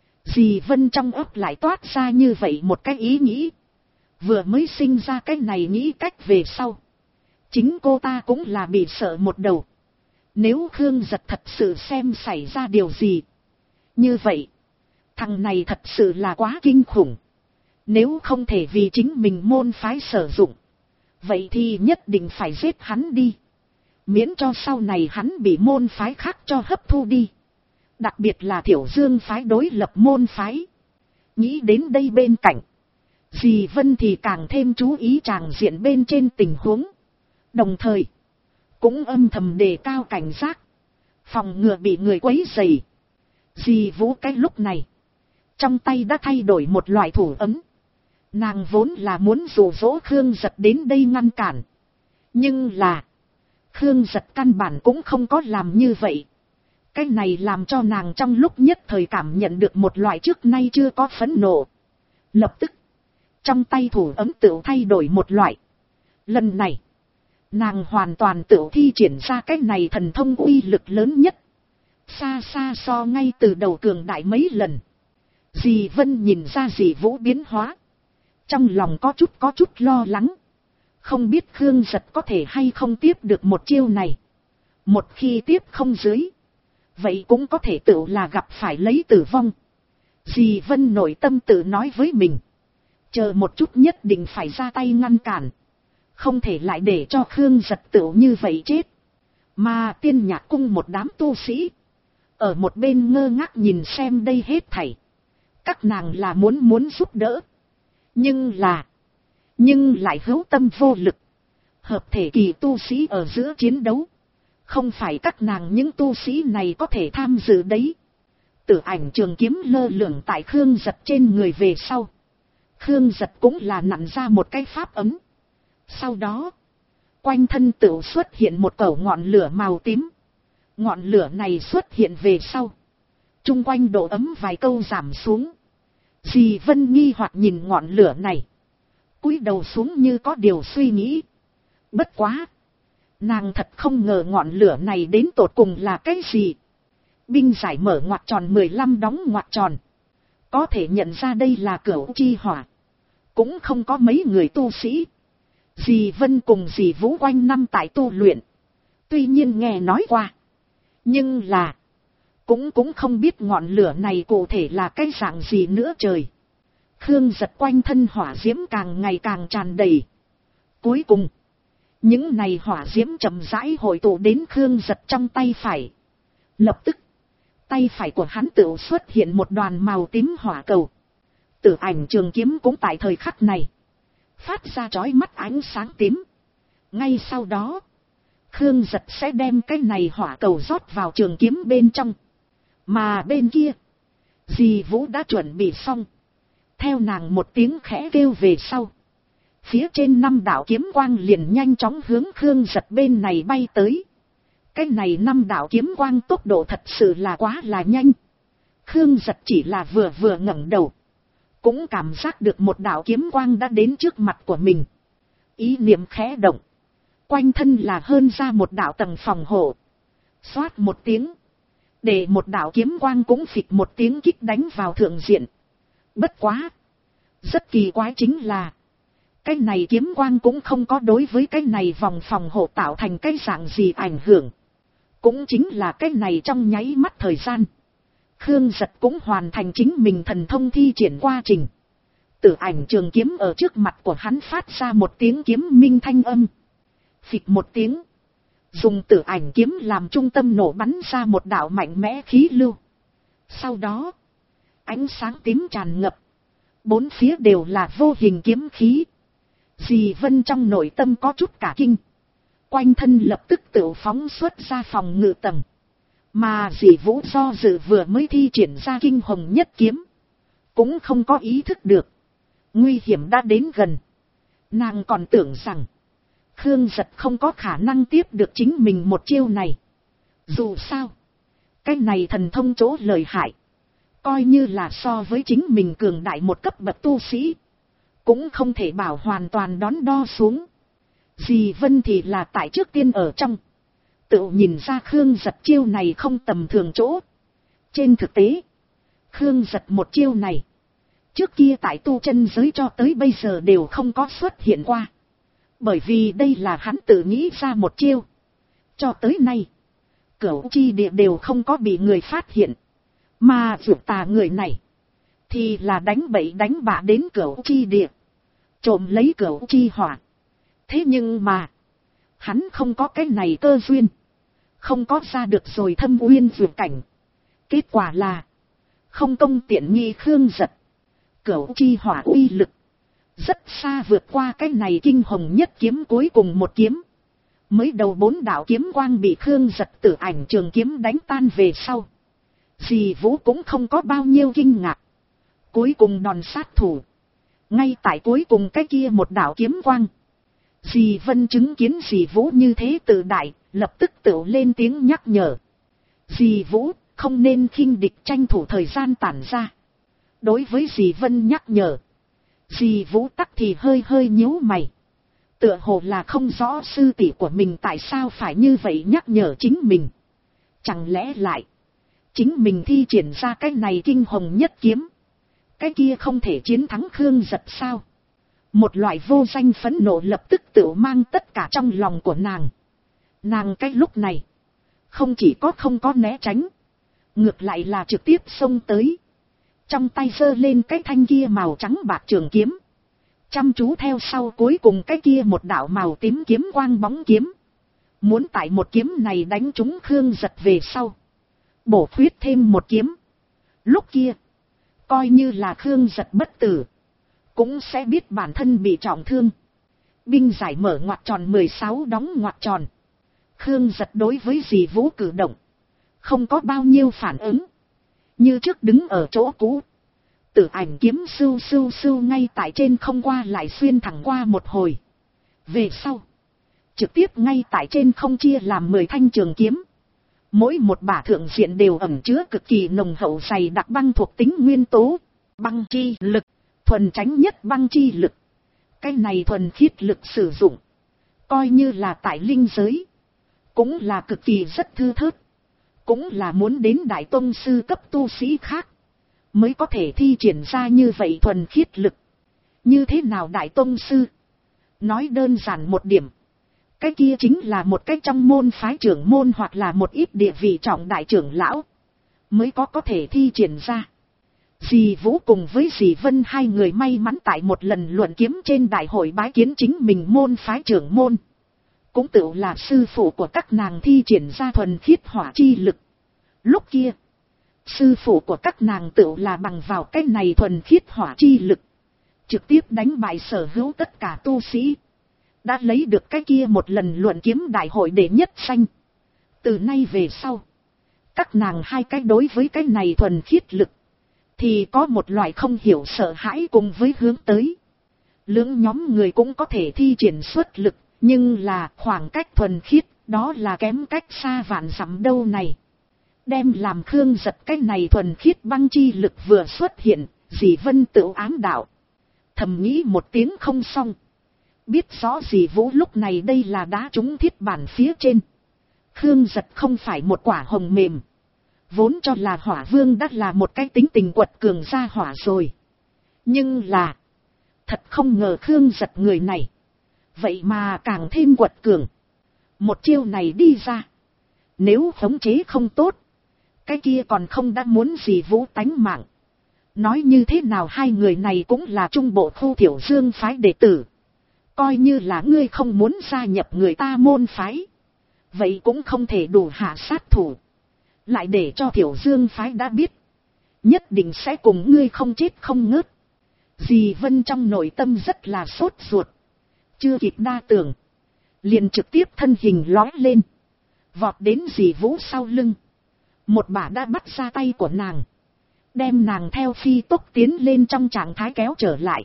Dì Vân trong óc lại toát ra như vậy một cái ý nghĩ. Vừa mới sinh ra cái này nghĩ cách về sau. Chính cô ta cũng là bị sợ một đầu. Nếu Khương Giật thật sự xem xảy ra điều gì. Như vậy. Thằng này thật sự là quá kinh khủng. Nếu không thể vì chính mình môn phái sử dụng. Vậy thì nhất định phải giết hắn đi. Miễn cho sau này hắn bị môn phái khác cho hấp thu đi. Đặc biệt là Thiểu Dương phái đối lập môn phái. Nghĩ đến đây bên cạnh. Dì Vân thì càng thêm chú ý tràng diện bên trên tình huống. Đồng thời. Cũng âm thầm đề cao cảnh giác. Phòng ngừa bị người quấy rầy. Dì Vũ cái lúc này. Trong tay đã thay đổi một loại thủ ấm. Nàng vốn là muốn dụ dỗ Khương Giật đến đây ngăn cản. Nhưng là. Khương Giật căn bản cũng không có làm như vậy. Cái này làm cho nàng trong lúc nhất thời cảm nhận được một loại trước nay chưa có phẫn nộ. Lập tức. Trong tay thủ ấm tựu thay đổi một loại. Lần này. Nàng hoàn toàn tựu thi triển ra cái này thần thông uy lực lớn nhất. Xa xa so ngay từ đầu cường đại mấy lần. Dì Vân nhìn ra dì Vũ biến hóa. Trong lòng có chút lo lắng. Không biết Khương Giật có thể hay không tiếp được một chiêu này. Một khi tiếp không dưới. Vậy cũng có thể tự là gặp phải lấy tử vong. Dì Vân nội tâm tự nói với mình. Chờ một chút nhất định phải ra tay ngăn cản. Không thể lại để cho Khương Giật tự như vậy chết. Mà Tiên Nhạc cung một đám tu sĩ. Ở một bên ngơ ngác nhìn xem đây hết thảy. Các nàng là muốn giúp đỡ. Nhưng lại hữu tâm vô lực. Hợp thể kỳ tu sĩ ở giữa chiến đấu. Không phải các nàng những tu sĩ này có thể tham dự đấy. Tử Ảnh trường kiếm lơ lửng tại Khương Giật trên người về sau. Khương Giật cũng là nặn ra một cái pháp ấm. Sau đó. Quanh thân tựu xuất hiện một cẩu ngọn lửa màu tím. Ngọn lửa này xuất hiện về sau. Trung quanh độ ấm vài câu giảm xuống. Dì Vân nghi hoặc nhìn ngọn lửa này. Cúi đầu xuống như có điều suy nghĩ. Bất quá. Nàng thật không ngờ ngọn lửa này đến tột cùng là cái gì. Binh giải mở ngoặc tròn 15 đóng ngoặc tròn. Có thể nhận ra đây là cửu chi hỏa. Cũng không có mấy người tu sĩ. Dì Vân cùng dì Vũ quanh năm tại tu luyện. Tuy nhiên nghe nói qua. Nhưng là. Cũng không biết ngọn lửa này cụ thể là cái dạng gì nữa trời. Khương Giật quanh thân hỏa diễm càng ngày càng tràn đầy. Cuối cùng. Những này hỏa diễm chậm rãi hội tụ đến Khương Giật trong tay phải. Lập tức. Tay phải của hắn tự xuất hiện một đoàn màu tím hỏa cầu. Tử Ảnh trường kiếm cũng tại thời khắc này. Phát ra chói mắt ánh sáng tím. Ngay sau đó. Khương Giật sẽ đem cái này hỏa cầu rót vào trường kiếm bên trong. Mà bên kia. Dì Vũ đã chuẩn bị xong. Theo nàng một tiếng khẽ kêu về sau. Phía trên 5 đạo kiếm quang liền nhanh chóng hướng Khương Giật bên này bay tới. Cái này 5 đạo kiếm quang tốc độ thật sự là quá là nhanh. Khương Giật chỉ là vừa ngẩng đầu. Cũng cảm giác được một đạo kiếm quang đã đến trước mặt của mình. Ý niệm khẽ động. Quanh thân là hơn ra một đạo tầng phòng hộ. Xoát một tiếng. Để một đạo kiếm quang cũng phịch một tiếng kích đánh vào thượng diện. Bất quá. Rất kỳ quái chính là. Cái này kiếm quang cũng không có đối với cái này vòng phòng hộ tạo thành cái dạng gì ảnh hưởng. Cũng chính là cái này trong nháy mắt thời gian. Khương Giật cũng hoàn thành chính mình thần thông thi triển quá trình. Tử Ảnh trường kiếm ở trước mặt của hắn phát ra một tiếng kiếm minh thanh âm. Phịch một tiếng. Dùng Tử Ảnh kiếm làm trung tâm nổ bắn ra một đạo mạnh mẽ khí lưu. Sau đó, ánh sáng tím tràn ngập, bốn phía đều là vô hình kiếm khí. Dì Vân trong nội tâm có chút cả kinh, quanh thân lập tức tự phóng xuất ra phòng ngự tầng. Mà dì Vũ do dự vừa mới thi triển ra kinh hồng nhất kiếm, cũng không có ý thức được nguy hiểm đã đến gần. Nàng còn tưởng rằng Khương Giật không có khả năng tiếp được chính mình một chiêu này. Dù sao, cái này thần thông chỗ lợi hại, coi như là so với chính mình cường đại một cấp bậc tu sĩ, cũng không thể bảo hoàn toàn đón đo xuống. Dì Vân thì là tại trước tiên ở trong, tự nhìn ra Khương Giật chiêu này không tầm thường chỗ. Trên thực tế, Khương Giật một chiêu này, trước kia tại tu chân giới cho tới bây giờ đều không có xuất hiện qua. Bởi vì đây là hắn tự nghĩ ra một chiêu. Cho tới nay, Cửu Chi Địa đều không có bị người phát hiện. Mà Dược Tà người này, thì là đánh bậy đánh bạ đến Cửu Chi Địa, trộm lấy Cửu Chi Hỏa. Thế nhưng mà, hắn không có cái này cơ duyên, không có ra được rồi Thâm Uyên Dược Cảnh. Kết quả là, không công tiện nghi Khương Giật. Cửu Chi Hỏa uy lực rất xa vượt qua cái này kinh hồng nhất kiếm cuối cùng một kiếm. Mới đầu 4 đạo kiếm quang bị Khương Giật Tử Ảnh Trường kiếm đánh tan về sau, dì Vũ cũng không có bao nhiêu kinh ngạc. Cuối cùng đòn sát thủ, ngay tại cuối cùng cái kia một đạo kiếm quang. Dì Vân chứng kiến dì Vũ như thế tự đại, lập tức tự lên tiếng nhắc nhở. Dì Vũ, không nên khinh địch, tranh thủ thời gian tản ra. Đối với dì Vân nhắc nhở, dì Vũ tắc thì hơi hơi nhíu mày. Tựa hồ là không rõ sư tỷ của mình tại sao phải như vậy nhắc nhở chính mình. Chẳng lẽ lại, chính mình thi triển ra cái này kinh hồng nhất kiếm, cái kia không thể chiến thắng Khương Giật sao? Một loại vô danh phẫn nộ lập tức tự mang tất cả trong lòng của nàng. Nàng cái lúc này, không chỉ có không có né tránh, ngược lại là trực tiếp xông tới. Trong tay giơ lên cái thanh kia màu trắng bạc trường kiếm, chăm chú theo sau cuối cùng cái kia một đạo màu tím kiếm quang bóng kiếm. Muốn tại một kiếm này đánh trúng Khương Giật về sau, bổ khuyết thêm một kiếm. Lúc kia, coi như là Khương Giật bất tử, cũng sẽ biết bản thân bị trọng thương. Binh giải mở ngoặc tròn 16 đóng ngoặc tròn. Khương Giật đối với dì Vũ cử động, không có bao nhiêu phản ứng. Như trước đứng ở chỗ cũ. Tử ảnh kiếm sưu sưu sưu ngay tại trên không qua lại xuyên thẳng qua một hồi. Về sau, trực tiếp ngay tại trên không chia làm 10 thanh trường kiếm. Mỗi một bả thượng diện đều ẩn chứa cực kỳ nồng hậu dày đặc băng thuộc tính nguyên tố. Băng chi lực, thuần tránh nhất băng chi lực. Cái này thuần khiết lực sử dụng, coi như là tại linh giới, cũng là cực kỳ rất thư thớt. Cũng là muốn đến đại tông sư cấp tu sĩ khác, mới có thể thi triển ra như vậy thuần khiết lực. Như thế nào đại tông sư? Nói đơn giản một điểm, cái kia chính là một cái trong môn phái trưởng môn hoặc là một ít địa vị trọng đại trưởng lão, mới có thể thi triển ra. Dì Vũ cùng với dì Vân hai người may mắn tại một lần luận kiếm trên đại hội bái kiến chính mình môn phái trưởng môn. Cũng tự là sư phụ của các nàng thi triển ra thuần khiết hỏa chi lực. Lúc kia, sư phụ của các nàng tự là bằng vào cái này thuần khiết hỏa chi lực, trực tiếp đánh bại sở hữu tất cả tu sĩ, đã lấy được cái kia một lần luận kiếm đại hội đệ nhất danh. Từ nay về sau, các nàng hai cái đối với cái này thuần khiết lực, thì có một loại không hiểu sợ hãi cùng với hướng tới. Lưỡng nhóm người cũng có thể thi triển xuất lực, nhưng là khoảng cách thuần khiết, đó là kém cách xa vạn dặm đâu này. Đem làm Khương Giật cái này thuần khiết băng chi lực vừa xuất hiện, dì Vân tự ám đạo. Thầm nghĩ một tiếng không xong. Biết rõ dì Vũ lúc này đây là đá trúng thiết bản phía trên. Khương Giật không phải một quả hồng mềm. Vốn cho là Hỏa Vương đã là một cái tính tình quật cường ra hỏa rồi. Nhưng là, thật không ngờ Khương Giật người này, vậy mà càng thêm quật cường. Một chiêu này đi ra, nếu khống chế không tốt, cái kia còn không đã muốn dì Vũ tánh mạng. Nói như thế nào hai người này cũng là trung bộ khu Thiểu Dương phái đệ tử. Coi như là ngươi không muốn gia nhập người ta môn phái, vậy cũng không thể đủ hạ sát thủ. Lại để cho Thiểu Dương phái đã biết, nhất định sẽ cùng ngươi không chết không ngớt. Dì Vân trong nội tâm rất là sốt ruột, chưa kịp đa tưởng, liền trực tiếp thân hình lói lên, vọt đến dì Vũ sau lưng, một bả đã bắt ra tay của nàng, đem nàng theo phi tốc tiến lên trong trạng thái kéo trở lại.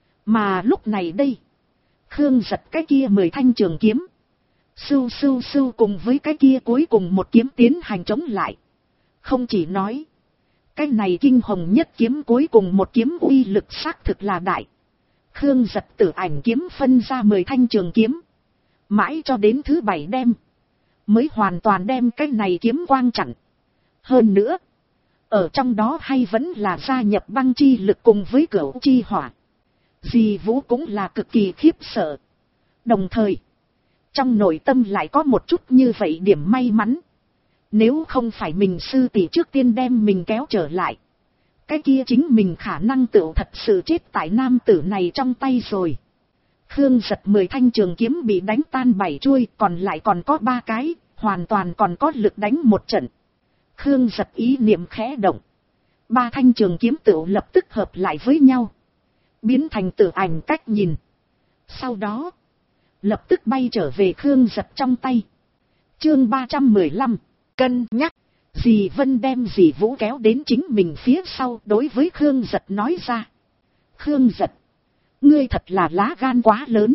Mà lúc này đây, Khương giật cái kia 10 thanh trường kiếm, sưu sưu sưu cùng với cái kia cuối cùng một kiếm tiến hành chống lại. Không chỉ nói, cái này kinh hồng nhất kiếm cuối cùng một kiếm uy lực xác thực là đại. Khương giật tử ảnh kiếm phân ra 10 thanh trường kiếm, mãi cho đến thứ 7 đêm, mới hoàn toàn đem cái này kiếm quang chặn. Hơn nữa, ở trong đó hay vẫn là gia nhập băng chi lực cùng với cửu chi hỏa. Dì Vũ cũng là cực kỳ khiếp sợ. Đồng thời, trong nội tâm lại có một chút như vậy điểm may mắn. Nếu không phải mình sư tỷ trước tiên đem mình kéo trở lại, cái kia chính mình khả năng tựu thật sự chết tại nam tử này trong tay rồi. Khương giật 10 thanh trường kiếm bị đánh tan 7 chuôi, còn lại còn có 3 cái, hoàn toàn còn có lực đánh một trận. Khương giật ý niệm khẽ động, 3 thanh trường kiếm tựu lập tức hợp lại với nhau, biến thành tử ảnh cách nhìn. Sau đó, lập tức bay trở về Khương giật trong tay. Chương 315, cân nhắc. Dì Vân đem dì Vũ kéo đến chính mình phía sau, đối với Khương giật nói ra. Khương giật, ngươi thật là lá gan quá lớn.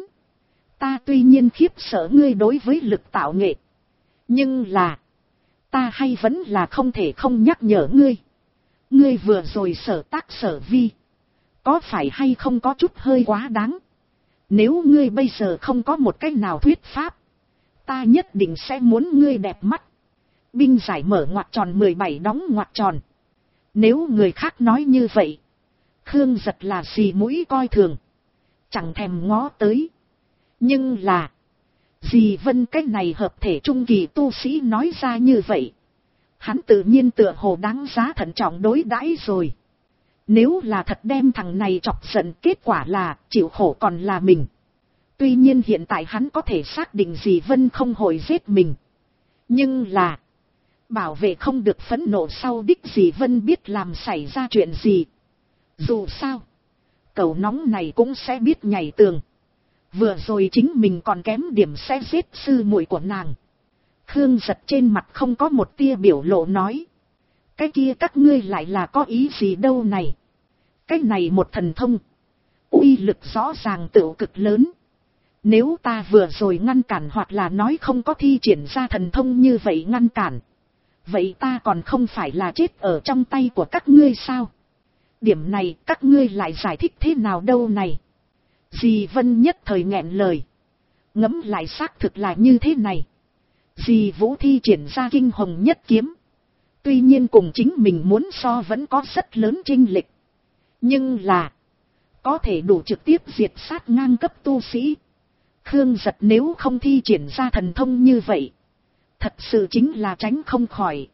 Ta tuy nhiên khiếp sợ ngươi đối với lực tạo nghệ, nhưng là, ta hay vẫn là không thể không nhắc nhở ngươi. Ngươi vừa rồi sở tác sở vi, có phải hay không có chút hơi quá đáng. Nếu ngươi bây giờ không có một cách nào thuyết pháp, ta nhất định sẽ muốn ngươi đẹp mắt. Binh giải mở ngoặc tròn 17 đóng ngoặc tròn. Nếu người khác nói như vậy, Khương giật là xì mũi coi thường, chẳng thèm ngó tới. Nhưng là, dì Vân cái này hợp thể trung kỳ tu sĩ nói ra như vậy, hắn tự nhiên tựa hồ đáng giá thận trọng đối đãi rồi. Nếu là thật đem thằng này chọc giận, kết quả là chịu khổ còn là mình. Tuy nhiên hiện tại hắn có thể xác định dì Vân không hội giết mình, nhưng là bảo vệ không được phẫn nộ sau đích dì Vân biết làm xảy ra chuyện gì. Dù sao, cẩu nóng này cũng sẽ biết nhảy tường. Vừa rồi chính mình còn kém điểm sẽ giết sư muội của nàng. Khương giật trên mặt không có một tia biểu lộ nói. Cái kia các ngươi lại là có ý gì đâu này. Cái này một thần thông, uy lực rõ ràng tựu cực lớn. Nếu ta vừa rồi ngăn cản hoặc là nói không có thi triển ra thần thông như vậy ngăn cản, vậy ta còn không phải là chết ở trong tay của các ngươi sao? Điểm này các ngươi lại giải thích thế nào đâu này? Dì Vân nhất thời nghẹn lời. Ngẫm lại xác thực là như thế này. Dì Vũ thi triển ra kinh hồng nhất kiếm, tuy nhiên cùng chính mình muốn so vẫn có rất lớn chênh lệch. Nhưng là, có thể đủ trực tiếp diệt sát ngang cấp tu sĩ. Khương giật nếu không thi triển ra thần thông như vậy, thật sự chính là tránh không khỏi.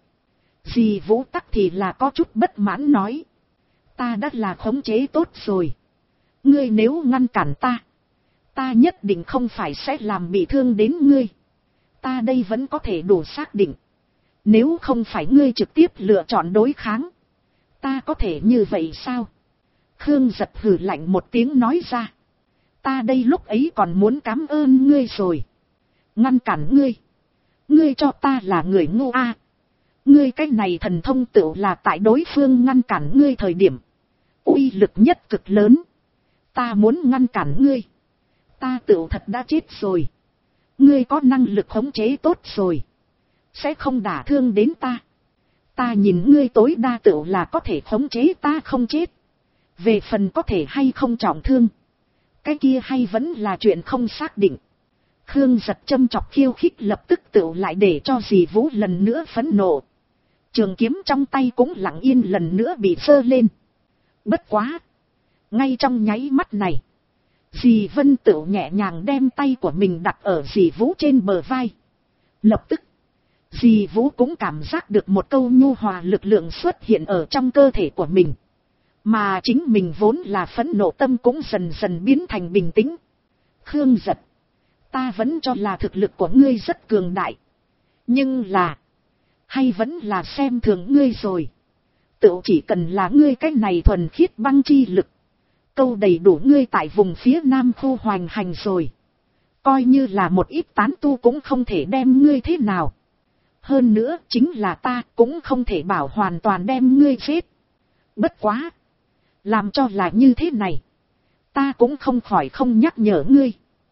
Dì Vũ tắc thì là có chút bất mãn nói. Ta đã là khống chế tốt rồi. Ngươi nếu ngăn cản ta nhất định không phải sẽ làm bị thương đến ngươi. Ta đây vẫn có thể đủ xác định. Nếu không phải ngươi trực tiếp lựa chọn đối kháng, ta có thể như vậy sao? Khương giật hừ lạnh một tiếng nói ra. Ta đây lúc ấy còn muốn cảm ơn ngươi rồi. Ngăn cản ngươi. Ngươi cho ta là người ngu a. Ngươi cái này thần thông tựu là tại đối phương ngăn cản ngươi thời điểm, uy lực nhất cực lớn. Ta muốn ngăn cản ngươi, ta tựu thật đã chết rồi. Ngươi có năng lực khống chế tốt rồi, sẽ không đả thương đến ta. Ta nhìn ngươi tối đa tựu là có thể khống chế ta không chết. Về phần có thể hay không trọng thương, cái kia hay vẫn là chuyện không xác định. Khương giật châm chọc khiêu khích lập tức tựu lại để cho dì Vũ lần nữa phẫn nộ. Trường kiếm trong tay cũng lặng yên lần nữa bị giơ lên. Bất quá, ngay trong nháy mắt này, dì Vân tựu nhẹ nhàng đem tay của mình đặt ở dì Vũ trên bờ vai. Lập tức, dì Vũ cũng cảm giác được một câu nhu hòa lực lượng xuất hiện ở trong cơ thể của mình. Mà chính mình vốn là phẫn nộ tâm cũng dần dần biến thành bình tĩnh. Khương giật, ta vẫn cho là thực lực của ngươi rất cường đại. Nhưng là, hay vẫn là xem thường ngươi rồi. Tự chỉ cần là ngươi cái này thuần khiết băng chi lực, câu đầy đủ ngươi tại vùng phía nam khu hoành hành rồi. Coi như là một ít tán tu cũng không thể đem ngươi thế nào. Hơn nữa chính là ta cũng không thể bảo hoàn toàn đem ngươi giết. Bất quá. Làm cho là như thế này. Ta cũng không khỏi không nhắc nhở ngươi.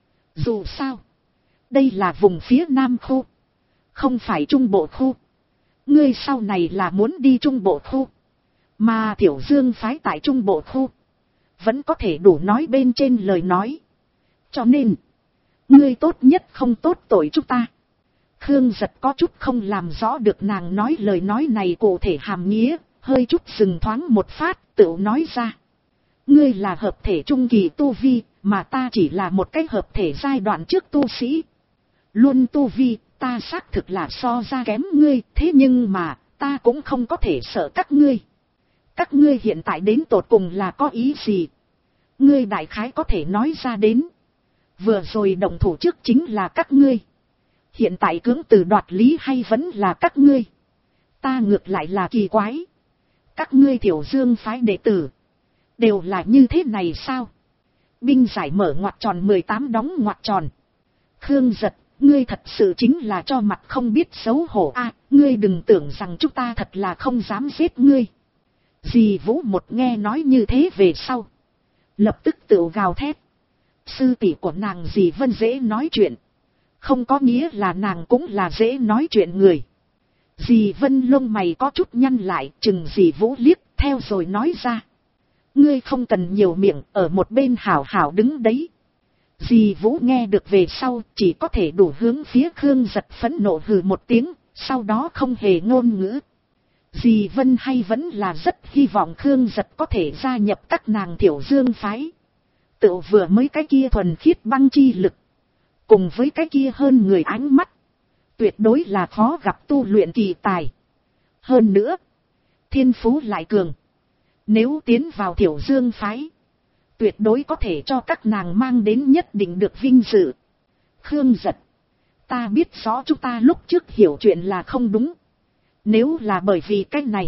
Dù sao. Đây là vùng phía nam khu. Không phải trung bộ khu. Ngươi sau này là muốn đi trung bộ khu. Mà Tiểu Dương phái tại trung bộ khu. Vẫn có thể đủ nói bên trên lời nói. Cho nên. Ngươi tốt nhất không tốt tội chúng ta. Khương Giật có chút không làm rõ được nàng nói lời nói này cụ thể hàm nghĩa. Hơi chút dừng thoáng một phát tự nói ra. Ngươi là hợp thể trung kỳ tu vi. Mà ta chỉ là một cái hợp thể giai đoạn trước tu sĩ. Luôn tu vi ta xác thực là so ra kém ngươi. Thế nhưng mà ta cũng không có thể sợ các ngươi. Các ngươi hiện tại đến tột cùng là có ý gì? Ngươi đại khái có thể nói ra đến. Vừa rồi động thủ trước chính là các ngươi. Hiện tại cưỡng từ đoạt lý hay vẫn là các ngươi? Ta ngược lại là kỳ quái. Các ngươi Tiểu Dương phái đệ tử. Đều là như thế này sao? Binh giải mở ngoặc tròn 18 đóng ngoặc tròn. Khương Giật, ngươi thật sự chính là cho mặt không biết xấu hổ a. Ngươi đừng tưởng rằng chúng ta thật là không dám giết ngươi. Dì Vũ một nghe nói như thế về sau. Lập tức tự gào thét. Sư tỷ của nàng dì Vân dễ nói chuyện. Không có nghĩa là nàng cũng là dễ nói chuyện người. Dì Vân lông mày có chút nhăn lại, chừng dì Vũ liếc theo rồi nói ra. Ngươi không cần nhiều miệng, ở một bên hảo hảo đứng đấy. Dì Vũ nghe được về sau, chỉ có thể đủ hướng phía Khương Giật phẫn nộ hừ một tiếng, sau đó không hề ngôn ngữ. Dì Vân hay vẫn là rất hy vọng Khương Giật có thể gia nhập các nàng Tiểu Dương phái. Tự vừa mới cái kia thuần khiết băng chi lực. Cùng với cái kia hơn người ánh mắt. Tuyệt đối là khó gặp tu luyện kỳ tài. Hơn nữa. Thiên phú lại cường. Nếu tiến vào Tiểu Dương phái. Tuyệt đối có thể cho các nàng mang đến nhất định được vinh dự. Khương Giật. Ta biết rõ chúng ta lúc trước hiểu chuyện là không đúng. Nếu là bởi vì cái này.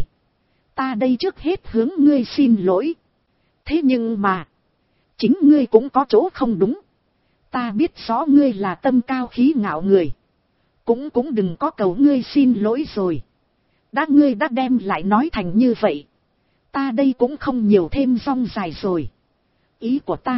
Ta đây trước hết hướng ngươi xin lỗi. Thế nhưng mà. Chính ngươi cũng có chỗ không đúng. Ta biết rõ ngươi là tâm cao khí ngạo người. Cũng đừng có cầu ngươi xin lỗi rồi. Ngươi đã đem lại nói thành như vậy. Ta đây cũng không nhiều thêm rong dài rồi. Ý của ta.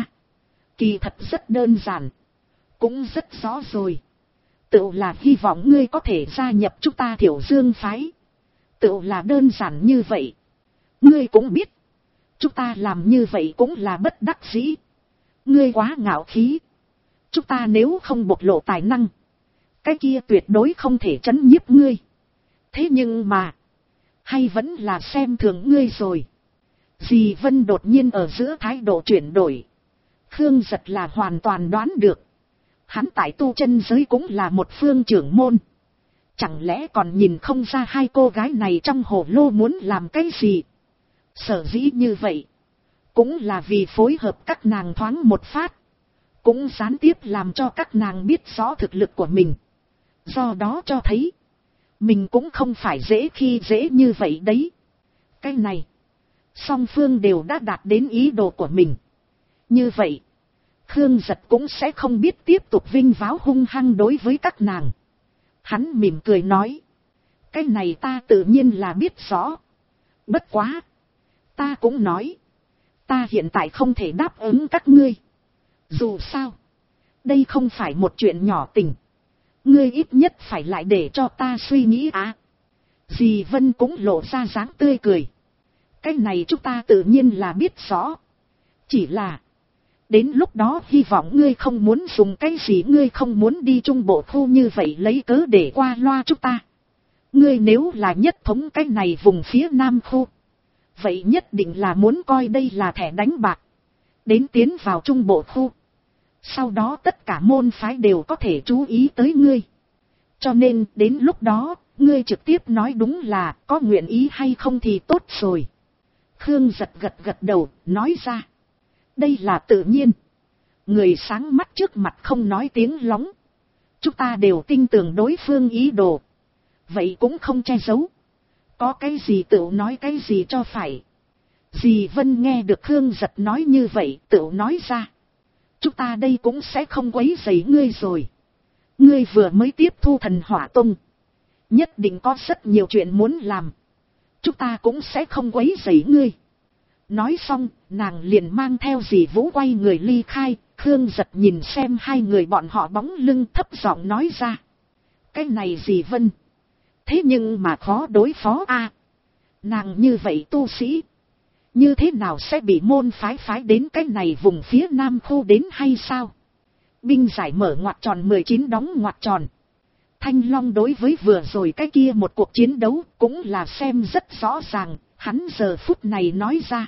Kỳ thật rất đơn giản. Cũng rất rõ rồi. Tự là hy vọng ngươi có thể gia nhập chúng ta Tiểu Dương phái. Tự là đơn giản như vậy. Ngươi cũng biết. Chúng ta làm như vậy cũng là bất đắc dĩ. Ngươi quá ngạo khí. Chúng ta nếu không bộc lộ tài năng. Cái kia tuyệt đối không thể trấn nhiếp ngươi. Thế nhưng mà. Hay vẫn là xem thường ngươi rồi. Dì Vân đột nhiên ở giữa thái độ chuyển đổi. Khương Giật là hoàn toàn đoán được. Hắn tại tu chân giới cũng là một phương trưởng môn. Chẳng lẽ còn nhìn không ra hai cô gái này trong hồ lô muốn làm cái gì. Sở dĩ như vậy. Cũng là vì phối hợp các nàng thoáng một phát. Cũng gián tiếp làm cho các nàng biết rõ thực lực của mình. Do đó cho thấy. Mình cũng không phải dễ khi dễ như vậy đấy. Cái này. Song phương đều đã đạt đến ý đồ của mình. Như vậy. Khương Giật cũng sẽ không biết tiếp tục vinh váo hung hăng đối với các nàng. Hắn mỉm cười nói. Cái này ta tự nhiên là biết rõ. Bất quá. Ta cũng nói. Ta hiện tại không thể đáp ứng các ngươi. Dù sao. Đây không phải một chuyện nhỏ tình. Ngươi ít nhất phải lại để cho ta suy nghĩ á. Dì Vân cũng lộ ra dáng tươi cười. Cái này chúng ta tự nhiên là biết rõ. Chỉ là. Đến lúc đó hy vọng ngươi không muốn dùng cái gì ngươi không muốn đi trung bộ khu như vậy lấy cớ để qua loa chúng ta. Ngươi nếu là nhất thống cái này vùng phía nam khu. Vậy nhất định là muốn coi đây là thẻ đánh bạc. Đến tiến vào trung bộ khu. Sau đó tất cả môn phái đều có thể chú ý tới ngươi. Cho nên đến lúc đó, ngươi trực tiếp nói đúng là có nguyện ý hay không thì tốt rồi. Khương Giật gật đầu, nói ra. Đây là tự nhiên. Người sáng mắt trước mặt không nói tiếng lóng. Chúng ta đều tin tưởng đối phương ý đồ. Vậy cũng không che giấu. Có cái gì tự nói cái gì cho phải. Dì Vân nghe được Khương Giật nói như vậy tự nói ra. Chúng ta đây cũng sẽ không quấy rầy ngươi rồi. Ngươi vừa mới tiếp thu Thần Hỏa Tông. Nhất định có rất nhiều chuyện muốn làm. Chúng ta cũng sẽ không quấy rầy ngươi. Nói xong, nàng liền mang theo dì Vũ quay người ly khai. Khương Giật nhìn xem hai người bọn họ bóng lưng thấp giọng nói ra. Cái này dì Vân. Thế nhưng mà khó đối phó a. Nàng như vậy tu sĩ. Như thế nào sẽ bị môn phái đến cái này vùng phía nam khu đến hay sao? Binh giải mở ngoặc tròn 19 đóng ngoặc tròn. Thanh Long đối với vừa rồi cái kia một cuộc chiến đấu cũng là xem rất rõ ràng, hắn giờ phút này nói ra.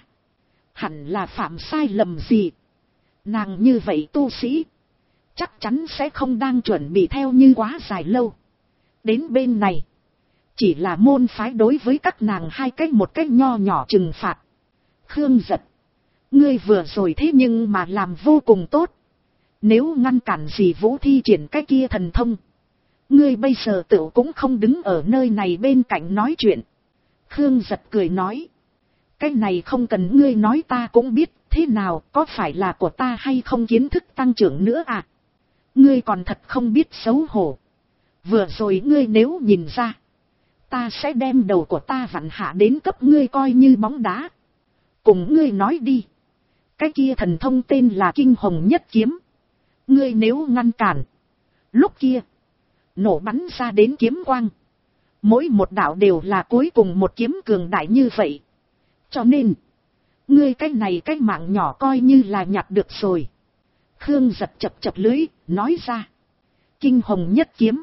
Hẳn là phạm sai lầm gì? Nàng như vậy tu sĩ, chắc chắn sẽ không đang chuẩn bị theo như quá dài lâu. Đến bên này, chỉ là môn phái đối với các nàng hai cách một cách nho nhỏ trừng phạt. Khương Giật, ngươi vừa rồi thế nhưng mà làm vô cùng tốt. Nếu ngăn cản dì Vũ thi triển cái kia thần thông, ngươi bây giờ tự cũng không đứng ở nơi này bên cạnh nói chuyện. Khương Giật cười nói, cái này không cần ngươi nói ta cũng biết, thế nào có phải là của ta hay không kiến thức tăng trưởng nữa à? Ngươi còn thật không biết xấu hổ. Vừa rồi ngươi nếu nhìn ra, ta sẽ đem đầu của ta vặn hạ đến cấp ngươi coi như bóng đá. Cùng ngươi nói đi. Cái kia thần thông tên là Kinh Hồng Nhất Kiếm. Ngươi nếu ngăn cản, lúc kia nổ bắn ra đến kiếm quang. Mỗi một đạo đều là cuối cùng một kiếm cường đại như vậy. Cho nên, ngươi cái này cái mạng nhỏ coi như là nhặt được rồi. Khương Giật chập chập lưỡi, nói ra. Kinh Hồng Nhất Kiếm.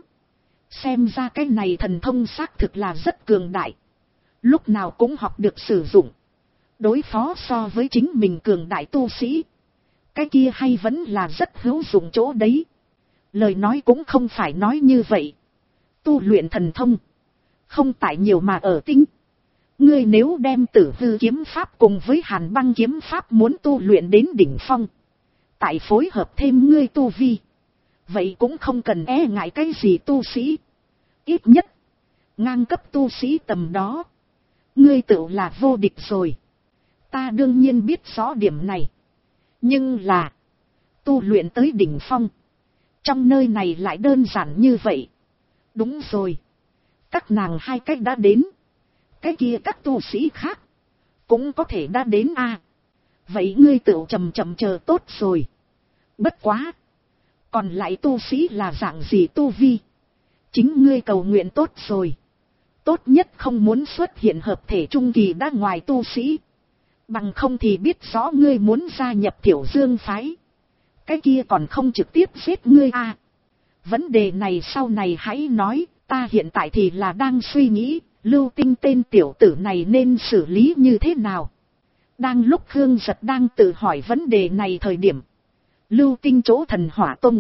Xem ra cái này thần thông xác thực là rất cường đại. Lúc nào cũng học được sử dụng. Đối phó so với chính mình cường đại tu sĩ. Cái kia hay vẫn là rất hữu dụng chỗ đấy. Lời nói cũng không phải nói như vậy. Tu luyện thần thông. Không tại nhiều mà ở tinh. Ngươi nếu đem Tử Hư kiếm pháp cùng với Hàn Băng kiếm pháp muốn tu luyện đến đỉnh phong. Tại phối hợp thêm ngươi tu vi. Vậy cũng không cần e ngại cái gì tu sĩ. Ít nhất. Ngang cấp tu sĩ tầm đó. Ngươi tự là vô địch rồi. Ta đương nhiên biết rõ điểm này. Nhưng là. Tu luyện tới đỉnh phong. Trong nơi này lại đơn giản như vậy. Đúng rồi. Các nàng hai cách đã đến. Cái kia các tu sĩ khác. Cũng có thể đã đến a. Vậy ngươi tự chậm chậm chờ tốt rồi. Bất quá. Còn lại tu sĩ là dạng gì tu vi. Chính ngươi cầu nguyện tốt rồi. Tốt nhất không muốn xuất hiện hợp thể trung kỳ đã ngoài tu sĩ. Bằng không thì biết rõ ngươi muốn gia nhập Thiểu Dương phái. Cái kia còn không trực tiếp giết ngươi a. Vấn đề này sau này hãy nói. Ta hiện tại thì là đang suy nghĩ. Lưu Tinh tên tiểu tử này nên xử lý như thế nào. Đang lúc Khương Giật đang tự hỏi vấn đề này thời điểm. Lưu Tinh chỗ Thần Hỏa Tông.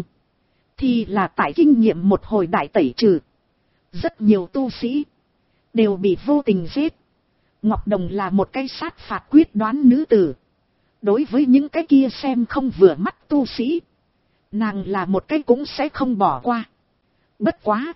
Thì là tại kinh nghiệm một hồi đại tẩy trừ. Rất nhiều tu sĩ. Đều bị vô tình giết. Ngọc Đồng là một cái sát phạt quyết đoán nữ tử. Đối với những cái kia xem không vừa mắt tu sĩ. Nàng là một cái cũng sẽ không bỏ qua. Bất quá.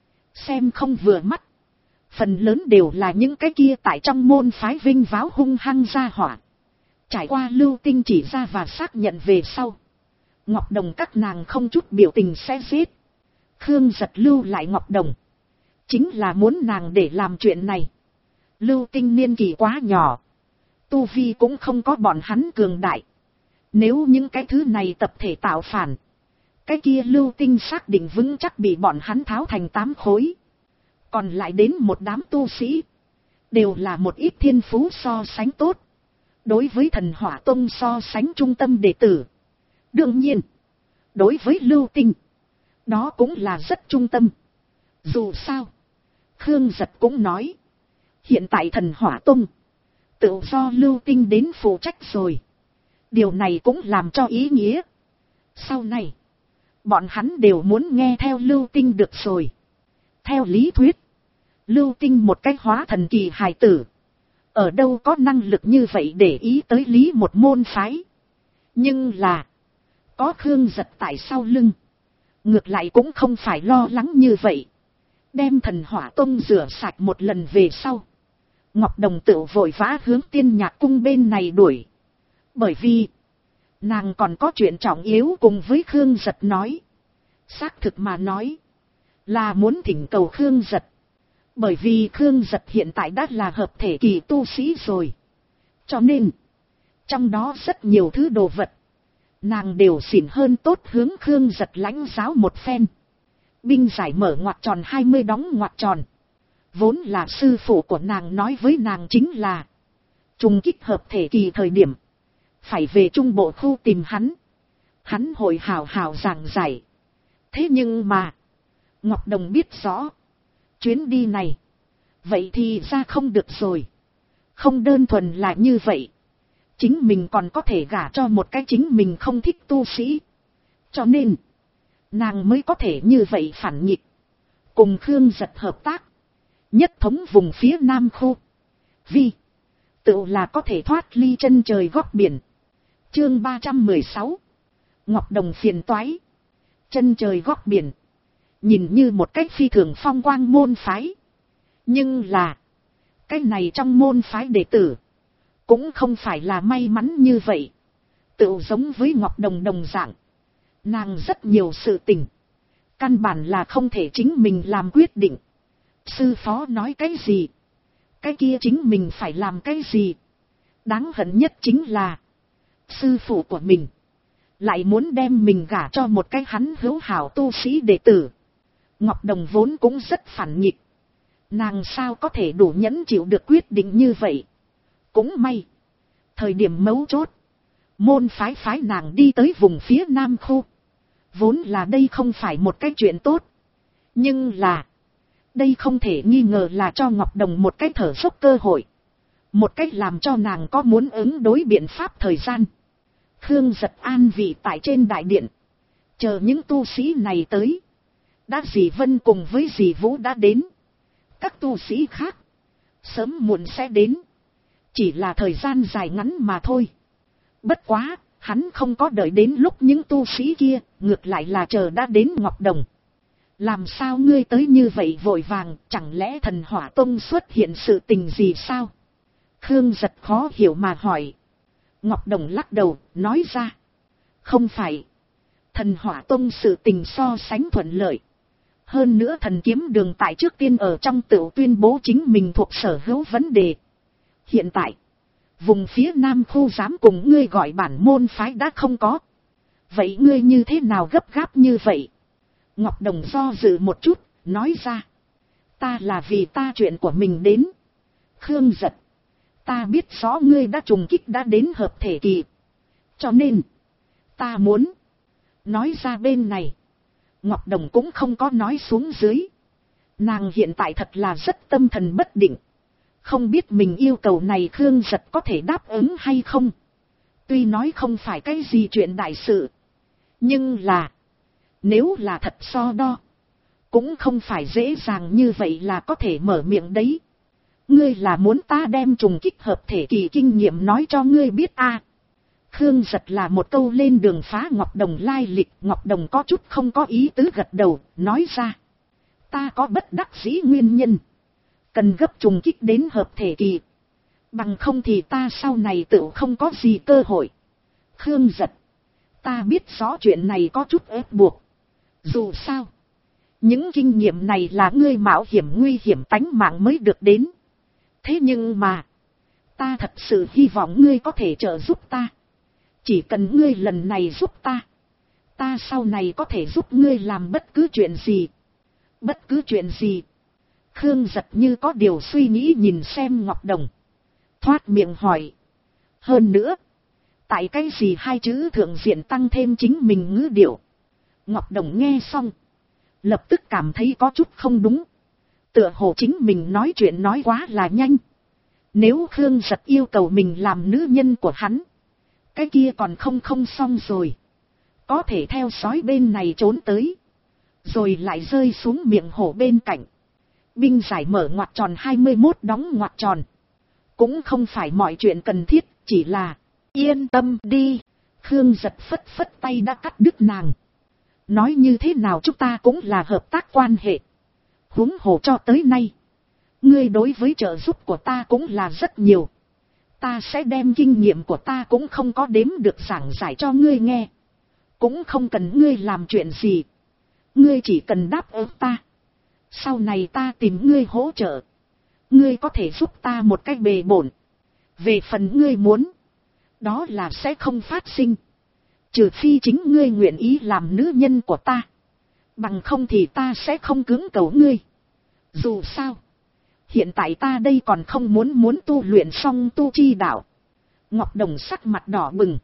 Xem không vừa mắt. Phần lớn đều là những cái kia tại trong môn phái vinh váo hung hăng ra hỏa. Trải qua Lưu Tinh chỉ ra và xác nhận về sau. Ngọc Đồng các nàng không chút biểu tình sẽ giết. Khương Giật lưu lại Ngọc Đồng. Chính là muốn nàng để làm chuyện này. Lưu Tinh niên kỳ quá nhỏ. Tu vi cũng không có bọn hắn cường đại. Nếu những cái thứ này tập thể tạo phản. Cái kia Lưu Tinh xác định vững chắc bị bọn hắn tháo thành 8 khối. Còn lại đến một đám tu sĩ. Đều là một ít thiên phú so sánh tốt. Đối với Thần Hỏa Tông so sánh trung tâm đệ tử. Đương nhiên. Đối với Lưu Tinh. Đó cũng là rất trung tâm. Dù sao. Khương Giật cũng nói. Hiện tại Thần Hỏa Tông. Tự do Lưu Tinh đến phụ trách rồi. Điều này cũng làm cho ý nghĩa. Sau này. Bọn hắn đều muốn nghe theo Lưu Tinh được rồi. Theo lý thuyết. Lưu Tinh một cách hóa thần kỳ hài tử. Ở đâu có năng lực như vậy để ý tới lý một môn phái. Nhưng là. Có Khương Giật tại sau lưng. Ngược lại cũng không phải lo lắng như vậy. Đem Thần Hỏa Tông rửa sạch một lần về sau. Ngọc Đồng tự vội vã hướng Tiên Nhạc Cung bên này đuổi. Bởi vì, nàng còn có chuyện trọng yếu cùng với Khương Giật nói. Xác thực mà nói, là muốn thỉnh cầu Khương Giật. Bởi vì Khương Giật hiện tại đã là hợp thể kỳ tu sĩ rồi. Cho nên, trong đó rất nhiều thứ đồ vật, nàng đều xỉn hơn tốt hướng Khương Giật lãnh giáo một phen. Binh giải mở ngoặc tròn 20 đóng ngoặc tròn. Vốn là sư phụ của nàng nói với nàng chính là, trùng kích hợp thể kỳ thời điểm, phải về trung bộ khu tìm hắn. Hắn hội hào hào giảng giải. Thế nhưng mà, Ngọc Đồng biết rõ, chuyến đi này, vậy thì ra không được rồi. Không đơn thuần là như vậy. Chính mình còn có thể gả cho một cái chính mình không thích tu sĩ. Cho nên, nàng mới có thể như vậy phản nghịch. Cùng Khương Giật hợp tác. Nhất thống vùng phía Nam khu. Vì, tự là có thể thoát ly chân trời góc biển. Chương 316. Ngọc Đồng phiền toái. Chân trời góc biển. Nhìn như một cách phi thường phong quang môn phái. Nhưng là, cái này trong môn phái đệ tử, cũng không phải là may mắn như vậy. Tự giống với Ngọc Đồng đồng dạng. Nàng rất nhiều sự tình, căn bản là không thể chính mình làm quyết định. Sư phó nói cái gì, cái kia chính mình phải làm cái gì. Đáng hận nhất chính là, sư phụ của mình lại muốn đem mình gả cho một cái hắn hữu hảo tu sĩ đệ tử. Ngọc Đồng vốn cũng rất phản nghịch. Nàng sao có thể đủ nhẫn chịu được quyết định như vậy. Cũng may, thời điểm mấu chốt, môn phái nàng đi tới vùng phía Nam khu. Vốn là đây không phải một cái chuyện tốt. Nhưng là, đây không thể nghi ngờ là cho Ngọc Đồng một cái thở dốc cơ hội. Một cách làm cho nàng có muốn ứng đối biện pháp thời gian. Khương Giật an vị tại trên đại điện. Chờ những tu sĩ này tới. Đã dì Vân cùng với dì Vũ đã đến. Các tu sĩ khác, sớm muộn sẽ đến. Chỉ là thời gian dài ngắn mà thôi. Bất quá, hắn không có đợi đến lúc những tu sĩ kia, ngược lại là chờ đã đến Ngọc Đồng. Làm sao ngươi tới như vậy vội vàng, chẳng lẽ Thần Hỏa Tông xuất hiện sự tình gì sao? Khương Giật khó hiểu mà hỏi. Ngọc Đồng lắc đầu, nói ra. Không phải. Thần Hỏa Tông sự tình so sánh thuận lợi. Hơn nữa Thần Kiếm Đường tại trước tiên ở trong tựu tuyên bố chính mình thuộc sở hữu vấn đề. Hiện tại, vùng phía Nam khu dám cùng ngươi gọi bản môn phái đã không có. Vậy ngươi như thế nào gấp gáp như vậy? Ngọc Đồng do dự một chút, nói ra. Ta là vì ta chuyện của mình đến. Khương Giật, ta biết rõ ngươi đã trùng kích đã đến hợp thể kỳ. Cho nên, ta muốn nói ra bên này. Ngọc Đồng cũng không có nói xuống dưới. Nàng hiện tại thật là rất tâm thần bất định. Không biết mình yêu cầu này Khương Giật có thể đáp ứng hay không. Tuy nói không phải cái gì chuyện đại sự. Nhưng là, nếu là thật so đo, cũng không phải dễ dàng như vậy là có thể mở miệng đấy. Ngươi là muốn ta đem trùng kích hợp thể kỳ kinh nghiệm nói cho ngươi biết à? Khương Giật là một câu lên đường phá Ngọc Đồng lai lịch. Ngọc Đồng có chút không có ý tứ gật đầu, nói ra. Ta có bất đắc dĩ nguyên nhân. Cần gấp trùng kích đến hợp thể kỳ. Bằng không thì ta sau này tự không có gì cơ hội. Khương Giật, ta biết rõ chuyện này có chút ép buộc. Dù sao, những kinh nghiệm này là ngươi mạo hiểm nguy hiểm tánh mạng mới được đến. Thế nhưng mà, ta thật sự hy vọng ngươi có thể trợ giúp ta. Chỉ cần ngươi lần này giúp ta, ta sau này có thể giúp ngươi làm bất cứ chuyện gì. Bất cứ chuyện gì? Khương Giật như có điều suy nghĩ nhìn xem Ngọc Đồng. Thoát miệng hỏi. Hơn nữa, tại cái gì hai chữ thượng diện tăng thêm chính mình ngữ điệu. Ngọc Đồng nghe xong, lập tức cảm thấy có chút không đúng. Tựa hồ chính mình nói chuyện nói quá là nhanh. Nếu Khương Giật yêu cầu mình làm nữ nhân của hắn, cái kia còn không xong rồi. Có thể theo sói bên này trốn tới, rồi lại rơi xuống miệng hổ bên cạnh. Binh giải mở ngoặc tròn 21 đóng ngoặc tròn. Cũng không phải mọi chuyện cần thiết, chỉ là yên tâm đi. Khương Giật phất phất tay đã cắt đứt nàng. Nói như thế nào chúng ta cũng là hợp tác quan hệ. Huống hồ cho tới nay, Ngươi đối với trợ giúp của ta cũng là rất nhiều. Ta sẽ đem kinh nghiệm của ta cũng không có đếm được giảng giải cho ngươi nghe. Cũng không cần ngươi làm chuyện gì. Ngươi chỉ cần đáp ứng ta. Sau này ta tìm ngươi hỗ trợ. Ngươi có thể giúp ta một cách bề bộn. Về phần ngươi muốn, đó là sẽ không phát sinh. Trừ phi chính ngươi nguyện ý làm nữ nhân của ta. Bằng không thì ta sẽ không cưỡng cầu ngươi. Dù sao, hiện tại ta đây còn không muốn tu luyện xong tu chi đạo. Ngọc Đồng sắc mặt đỏ bừng.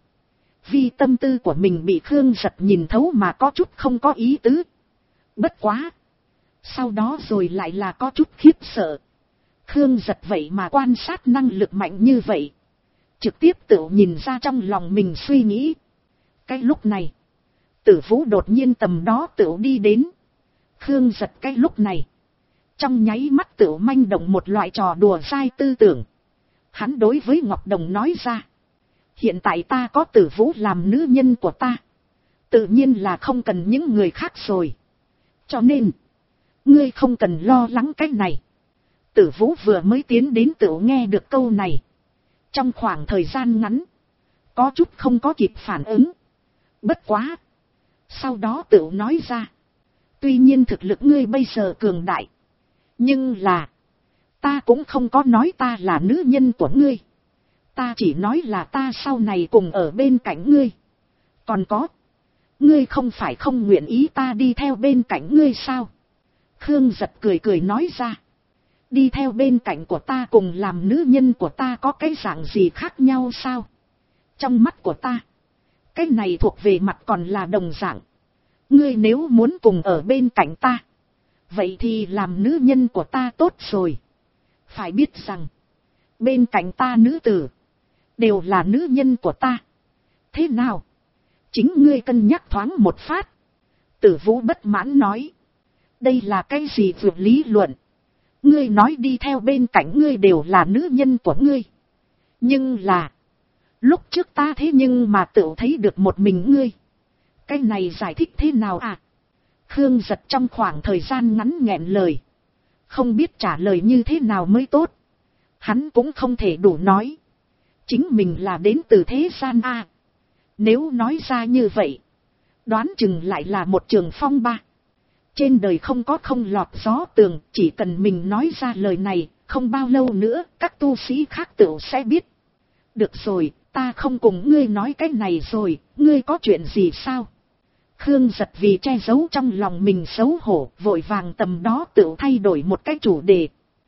Vì tâm tư của mình bị Khương Giật nhìn thấu mà có chút không có ý tứ. Bất quá. Sau đó rồi lại là có chút khiếp sợ. Khương Giật vậy mà quan sát năng lực mạnh như vậy. Trực tiếp tự nhìn ra trong lòng mình suy nghĩ. Cái lúc này, Tử Vũ đột nhiên tầm đó tự đi đến. Khương Giật cái lúc này, trong nháy mắt tự manh động một loại trò đùa dai tư tưởng. Hắn đối với Ngọc Đồng nói ra. Hiện tại ta có Tử Vũ làm nữ nhân của ta. Tự nhiên là không cần những người khác rồi. Cho nên, ngươi không cần lo lắng cái này. Tử Vũ vừa mới tiến đến tự nghe được câu này. Trong khoảng thời gian ngắn, có chút không có kịp phản ứng. Bất quá. Sau đó tự nói ra. Tuy nhiên thực lực ngươi bây giờ cường đại. Nhưng là, ta cũng không có nói ta là nữ nhân của ngươi. Ta chỉ nói là ta sau này cùng ở bên cạnh ngươi. Còn có, ngươi không phải không nguyện ý ta đi theo bên cạnh ngươi sao? Khương Giật cười cười nói ra. Đi theo bên cạnh của ta cùng làm nữ nhân của ta có cái dạng gì khác nhau sao? Trong mắt của ta, cái này thuộc về mặt còn là đồng dạng. Ngươi nếu muốn cùng ở bên cạnh ta, vậy thì làm nữ nhân của ta tốt rồi. Phải biết rằng, bên cạnh ta nữ tử, đều là nữ nhân của ta. Thế nào? Chính ngươi cân nhắc thoáng một phát. Tử Vũ bất mãn nói. Đây là cái gì vượt lý luận? Ngươi nói đi theo bên cạnh ngươi đều là nữ nhân của ngươi. Nhưng là, lúc trước ta thế nhưng mà tự thấy được một mình ngươi. Cái này giải thích thế nào à? Khương Giật trong khoảng thời gian ngắn nghẹn lời. Không biết trả lời như thế nào mới tốt. Hắn cũng không thể đủ nói. Chính mình là đến từ thế gian à. Nếu nói ra như vậy, đoán chừng lại là một trường phong ba. Trên đời không có không lọt gió tường, chỉ cần mình nói ra lời này, không bao lâu nữa các tu sĩ khác tự sẽ biết. Được rồi, ta không cùng ngươi nói cái này rồi, ngươi có chuyện gì sao? Khương Giật vì che giấu trong lòng mình xấu hổ, vội vàng tầm đó tự thay đổi một cái chủ đề.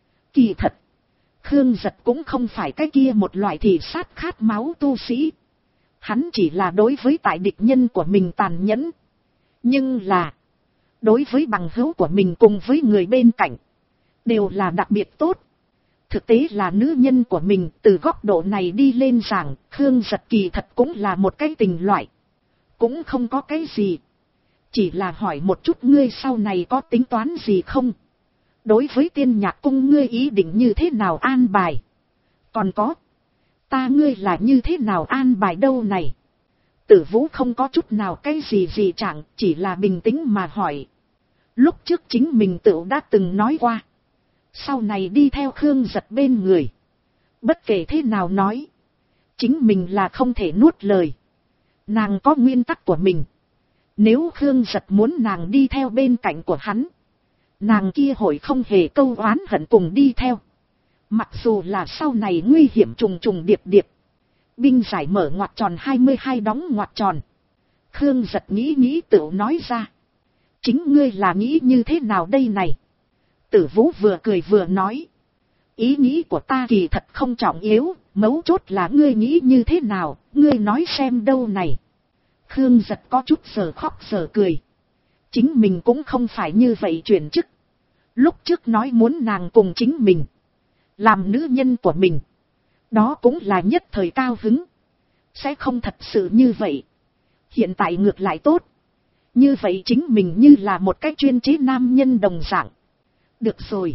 Kỳ thật, Khương Giật cũng không phải cái kia một loại thị sát khát máu tu sĩ. Hắn chỉ là đối với tại địch nhân của mình tàn nhẫn. Nhưng là, đối với bằng hữu của mình cùng với người bên cạnh, đều là đặc biệt tốt. Thực tế là nữ nhân của mình, từ góc độ này đi lên giảng, Khương Giật kỳ thật cũng là một cái tình loại. Cũng không có cái gì. Chỉ là hỏi một chút ngươi sau này có tính toán gì không? Đối với Tiên Nhạc Cung ngươi ý định như thế nào an bài? Còn có, ta ngươi là như thế nào an bài đâu này? Tử Vũ không có chút nào cái gì chẳng, chỉ là bình tĩnh mà hỏi. Lúc trước chính mình tự đã từng nói qua. Sau này đi theo Khương Giật bên người. Bất kể thế nào nói, chính mình là không thể nuốt lời. Nàng có nguyên tắc của mình. Nếu Khương Giật muốn nàng đi theo bên cạnh của hắn, nàng kia hội không hề câu oán hận cùng đi theo. Mặc dù là sau này nguy hiểm trùng trùng điệp điệp. Binh giải mở ngoặc tròn 22 đóng ngoặc tròn. Khương Giật nghĩ tự nói ra. Chính ngươi là nghĩ như thế nào đây này? Tử Vũ vừa cười vừa nói. Ý nghĩ của ta kỳ thật không trọng yếu, mấu chốt là ngươi nghĩ như thế nào, ngươi nói xem đâu này. Khương Giật có chút giờ khóc giờ cười. Chính mình cũng không phải như vậy chuyển chức. Lúc trước nói muốn nàng cùng chính mình, làm nữ nhân của mình, đó cũng là nhất thời cao hứng. Sẽ không thật sự như vậy. Hiện tại ngược lại tốt. Như vậy chính mình như là một cái chuyên chế nam nhân đồng dạng. Được rồi.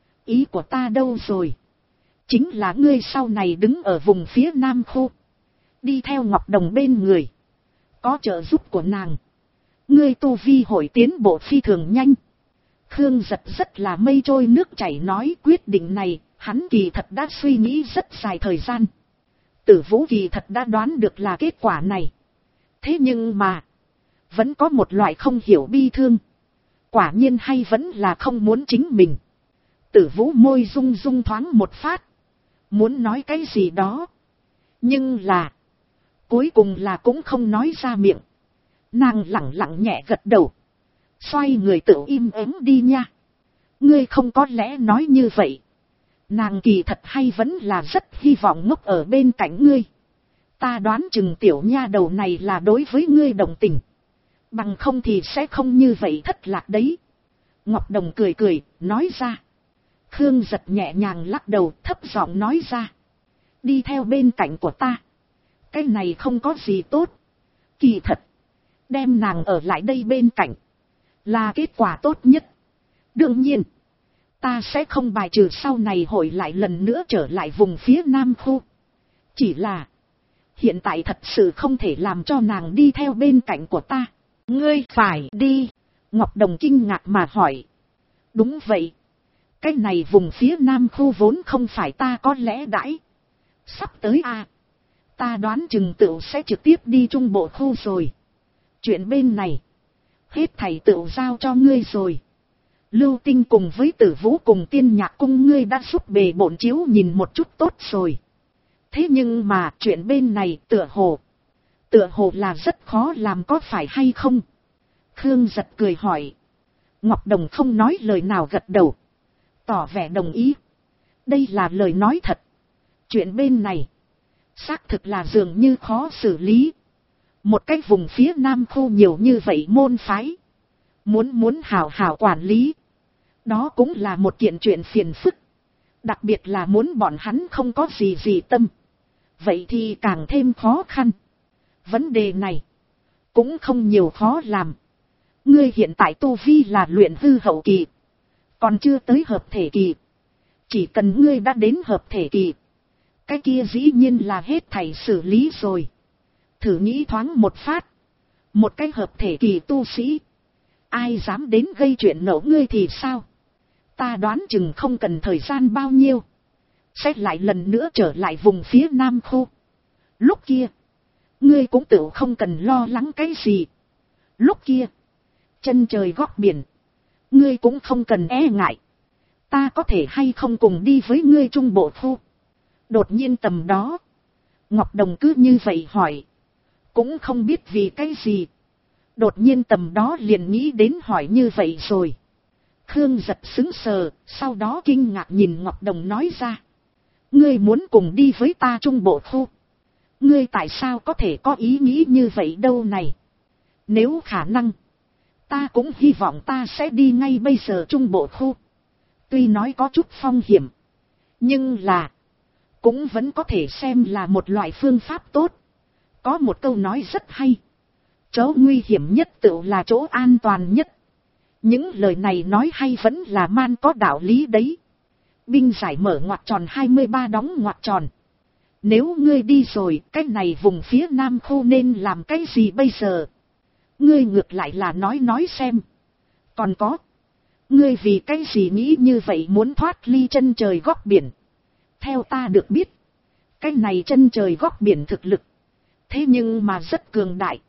Ý của ta đâu rồi? Chính là ngươi sau này đứng ở vùng phía Nam khu. Đi theo Ngọc Đồng bên người. Có trợ giúp của nàng. Ngươi tu vi hội tiến bộ phi thường nhanh. Khương Giật rất là mây trôi nước chảy nói quyết định này, hắn kỳ thật đã suy nghĩ rất dài thời gian. Tử Vũ kỳ thật đã đoán được là kết quả này. Thế nhưng mà, vẫn có một loại không hiểu bi thương. Quả nhiên hay vẫn là không muốn chính mình. Tử Vũ môi rung rung thoáng một phát. Muốn nói cái gì đó. Nhưng là, cuối cùng là cũng không nói ra miệng. Nàng lẳng lặng nhẹ gật đầu. Xoay người tự im ắng đi nha. Ngươi không có lẽ nói như vậy. Nàng kỳ thật hay vẫn là rất hy vọng ngốc ở bên cạnh ngươi. Ta đoán chừng tiểu nha đầu này là đối với ngươi đồng tình. Bằng không thì sẽ không như vậy thất lạc đấy. Ngọc Đồng cười cười, nói ra. Khương Giật nhẹ nhàng lắc đầu, thấp giọng nói ra. Đi theo bên cạnh của ta. Cái này không có gì tốt. Kỳ thật, đem nàng ở lại đây bên cạnh là kết quả tốt nhất. Đương nhiên, ta sẽ không bài trừ sau này hội lại lần nữa trở lại vùng phía Nam khu. Chỉ là, hiện tại thật sự không thể làm cho nàng đi theo bên cạnh của ta. Ngươi phải đi. Ngọc Đồng kinh ngạc mà hỏi. Đúng vậy. Cái này vùng phía Nam khu vốn không phải ta có lẽ đãi. Sắp tới à. Ta đoán chừng tựu sẽ trực tiếp đi Trung Bộ khu rồi. Chuyện bên này, hết thầy tựu giao cho ngươi rồi. Lưu Tinh cùng với Tử Vũ cùng Tiên Nhạc cung ngươi đã giúp bề bộn chiếu nhìn một chút tốt rồi. Thế nhưng mà chuyện bên này tựa hồ là rất khó làm có phải hay không? Khương Giật cười hỏi. Ngọc Đồng không nói lời nào gật đầu. Tỏ vẻ đồng ý. Đây là lời nói thật. Chuyện bên này, xác thực là dường như khó xử lý. Một cái vùng phía Nam khu nhiều như vậy môn phái. Muốn hào hào quản lý. Đó cũng là một kiện chuyện phiền phức. Đặc biệt là muốn bọn hắn không có gì tâm. Vậy thì càng thêm khó khăn. Vấn đề này cũng không nhiều khó làm. Ngươi hiện tại tu vi là luyện hư hậu kỳ. Còn chưa tới hợp thể kỳ. Chỉ cần ngươi đã đến hợp thể kỳ, cái kia dĩ nhiên là hết thảy xử lý rồi. Thử nghĩ thoáng một phát. Một cái hợp thể kỳ tu sĩ, ai dám đến gây chuyện nổ ngươi thì sao? Ta đoán chừng không cần thời gian bao nhiêu, sẽ lại lần nữa trở lại vùng phía Nam khu. Lúc kia, ngươi cũng tự không cần lo lắng cái gì. Lúc kia, chân trời góc biển, ngươi cũng không cần e ngại. Ta có thể hay không cùng đi với ngươi Trung Bộ khu? Đột nhiên tầm đó, Ngọc Đồng cứ như vậy hỏi. Cũng không biết vì cái gì. Đột nhiên tầm đó liền nghĩ đến hỏi như vậy rồi. Khương Giật sững sờ, sau đó kinh ngạc nhìn Ngọc Đồng nói ra. Ngươi muốn cùng đi với ta Trung Bộ khu? Ngươi tại sao có thể có ý nghĩ như vậy đâu này? Nếu khả năng, ta cũng hy vọng ta sẽ đi ngay bây giờ Trung Bộ khu. Tuy nói có chút phong hiểm, nhưng là cũng vẫn có thể xem là một loại phương pháp tốt. Có một câu nói rất hay. Chỗ nguy hiểm nhất tự là chỗ an toàn nhất. Những lời này nói hay vẫn là man có đạo lý đấy. Binh giải mở ngoặc tròn 23 đóng ngoặc tròn. Nếu ngươi đi rồi, cái này vùng phía Nam khu nên làm cái gì bây giờ? Ngươi ngược lại là nói xem. Còn có, ngươi vì cái gì nghĩ như vậy muốn thoát ly chân trời góc biển? Theo ta được biết, cái này chân trời góc biển thực lực, thế nhưng mà rất cường đại.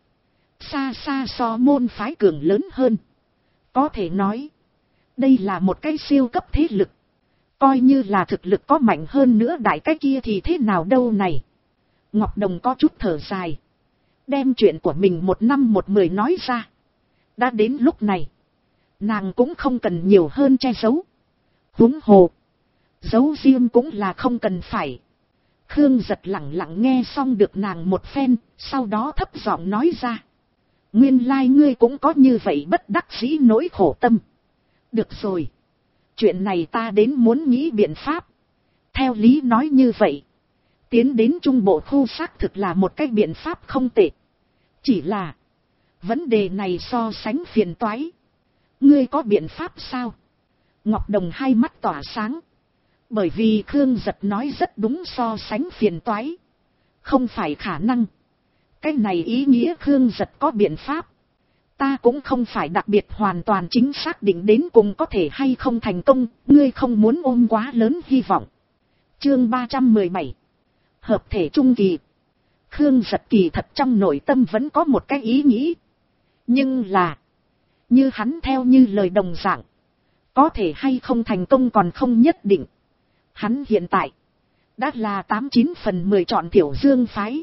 Xa xa so môn phái cường lớn hơn. Có thể nói, đây là một cái siêu cấp thế lực. Coi như là thực lực có mạnh hơn nữa đại cái kia thì thế nào đâu này. Ngọc Đồng có chút thở dài, đem chuyện của mình 1 năm 1 10 nói ra. Đã đến lúc này, nàng cũng không cần nhiều hơn che giấu. Huống hồ, giấu riêng cũng là không cần phải. Khương Giật lặng lặng nghe xong được nàng một phen, sau đó thấp giọng nói ra. Nguyên lai ngươi cũng có như vậy bất đắc dĩ nỗi khổ tâm. Được rồi, chuyện này ta đến muốn nghĩ biện pháp. Theo lý nói như vậy, tiến đến Trung Bộ khu xác thực là một cái biện pháp không tệ. Chỉ là, vấn đề này so sánh phiền toái. Ngươi có biện pháp sao? Ngọc Đồng hai mắt tỏa sáng. Bởi vì Khương Giật nói rất đúng, so sánh phiền toái. Không phải khả năng. Cái này ý nghĩa Khương Giật có biện pháp. Ta cũng không phải đặc biệt hoàn toàn chính xác định đến cùng có thể hay không thành công, ngươi không muốn ôm quá lớn hy vọng. Chương 317 Hợp thể trung kỳ. Khương Giật kỳ thật trong nội tâm vẫn có một cái ý nghĩ. Nhưng là, như hắn theo như lời đồng dạng, có thể hay không thành công còn không nhất định. Hắn hiện tại đã là 89/10 chọn Thiểu Dương phái,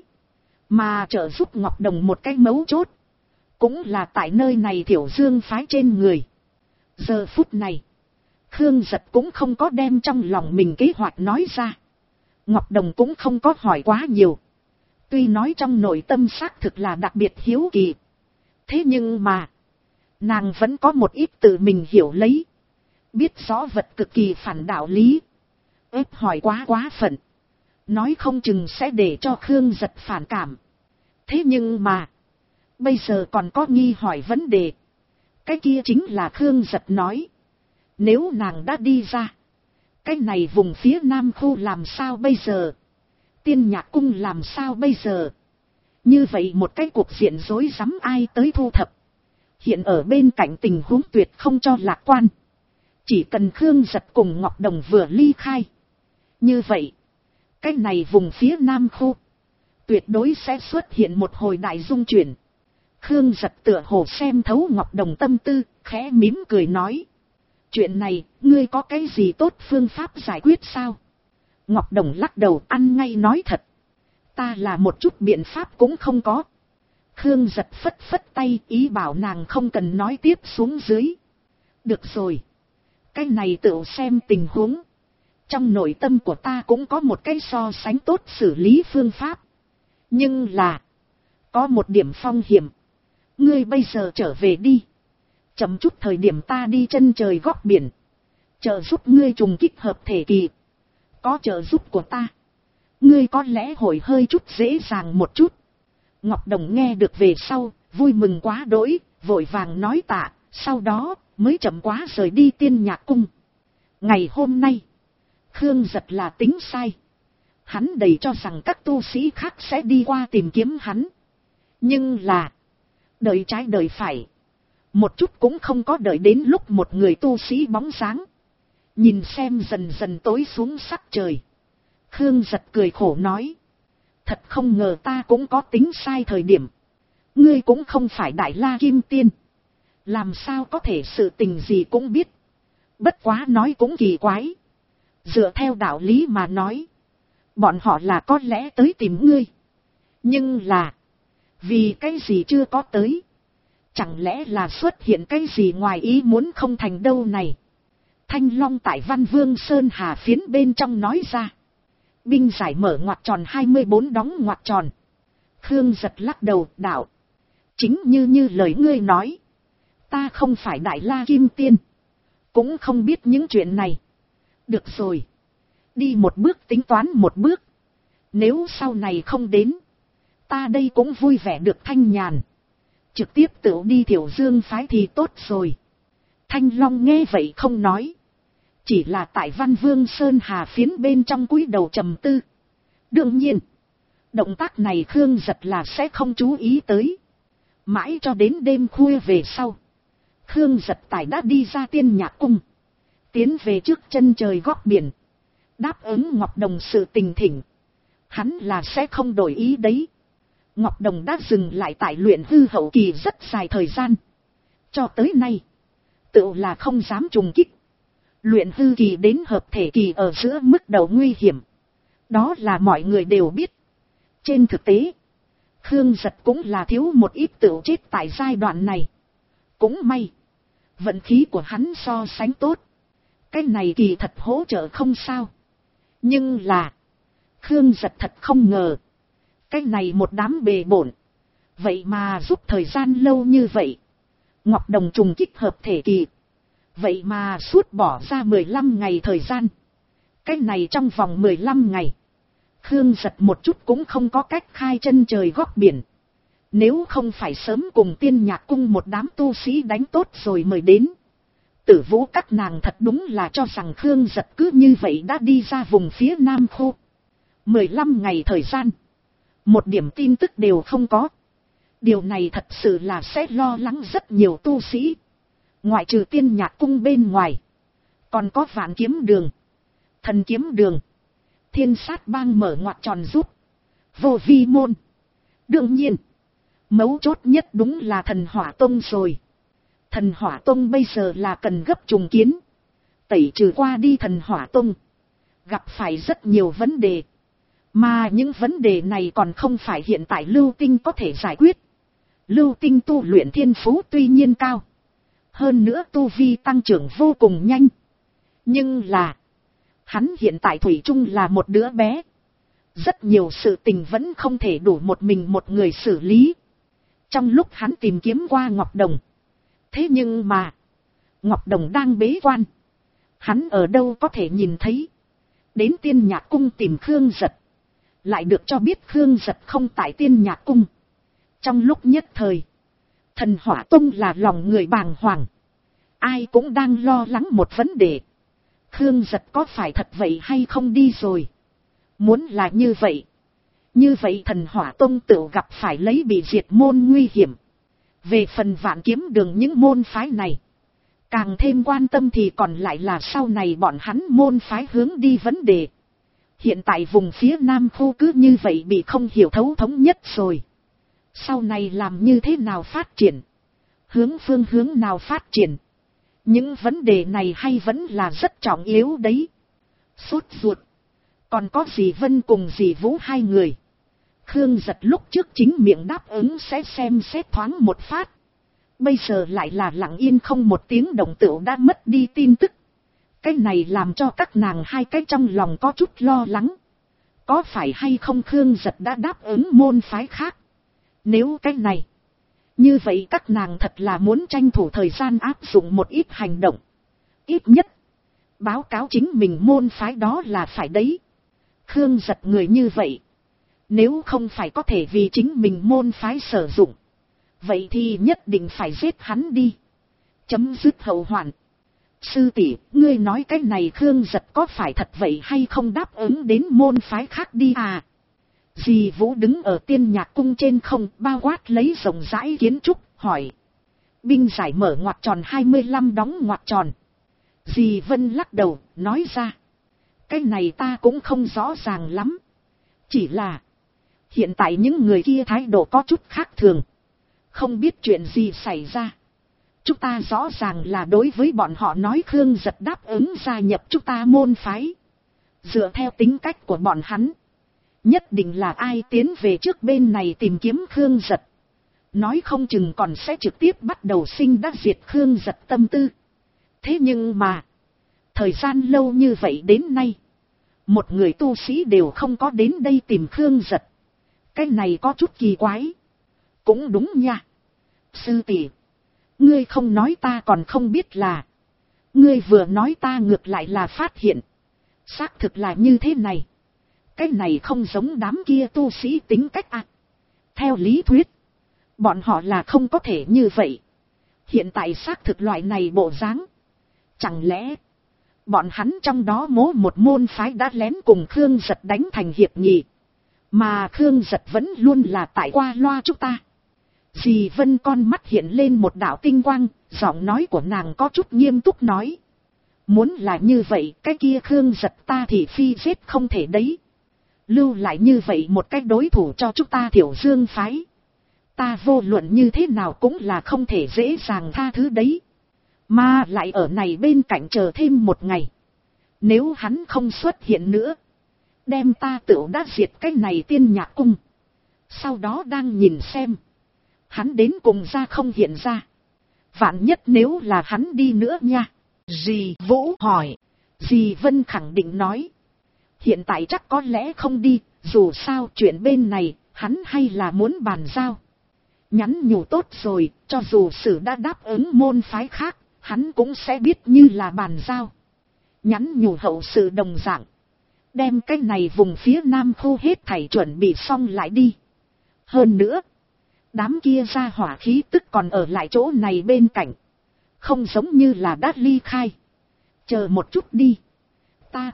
mà trợ giúp Ngọc Đồng một cái mấu chốt cũng là tại nơi này Thiểu Dương phái trên người. Giờ phút này, Khương Giật cũng không có đem trong lòng mình kế hoạch nói ra. Ngọc Đồng cũng không có hỏi quá nhiều. Tuy nói trong nội tâm xác thực là đặc biệt hiếu kỳ, thế nhưng mà nàng vẫn có một ít tự mình hiểu lấy, biết rõ vật cực kỳ phản đạo lý. Ép hỏi quá phận, nói không chừng sẽ để cho Khương Giật phản cảm. Thế nhưng mà bây giờ còn có nghi hỏi vấn đề. Cái kia chính là Khương Giật nói, nếu nàng đã đi ra, cái này vùng phía Nam khu làm sao bây giờ? Tiên Nhạc Cung làm sao bây giờ? Như vậy một cái cuộc diện rối rắm ai tới thu thập? Hiện ở bên cạnh tình huống tuyệt không cho lạc quan. Chỉ cần Khương Giật cùng Ngọc Đồng vừa ly khai, như vậy cái này vùng phía Nam khu tuyệt đối sẽ xuất hiện một hồi đại dung chuyển. Khương Giật tựa hồ xem thấu Ngọc Đồng tâm tư, khẽ mím cười nói, chuyện này ngươi có cái gì tốt phương pháp giải quyết sao? Ngọc Đồng lắc đầu ăn ngay nói thật, ta là một chút biện pháp cũng không có. Khương Giật phất phất tay ý bảo nàng không cần nói tiếp xuống dưới. Được rồi, cái này tự xem tình huống. Trong nội tâm của ta cũng có một cái so sánh tốt xử lý phương pháp. Nhưng là, có một điểm phong hiểm. Ngươi bây giờ trở về đi. Chậm chút thời điểm ta đi chân trời góc biển. Trợ giúp ngươi trùng kích hợp thể kỳ. Có trợ giúp của ta, ngươi có lẽ hội hơi chút dễ dàng một chút. Ngọc Đồng nghe được về sau, vui mừng quá đỗi, vội vàng nói tạ, sau đó mới chậm quá rời đi Tiên Nhạc Cung. Ngày hôm nay, Khương Giật là tính sai. Hắn đầy cho rằng các tu sĩ khác sẽ đi qua tìm kiếm hắn. Nhưng là, đợi trái đợi phải, một chút cũng không có đợi đến lúc một người tu sĩ bóng dáng. Nhìn xem dần dần tối xuống sắc trời, Khương Giật cười khổ nói, thật không ngờ ta cũng có tính sai thời điểm. Ngươi cũng không phải Đại La Kim Tiên, làm sao có thể sự tình gì cũng biết. Bất quá nói cũng kỳ quái, dựa theo đạo lý mà nói, bọn họ là có lẽ tới tìm ngươi. Nhưng là, vì cái gì chưa có tới? Chẳng lẽ là xuất hiện cái gì ngoài ý muốn không thành đâu này? Thanh Long tại Văn Vương Sơn Hà phiến bên trong nói ra. Binh giải mở ngoặc tròn 24 đóng ngoặc tròn. Khương Giật lắc đầu đạo, chính như lời ngươi nói, ta không phải Đại La Kim Tiên, cũng không biết những chuyện này. Được rồi, đi một bước tính toán một bước. Nếu sau này không đến, ta đây cũng vui vẻ được thanh nhàn, trực tiếp tự đi Thiểu Dương phái thì tốt rồi. Thanh Long nghe vậy không nói, chỉ là tại Văn Vương Sơn Hà phiến bên trong cúi đầu trầm tư. Đương nhiên, động tác này Khương Giật là sẽ không chú ý tới. Mãi cho đến đêm khuya về sau, Khương Giật tài đã đi ra Tiên Nhạc Cung, tiến về trước chân trời góc biển, đáp ứng Ngọc Đồng sự tình thỉnh. Hắn là sẽ không đổi ý đấy. Ngọc Đồng đã dừng lại tại luyện hư hậu kỳ rất dài thời gian. Cho tới nay, tự là không dám trùng kích. Luyện hư kỳ đến hợp thể kỳ ở giữa mức đầu nguy hiểm, đó là mọi người đều biết. Trên thực tế, Khương Giật cũng là thiếu một ít tự chết tại giai đoạn này. Cũng may, vận khí của hắn so sánh tốt. Cái này kỳ thật hỗ trợ không sao. Nhưng là, Khương Giật thật không ngờ, cái này một đám bề bổn, vậy mà giúp thời gian lâu như vậy. Ngọc Đồng trùng kích hợp thể kỳ, vậy mà suốt bỏ ra 15 ngày thời gian. Cái này trong vòng 15 ngày, Khương Giật một chút cũng không có cách khai chân trời góc biển. Nếu không phải sớm cùng Tiên Nhạc Cung một đám tu sĩ đánh tốt rồi mời đến, Tử Vũ các nàng thật đúng là cho rằng Khương Giật cứ như vậy đã đi ra vùng phía Nam khu. 15 ngày thời gian, một điểm tin tức đều không có. Điều này thật sự là sẽ lo lắng rất nhiều tu sĩ. Ngoại trừ Tiên Nhạc Cung bên ngoài, còn có Vạn Kiếm Đường, Thần Kiếm Đường, Thiên Sát Bang mở ngoặt tròn giúp, Vô Vi Môn. Đương nhiên, mấu chốt nhất đúng là Thần Hỏa Tông rồi. Thần Hỏa Tông bây giờ là cần gấp trùng kiến. Tẩy trừ qua đi Thần Hỏa Tông gặp phải rất nhiều vấn đề. Mà những vấn đề này còn không phải hiện tại Lưu Tinh có thể giải quyết. Lưu Tinh tu luyện thiên phú tuy nhiên cao. Hơn nữa tu vi tăng trưởng vô cùng nhanh. Nhưng là, hắn hiện tại thủy chung là một đứa bé. Rất nhiều sự tình vẫn không thể đủ một mình một người xử lý. Trong lúc hắn tìm kiếm qua Ngọc Đồng. Thế nhưng mà, Ngọc Đồng đang bế quan. Hắn ở đâu có thể nhìn thấy. Đến Tiên Nhạc Cung tìm Khương Giật. Lại được cho biết Khương Giật không tại Tiên Nhạc Cung. Trong lúc nhất thời, Thần Hỏa Tông là lòng người bàng hoàng. Ai cũng đang lo lắng một vấn đề. Khương Giật có phải thật vậy hay không đi rồi? Muốn là như vậy Thần Hỏa Tông tự gặp phải lấy bị diệt môn nguy hiểm. Về phần Vạn Kiếm Đường những môn phái này, càng thêm quan tâm thì còn lại là sau này bọn hắn môn phái hướng đi vấn đề. Hiện tại vùng phía Nam khu cứ như vậy bị không hiểu thấu thống nhất rồi. Sau này làm như thế nào phát triển? Phương hướng nào phát triển? Những vấn đề này hay vẫn là rất trọng yếu đấy. Sốt ruột. Còn có dì Vân cùng dì Vũ hai người. Khương Giật lúc trước chính miệng đáp ứng sẽ xem xét thoáng một phát. Bây giờ lại là lặng yên không một tiếng động tựu đã mất đi tin tức. Cái này làm cho các nàng hai cái trong lòng có chút lo lắng. Có phải hay không Khương Giật đã đáp ứng môn phái khác? Nếu cái này, như vậy các nàng thật là muốn tranh thủ thời gian áp dụng một ít hành động. Ít nhất, báo cáo chính mình môn phái đó là phải đấy. Khương Giật người như vậy, nếu không phải có thể vì chính mình môn phái sử dụng, vậy thì nhất định phải giết hắn đi. Chấm dứt hậu hoạn. Sư tỷ, ngươi nói cái này Khương Giật có phải thật vậy hay không đáp ứng đến môn phái khác đi à? Dì Vũ đứng ở Tiên Nhạc Cung trên không bao quát lấy rộng rãi kiến trúc, hỏi. Binh giải mở ngoặt tròn 25 đóng ngoặt tròn. Dì Vân lắc đầu, nói ra. Cái này ta cũng không rõ ràng lắm. Chỉ là, hiện tại những người kia thái độ có chút khác thường. Không biết chuyện gì xảy ra. Chúng ta rõ ràng là đối với bọn họ nói Khương Giật đáp ứng gia nhập chúng ta môn phái. Dựa theo tính cách của bọn hắn, nhất định là ai tiến về trước bên này tìm kiếm Khương Giật. Nói không chừng còn sẽ trực tiếp bắt đầu sinh đã diệt Khương Giật tâm tư. Thế nhưng mà, thời gian lâu như vậy đến nay, một người tu sĩ đều không có đến đây tìm Khương Giật. Cái này có chút kỳ quái. Cũng đúng nha. Sư tỷ, ngươi không nói ta còn không biết là. Ngươi vừa nói ta ngược lại là phát hiện. Xác thực là như thế này. Cái này không giống đám kia tu sĩ tính cách à. Theo lý thuyết, bọn họ là không có thể như vậy. Hiện tại xác thực loại này bộ dáng. Chẳng lẽ, bọn hắn trong đó một môn phái đã lén cùng Khương Giật đánh thành hiệp nghị. Mà Khương Giật vẫn luôn là tại qua loa chúng ta. Dì Vân con mắt hiện lên một đạo tinh quang, giọng nói của nàng có chút nghiêm túc nói. Muốn là như vậy, cái kia Khương Giật ta thì phi giết không thể đấy. Lưu lại như vậy một cái đối thủ cho chúng ta Thiểu Dương phái. Ta vô luận như thế nào cũng là không thể dễ dàng tha thứ đấy. Mà lại ở này bên cạnh chờ thêm một ngày. Nếu hắn không xuất hiện nữa, đem ta tựu đã diệt cái này Tiên Nhạc Cung. Sau đó đang nhìn xem, hắn đến cùng ra không hiện ra. Vạn nhất nếu là hắn đi nữa nha. Dì Vũ hỏi. Dì Vân khẳng định nói. Hiện tại chắc có lẽ không đi, dù sao chuyện bên này, hắn hay là muốn bàn giao. Nhắn nhủ tốt rồi, cho dù sử đã đáp ứng môn phái khác, hắn cũng sẽ biết như là bàn giao. Nhắn nhủ hậu sự đồng dạng. Đem cái này vùng phía Nam khu hết thảy chuẩn bị xong lại đi. Hơn nữa, đám kia ra hỏa khí tức còn ở lại chỗ này bên cạnh. Không giống như là đã ly khai. Chờ một chút đi. Ta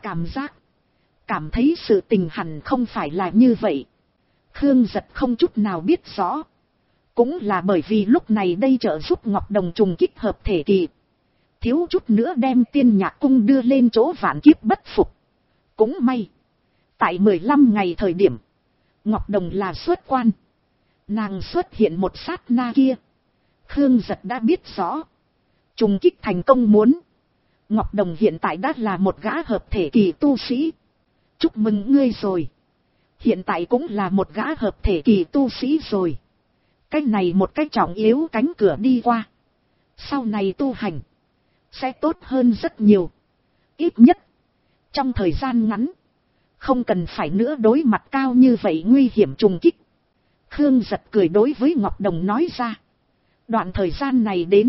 cảm thấy sự tình hẳn không phải là như vậy. Khương Giật không chút nào biết rõ. Cũng là bởi vì lúc này đây trợ giúp Ngọc Đồng trùng kích hợp thể kỳ. Thiếu chút nữa đem Tiên Nhạc Cung đưa lên chỗ vạn kiếp bất phục. Cũng may. Tại 15 ngày thời điểm. Ngọc Đồng là xuất quan. Nàng xuất hiện một sát na kia. Khương Giật đã biết rõ. Trùng kích thành công muốn. Ngọc Đồng hiện tại đã là một gã hợp thể kỳ tu sĩ. Chúc mừng ngươi rồi. Hiện tại cũng là một gã hợp thể kỳ tu sĩ rồi. Cái này một cái trọng yếu cánh cửa đi qua. Sau này tu hành. Sẽ tốt hơn rất nhiều. Ít nhất. Trong thời gian ngắn. Không cần phải nữa đối mặt cao như vậy nguy hiểm trùng kích. Khương Giật cười đối với Ngọc Đồng nói ra. Đoạn thời gian này đến.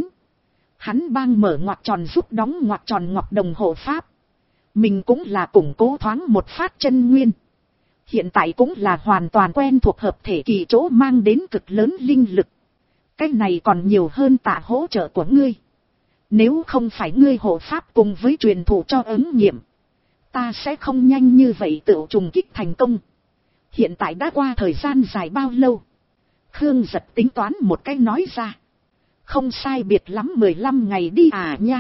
Hắn bang mở ngoặc tròn giúp đóng ngoặc tròn Ngọc Đồng hộ pháp. Mình cũng là củng cố thoáng một phát chân nguyên. Hiện tại cũng là hoàn toàn quen thuộc hợp thể kỳ chỗ mang đến cực lớn linh lực. Cái này còn nhiều hơn tạ hỗ trợ của ngươi. Nếu không phải ngươi hộ pháp cùng với truyền thụ cho ứng nghiệm. Ta sẽ không nhanh như vậy tự trùng kích thành công. Hiện tại đã qua thời gian dài bao lâu. Khương Giật tính toán một cái nói ra. Không sai biệt lắm 15 ngày đi à nha.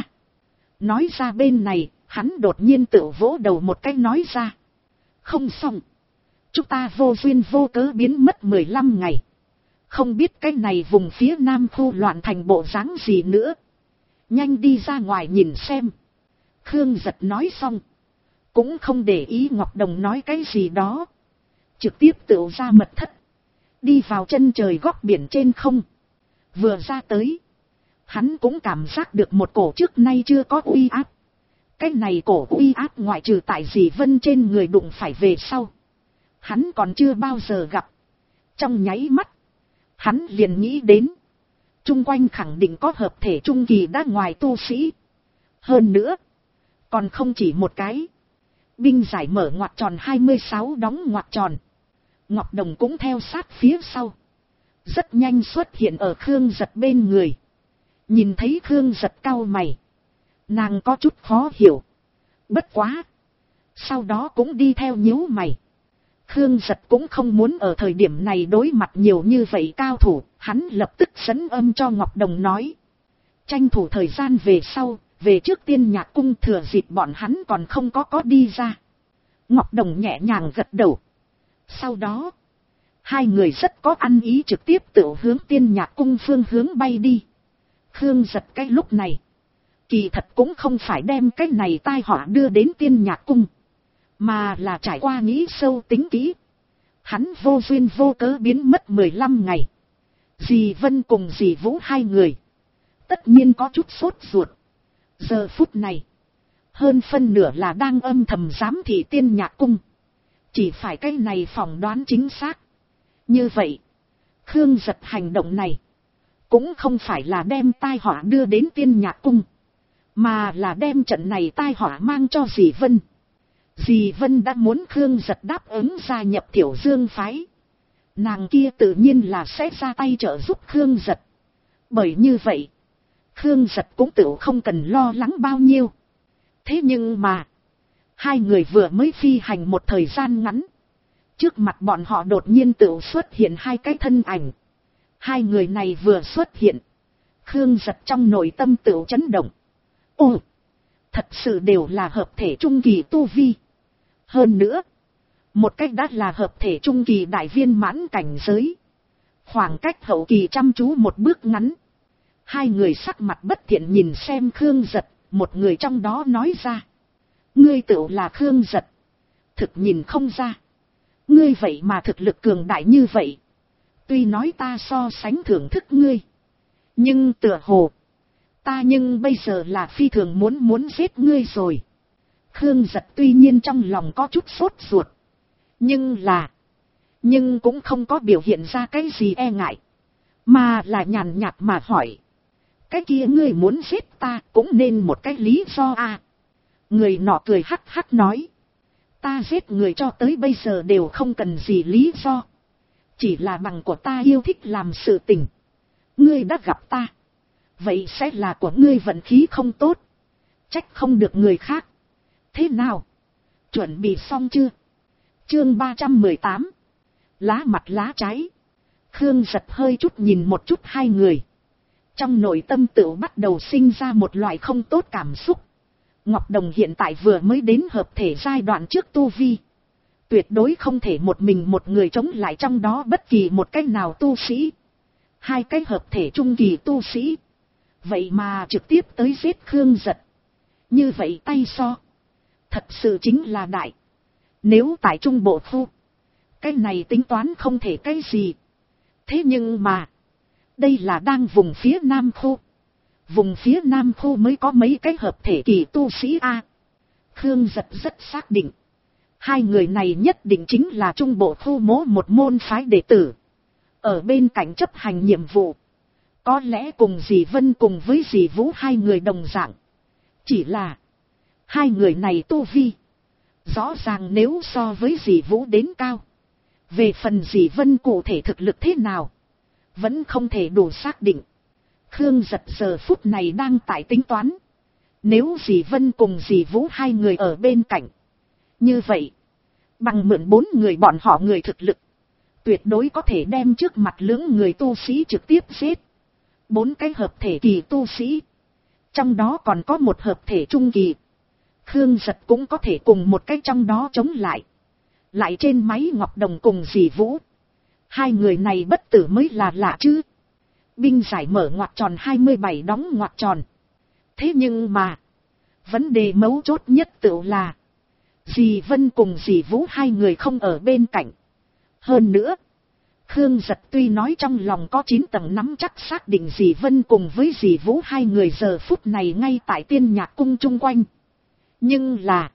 Nói ra bên này, hắn đột nhiên tự vỗ đầu một cái nói ra. Không xong. Chúng ta vô duyên vô cớ biến mất 15 ngày. Không biết cái này vùng phía nam khu loạn thành bộ dáng gì nữa. Nhanh đi ra ngoài nhìn xem. Khương Giật nói xong. Cũng không để ý Ngọc Đồng nói cái gì đó. Trực tiếp tự ra mật thất. Đi vào chân trời góc biển trên không. Vừa ra tới. Hắn cũng cảm giác được một cổ trước nay chưa có uy áp. Cái này cổ uy áp ngoại trừ tại dì Vân trên người đụng phải về sau. Hắn còn chưa bao giờ gặp. Trong nháy mắt. Hắn liền nghĩ đến. Trung quanh khẳng định có hợp thể trung kỳ đã ngoài tu sĩ. Hơn nữa. Còn không chỉ một cái. Binh giải mở ngoặc tròn 26 đóng ngoặc tròn. Ngọc Đồng cũng theo sát phía sau. Rất nhanh xuất hiện ở Khương Giật bên người. Nhìn thấy Khương Giật cau mày. Nàng có chút khó hiểu. Bất quá. Sau đó cũng đi theo nhíu mày. Khương Giật cũng không muốn ở thời điểm này đối mặt nhiều như vậy cao thủ. Hắn lập tức dẫn âm cho Ngọc Đồng nói. Tranh thủ thời gian về sau. Về trước Tiên Nhạc Cung thừa dịp bọn hắn còn không có đi ra. Ngọc Đồng nhẹ nhàng gật đầu. Sau đó. Hai người rất có ăn ý trực tiếp tự hướng Tiên Nhạc Cung phương hướng bay đi. Khương Giật cái lúc này. Kỳ thật cũng không phải đem cái này tai họa đưa đến Tiên Nhạc Cung. Mà là trải qua nghĩ sâu tính kỹ. Hắn vô duyên vô cớ biến mất 15 ngày. Dì Vân cùng dì Vũ hai người. Tất nhiên có chút sốt ruột. Giờ phút này. Hơn phân nửa là đang âm thầm giám thị Tiên Nhạc Cung. Chỉ phải cái này phỏng đoán chính xác. Như vậy. Khương Giật hành động này. Cũng không phải là đem tai họa đưa đến Tiên Nhạc Cung. Mà là đem trận này tai họa mang cho dì Vân. Dì Vân đã muốn Khương Giật đáp ứng gia nhập Thiểu Dương phái. Nàng kia tự nhiên là sẽ ra tay trợ giúp Khương Giật. Bởi như vậy. Khương Giật cũng tự không cần lo lắng bao nhiêu. Thế nhưng mà. Hai người vừa mới phi hành một thời gian ngắn. Trước mặt bọn họ đột nhiên tự xuất hiện hai cái thân ảnh. Hai người này vừa xuất hiện. Khương Giật trong nội tâm tự chấn động. Ồ! Thật sự đều là hợp thể trung kỳ tu vi. Hơn nữa. Một cách đã là hợp thể trung kỳ đại viên mãn cảnh giới. Khoảng cách hậu kỳ chăm chú một bước ngắn. Hai người sắc mặt bất thiện nhìn xem Khương Giật. Một người trong đó nói ra. Ngươi tự là Khương Giật. Thực nhìn không ra. Ngươi vậy mà thực lực cường đại như vậy. Tuy nói ta so sánh thưởng thức ngươi. Nhưng tựa hồ. Ta nhưng bây giờ là phi thường muốn giết ngươi rồi. Khương Giật tuy nhiên trong lòng có chút sốt ruột. Nhưng cũng không có biểu hiện ra cái gì e ngại. Mà là nhàn nhạt mà hỏi. Cái kia ngươi muốn giết ta cũng nên một cái lý do à. Người nọ cười hắc hắc nói. Ta giết người cho tới bây giờ đều không cần gì lý do. Chỉ là bằng của ta yêu thích làm sự tình. Ngươi đã gặp ta. Vậy sẽ là của ngươi vận khí không tốt. Trách không được người khác. Thế nào? Chuẩn bị xong chưa? Chương 318. Lá mặt lá trái. Khương Giật hơi chút nhìn một chút hai người. Trong nội tâm tựu bắt đầu sinh ra một loại không tốt cảm xúc. Ngọc Đồng hiện tại vừa mới đến hợp thể giai đoạn trước tu vi. Tuyệt đối không thể một mình một người chống lại trong đó bất kỳ một cách nào tu sĩ. Hai cái hợp thể trung kỳ tu sĩ. Vậy mà trực tiếp tới giết Khương Giật. Như vậy tay so. Thật sự chính là đại. Nếu tại trung bộ khu. Cái này tính toán không thể cái gì. Thế nhưng mà. Đây là đang vùng phía Nam khu. Vùng phía Nam khu mới có mấy cái hợp thể kỳ tu sĩ A. Khương Giật rất xác định. Hai người này nhất định chính là trung bộ khu một môn phái đệ tử. Ở bên cạnh chấp hành nhiệm vụ. Có lẽ cùng dì Vân cùng với dì Vũ hai người đồng dạng. Chỉ là. Hai người này tu vi. Rõ ràng nếu so với dì Vũ đến cao. Về phần dì Vân cụ thể thực lực thế nào. Vẫn không thể đủ xác định. Khương Giật giờ phút này đang tại tính toán. Nếu dì Vân cùng dì Vũ hai người ở bên cạnh. Như vậy. Bằng mượn 4 người bọn họ người thực lực. Tuyệt đối có thể đem trước mặt lưỡng người tu sĩ trực tiếp giết. 4 cái hợp thể kỳ tu sĩ. Trong đó còn có một hợp thể trung kỳ. Khương Giật cũng có thể cùng một cái trong đó chống lại. Lại trên máy Ngọc Đồng cùng dì Vũ. Hai người này bất tử mới là lạ chứ. Binh giải mở ngoặc tròn 27 đóng ngoặc tròn. Thế nhưng mà. Vấn đề mấu chốt nhất tựu là. Dì Vân cùng dì Vũ hai người không ở bên cạnh. Hơn nữa. Khương Giật tuy nói trong lòng có 9 tầng nắm chắc xác định dì Vân cùng với dì Vũ hai người giờ phút này ngay tại Tiên Nhạc Cung chung quanh. Nhưng là.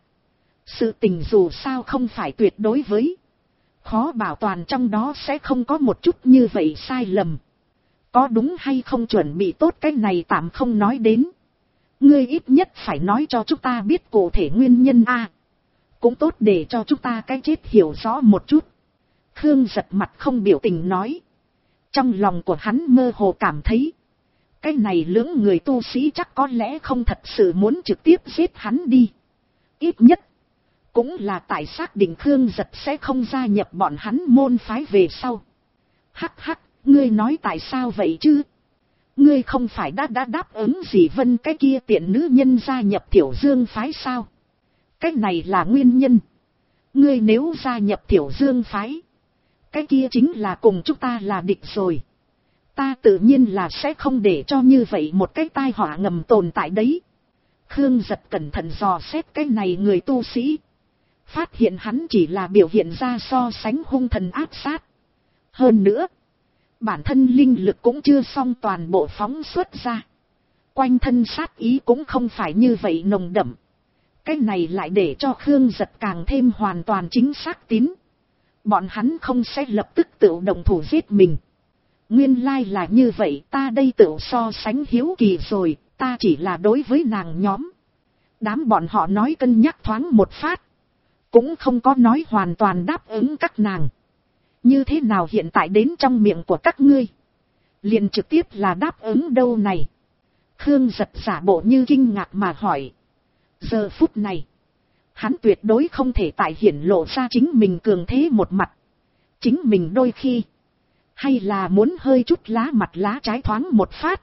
Sự tình dù sao không phải tuyệt đối với. Khó bảo toàn trong đó sẽ không có một chút như vậy sai lầm. Có đúng hay không chuẩn bị tốt cái này tạm không nói đến. Ngươi ít nhất phải nói cho chúng ta biết cụ thể nguyên nhân a. Cũng tốt để cho chúng ta cái chết hiểu rõ một chút. Khương Giật mặt không biểu tình nói. Trong lòng của hắn mơ hồ cảm thấy. Cái này lưỡng người tu sĩ chắc có lẽ không thật sự muốn trực tiếp giết hắn đi. Ít nhất. Cũng là tại xác định Khương Giật sẽ không gia nhập bọn hắn môn phái về sau. Hắc hắc, ngươi nói tại sao vậy chứ? Ngươi không phải đã đáp ứng dì Vân cái kia tiện nữ nhân gia nhập Thiểu Dương phái sao? Cái này là nguyên nhân. Ngươi nếu gia nhập Thiểu Dương phái. Cái kia chính là cùng chúng ta là địch rồi. Ta tự nhiên là sẽ không để cho như vậy một cái tai họa ngầm tồn tại đấy. Khương Giật cẩn thận dò xét cái này người tu sĩ. Phát hiện hắn chỉ là biểu hiện ra so sánh hung thần áp sát. Hơn nữa. Bản thân linh lực cũng chưa xong toàn bộ phóng xuất ra. Quanh thân sát ý cũng không phải như vậy nồng đậm. Cái này lại để cho Khương Giật càng thêm hoàn toàn chính xác tín. Bọn hắn không sẽ lập tức tự động thủ giết mình. Nguyên lai là như vậy, ta đây tự so sánh hiếu kỳ rồi, ta chỉ là đối với nàng nhóm. Đám bọn họ nói cân nhắc thoáng một phát. Cũng không có nói hoàn toàn đáp ứng các nàng. Như thế nào hiện tại đến trong miệng của các ngươi? Liền trực tiếp là đáp ứng đâu này? Khương Giật giả bộ như kinh ngạc mà hỏi. Giờ phút này. Hắn tuyệt đối không thể tại hiển lộ ra chính mình cường thế một mặt. Chính mình đôi khi. Hay là muốn hơi chút lá mặt lá trái thoáng một phát.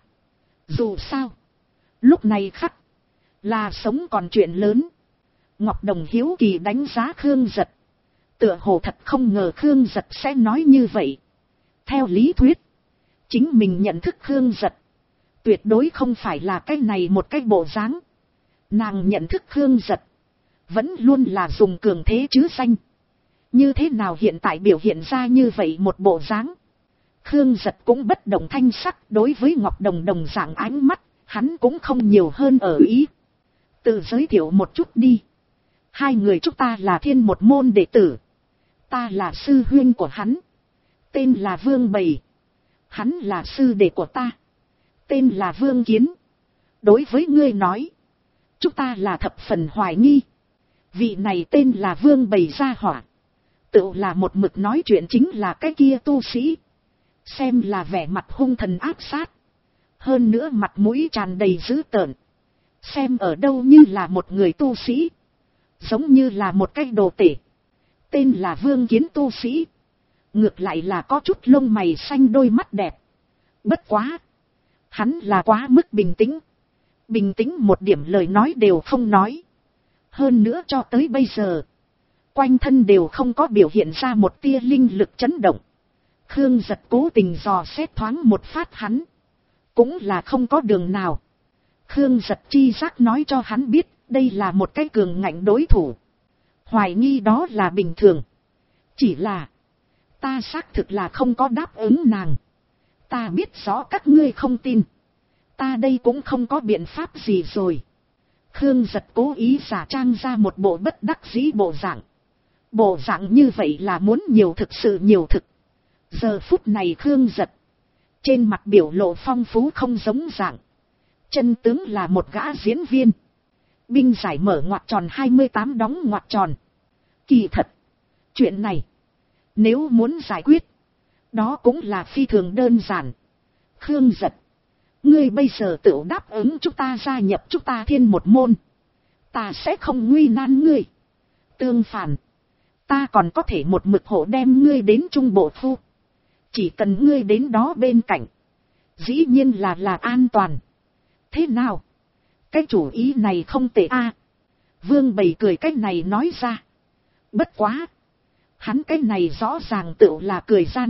Dù sao. Lúc này khắc. Là sống còn chuyện lớn. Ngọc Đồng hiếu kỳ đánh giá Khương Giật. Tựa hồ thật không ngờ Khương Giật sẽ nói như vậy. Theo lý thuyết. Chính mình nhận thức Khương Giật. Tuyệt đối không phải là cái này một cái bộ dáng. Nàng nhận thức Khương Giật. Vẫn luôn là dùng cường thế chứ danh. Như thế nào hiện tại biểu hiện ra như vậy một bộ dáng. Khương Giật cũng bất động thanh sắc. Đối với Ngọc Đồng đồng dạng ánh mắt. Hắn cũng không nhiều hơn ở ý. Tự giới thiệu một chút đi. Hai người chúng ta là Thiên một môn đệ tử. Ta là sư huynh của hắn. Tên là Vương Bầy. Hắn là sư đệ của ta. Tên là Vương Kiến. Đối với ngươi nói. Chúng ta là thập phần hoài nghi. Vị này tên là Vương Bầy gia hỏa. Tự là một mực nói chuyện chính là cái kia tu sĩ. Xem là vẻ mặt hung thần áp sát. Hơn nữa mặt mũi tràn đầy dữ tợn. Xem ở đâu như là một người tu sĩ. Giống như là một cái đồ tể. Tên là Vương Kiến tu sĩ. ngược lại là có chút lông mày xanh đôi mắt đẹp. Bất quá, hắn là quá mức bình tĩnh. Bình tĩnh một điểm lời nói đều không nói. Hơn nữa cho tới bây giờ, quanh thân đều không có biểu hiện ra một tia linh lực chấn động. Khương Giật cố tình dò xét thoáng một phát hắn, cũng là không có đường nào. Khương Giật chi giác nói cho hắn biết, đây là một cái cường ngạnh đối thủ. Hoài nghi đó là bình thường. Chỉ là, ta xác thực là không có đáp ứng nàng. Ta biết rõ các ngươi không tin. Ta đây cũng không có biện pháp gì rồi. Khương Giật cố ý giả trang ra một bộ bất đắc dĩ bộ dạng. Bộ dạng như vậy là muốn nhiều thực sự nhiều thực. Giờ phút này Khương Giật, trên mặt biểu lộ phong phú không giống dạng. Chân tướng là một gã diễn viên. Binh giải mở ngoặc tròn 28 đóng ngoặc tròn. Kỳ thật, chuyện này, nếu muốn giải quyết, đó cũng là phi thường đơn giản. Khương Giật, ngươi bây giờ tự đáp ứng chúng ta gia nhập chúng ta Thiên một môn. Ta sẽ không nguy nan ngươi. Tương phản, ta còn có thể một mực hộ đem ngươi đến Trung Bộ Phu. Chỉ cần ngươi đến đó bên cạnh, dĩ nhiên là an toàn. Thế nào? Cái chủ ý này không tệ a. Vương Bầy cười cái này nói ra. Bất quá, hắn cái này rõ ràng tự là cười gian.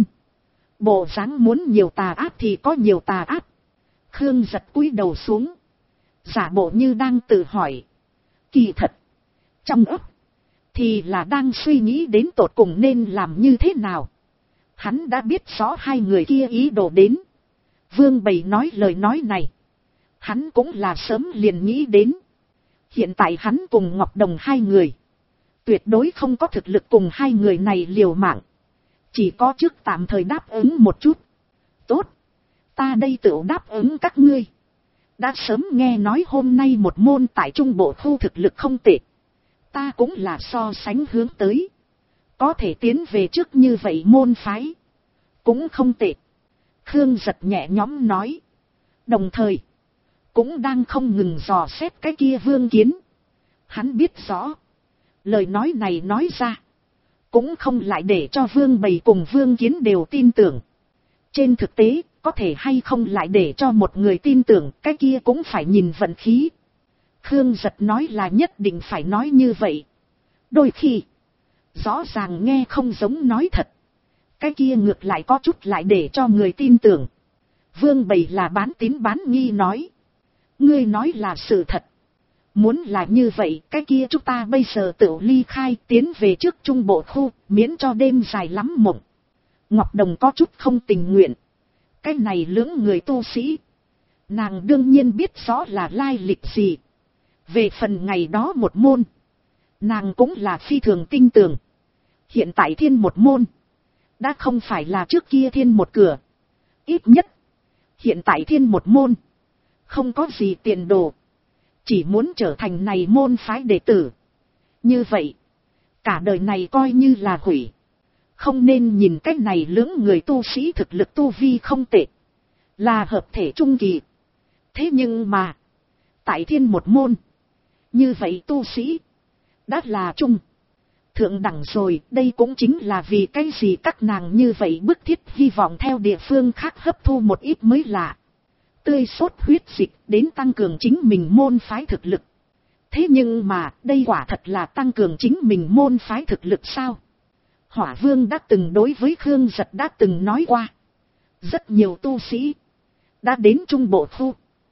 Bộ dáng muốn nhiều tà ác thì có nhiều tà ác. Khương Giật cúi đầu xuống, giả bộ như đang tự hỏi. Kỳ thật, trong ấp thì là đang suy nghĩ đến tột cùng nên làm như thế nào. Hắn đã biết rõ hai người kia ý đồ đến. Vương Bầy nói lời nói này, hắn cũng là sớm liền nghĩ đến. Hiện tại hắn cùng Ngọc Đồng hai người, tuyệt đối không có thực lực cùng hai người này liều mạng. Chỉ có trước tạm thời đáp ứng một chút. Tốt, ta đây tự đáp ứng các ngươi. Đã sớm nghe nói hôm nay một môn tại Trung Bộ Khu thực lực không tệ. Ta cũng là so sánh hướng tới. Có thể tiến về trước như vậy môn phái, cũng không tệ. Khương Giật nhẹ nhõm nói. Đồng thời, cũng đang không ngừng dò xét cái kia Vương Kiến. Hắn biết rõ, lời nói này nói ra, cũng không lại để cho Vương Bầy cùng Vương Kiến đều tin tưởng. Trên thực tế, có thể hay không lại để cho một người tin tưởng, cái kia cũng phải nhìn vận khí. Khương Giật nói là nhất định phải nói như vậy. Đôi khi, rõ ràng nghe không giống nói thật, cái kia ngược lại có chút lại để cho người tin tưởng. Vương Bầy là bán tín bán nghi nói. Ngươi nói là sự thật. Muốn là như vậy, cái kia chúng ta bây giờ tự ly khai tiến về trước Trung Bộ Khu, miễn cho đêm dài lắm mộng. Ngọc Đồng có chút không tình nguyện. Cái này lưỡng người tu sĩ, nàng đương nhiên biết rõ là lai lịch gì. Về phần ngày đó một môn, nàng cũng là phi thường tin tưởng. Hiện tại Thiên một môn, đã không phải là trước kia Thiên một cửa. Ít nhất, hiện tại Thiên một môn, không có gì tiền đồ. Chỉ muốn trở thành này môn phái đệ tử. Như vậy, cả đời này coi như là hủy. Không nên nhìn cái này lưỡng người tu sĩ thực lực tu vi không tệ, là hợp thể trung kỳ. Thế nhưng mà, tại Thiên một môn, như vậy tu sĩ, đã là trung thượng đẳng rồi. Đây cũng chính là vì cái gì các nàng như vậy bức thiết hy vọng theo địa phương khác hấp thu một ít mới lạ, tươi sốt huyết dịch đến tăng cường chính mình môn phái thực lực. Thế nhưng mà, đây quả thật là tăng cường chính mình môn phái thực lực sao? Hỏa Vương đã từng đối với Khương Giật đã từng nói qua. Rất nhiều tu sĩ đã đến Trung Bộ Khu,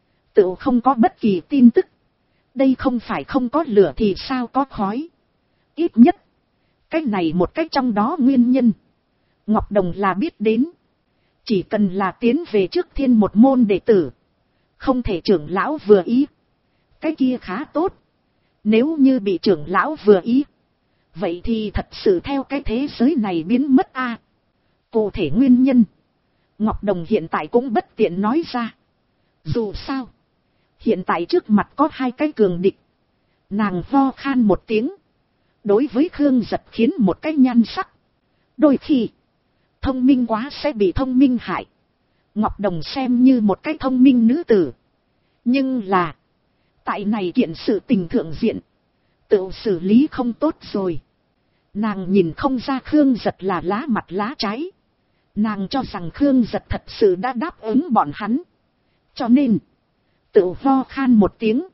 tự không có bất kỳ tin tức. Đây không phải không có lửa thì sao có khói. Ít nhất, cái này một cách trong đó nguyên nhân, Ngọc Đồng là biết đến. Chỉ cần là tiến về trước Thiên một môn đệ tử, không thể trưởng lão vừa ý, cái kia khá tốt. Nếu như bị trưởng lão vừa ý, vậy thì thật sự theo cái thế giới này biến mất a. Cụ thể nguyên nhân, Ngọc Đồng hiện tại cũng bất tiện nói ra. Dù sao, hiện tại trước mặt có hai cái cường địch. Nàng ho khan một tiếng, đối với Khương Giật khiến một cái nhan sắc. Đôi khi, thông minh quá sẽ bị thông minh hại. Ngọc Đồng xem như một cái thông minh nữ tử. Nhưng là, tại này kiện sự tình thượng diện, tự xử lý không tốt rồi. Nàng nhìn không ra Khương Giật là lá mặt lá trái. Nàng cho rằng Khương Giật thật sự đã đáp ứng bọn hắn. Cho nên, tự ho khan một tiếng,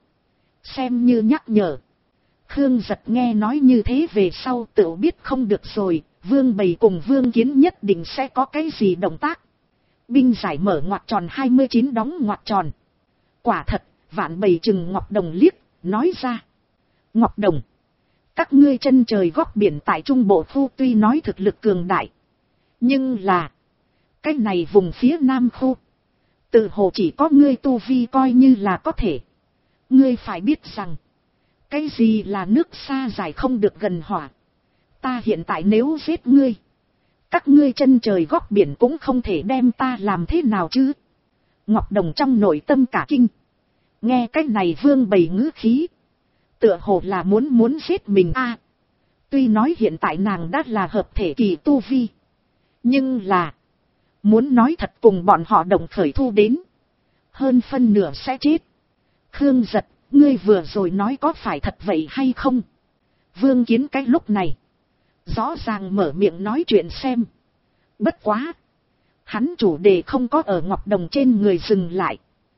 xem như nhắc nhở. Khương Giật nghe nói như thế về sau tự biết không được rồi, Vương Bầy cùng Vương Kiến nhất định sẽ có cái gì động tác. Binh giải mở ngoặc tròn 29 đóng ngoặc tròn. Quả thật, Vạn Bầy chừng Ngọc Đồng liếc, nói ra. Ngọc Đồng, các ngươi chân trời góc biển tại Trung Bộ khu tuy nói thực lực cường đại. Nhưng là, cái này vùng phía Nam khu, tự hồ chỉ có ngươi tu vi coi như là có thể. Ngươi phải biết rằng, cái gì là nước xa dài không được gần hỏa. Ta hiện tại nếu giết ngươi, các ngươi chân trời góc biển cũng không thể đem ta làm thế nào chứ. Ngọc Đồng trong nội tâm cả kinh. Nghe cái này Vương Bầy ngữ khí, tựa hồ là muốn giết mình a. Tuy nói hiện tại nàng đã là hợp thể kỳ tu vi, nhưng là muốn nói thật cùng bọn họ đồng khởi thu đến, hơn phân nửa sẽ chết. Khương Giật, ngươi vừa rồi nói có phải thật vậy hay không? Vương Kiến cái lúc này rõ ràng mở miệng nói chuyện xem. Bất quá, hắn chủ đề không có ở Ngọc Đồng trên người dừng lại,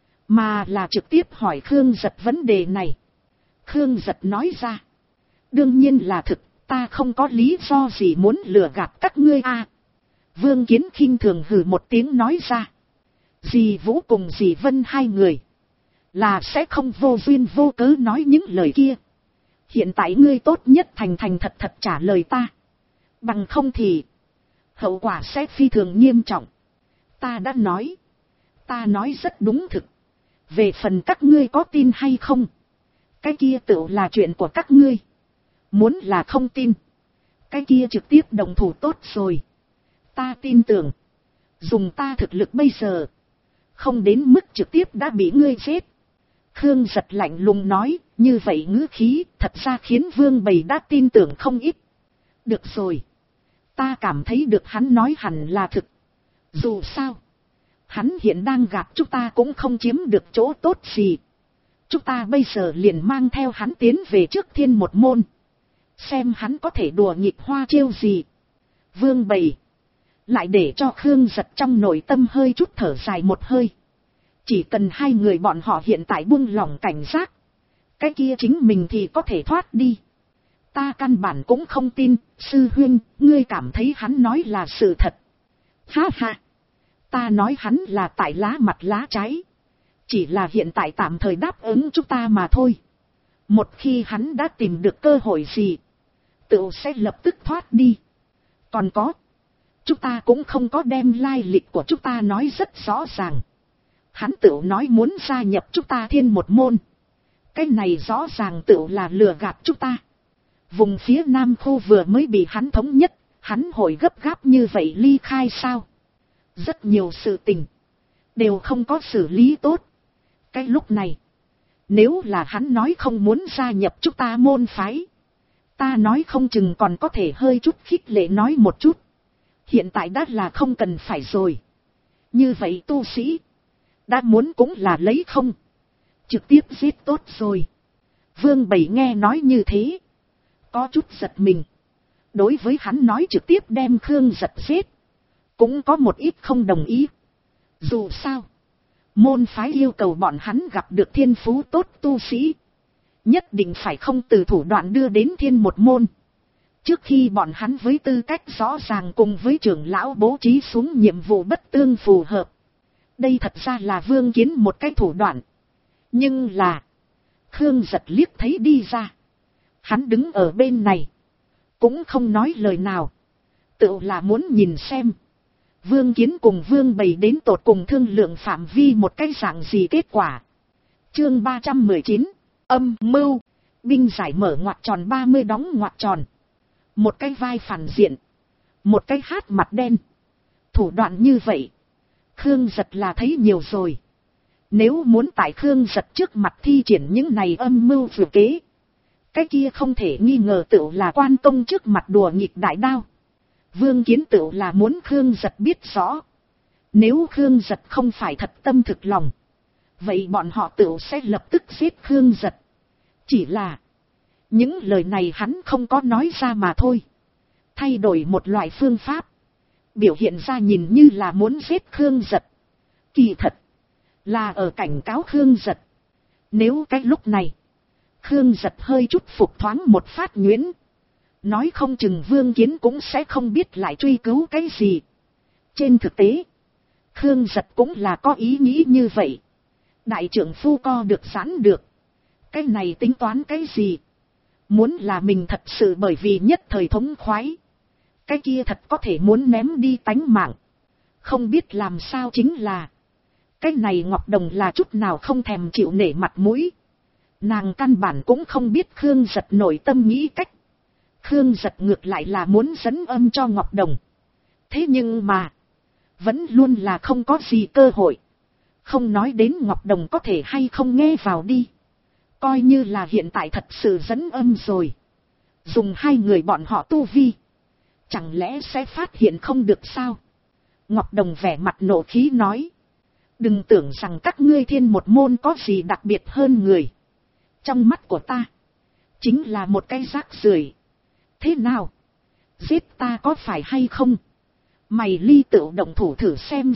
mà là trực tiếp hỏi Khương Giật vấn đề này. Khương Giật nói ra, đương nhiên là thực, ta không có lý do gì muốn lừa gạt các ngươi a. Vương Kiến khinh thường hừ một tiếng nói ra, dì Vũ cùng dì Vân hai người là sẽ không vô duyên vô cớ nói những lời kia. Hiện tại ngươi tốt nhất thành thành thật thật trả lời ta, bằng không thì hậu quả sẽ phi thường nghiêm trọng. Ta đã nói, ta nói rất đúng thực. Về phần các ngươi có tin hay không, cái kia tự là chuyện của các ngươi. Muốn là không tin, cái kia trực tiếp đồng thủ tốt rồi. Ta tin tưởng, dùng ta thực lực bây giờ, không đến mức trực tiếp đã bị ngươi giết. Khương Giật lạnh lùng nói, như vậy ngữ khí thật ra khiến Vương Bầy đã tin tưởng không ít. Được rồi, ta cảm thấy được hắn nói hẳn là thực. Dù sao, hắn hiện đang gạt chúng ta cũng không chiếm được chỗ tốt gì. Chúng ta bây giờ liền mang theo hắn tiến về trước Thiên một môn, xem hắn có thể đùa nghịch hoa chiêu gì. Vương Bầy lại để cho Khương Giật trong nội tâm hơi chút thở dài một hơi. Chỉ cần hai người bọn họ hiện tại buông lỏng cảnh giác, cái kia chính mình thì có thể thoát đi. Ta căn bản cũng không tin, sư huynh, ngươi cảm thấy hắn nói là sự thật. Ha ha, ta nói hắn là tại lá mặt lá trái, chỉ là hiện tại tạm thời đáp ứng chúng ta mà thôi. Một khi hắn đã tìm được cơ hội gì, tự sẽ lập tức thoát đi. Còn có, chúng ta cũng không có đem lai lịch của chúng ta nói rất rõ ràng. Hắn tự nói muốn gia nhập chúng ta Thiên một môn, cái này rõ ràng tự là lừa gạt chúng ta. Vùng phía Nam khu vừa mới bị hắn thống nhất, hắn hội gấp gáp như vậy ly khai sao? Rất nhiều sự tình đều không có xử lý tốt. Cái lúc này, nếu là hắn nói không muốn gia nhập chúng ta môn phái, ta nói không chừng còn có thể hơi chút khích lệ nói một chút. Hiện tại đã là không cần phải rồi. Như vậy tu sĩ đã muốn cũng là lấy không, trực tiếp giết tốt rồi. Vương Bầy nghe nói như thế, có chút giật mình. Đối với hắn nói trực tiếp đem Khương Giật giết, cũng có một ít không đồng ý. Dù sao, môn phái yêu cầu bọn hắn gặp được thiên phú tốt tu sĩ, nhất định phải không từ thủ đoạn đưa đến Thiên một môn. Trước khi bọn hắn với tư cách rõ ràng cùng với trưởng lão bố trí xuống nhiệm vụ bất tương phù hợp. Đây thật ra là Vương Kiến một cái thủ đoạn. Nhưng là, Khương Giật liếc thấy đi ra. Hắn đứng ở bên này, cũng không nói lời nào. Tự là muốn nhìn xem Vương Kiến cùng Vương Bầy đến tột cùng thương lượng phạm vi một cái dạng gì kết quả. Chương 319, âm mưu. Binh giải mở ngoặc tròn 30 đóng ngoặc tròn. Một cái vai phản diện, một cái hát mặt đen. Thủ đoạn như vậy, Khương Giật là thấy nhiều rồi. Nếu muốn tại Khương Giật trước mặt thi triển những này âm mưu vừa kế, cái kia không thể nghi ngờ tự là quan công trước mặt đùa nghịch đại đao. Vương Kiến tự là muốn Khương Giật biết rõ. Nếu Khương Giật không phải thật tâm thực lòng, vậy bọn họ tự sẽ lập tức giết Khương Giật. Chỉ là những lời này hắn không có nói ra mà thôi. thay đổi một loại phương pháp, biểu hiện ra nhìn như là muốn giết Khương Giật. Kỳ thật, là ở cảnh cáo Khương Giật. Nếu cái lúc này, Khương Giật hơi chút phục thoáng một phát nhuyễn, nói không chừng Vương Kiến cũng sẽ không biết lại truy cứu cái gì. Trên thực tế, Khương Giật cũng là có ý nghĩ như vậy. Đại trưởng phu co được giãn được, cái này tính toán cái gì? Muốn là mình thật sự bởi vì nhất thời thống khoái, cái kia thật có thể muốn ném đi tánh mạng. Không biết làm sao chính là, cái này Ngọc Đồng là chút nào không thèm chịu nể mặt mũi. Nàng căn bản cũng không biết Khương Giật nội tâm nghĩ cách. Khương Giật ngược lại là muốn dẫn âm cho Ngọc Đồng. Thế nhưng mà, vẫn luôn là không có gì cơ hội. Không nói đến Ngọc Đồng có thể hay không nghe vào đi. Coi như là hiện tại thật sự dẫn âm rồi. Dùng hai người bọn họ tu vi, chẳng lẽ sẽ phát hiện không được sao? Ngọc Đồng vẻ mặt nộ khí nói. Đừng tưởng rằng các ngươi Thiên một môn có gì đặc biệt hơn người. Trong mắt của ta, chính là một cái rác rưởi. Thế nào? Giết ta có phải hay không? Mày ly tự động thủ thử xem.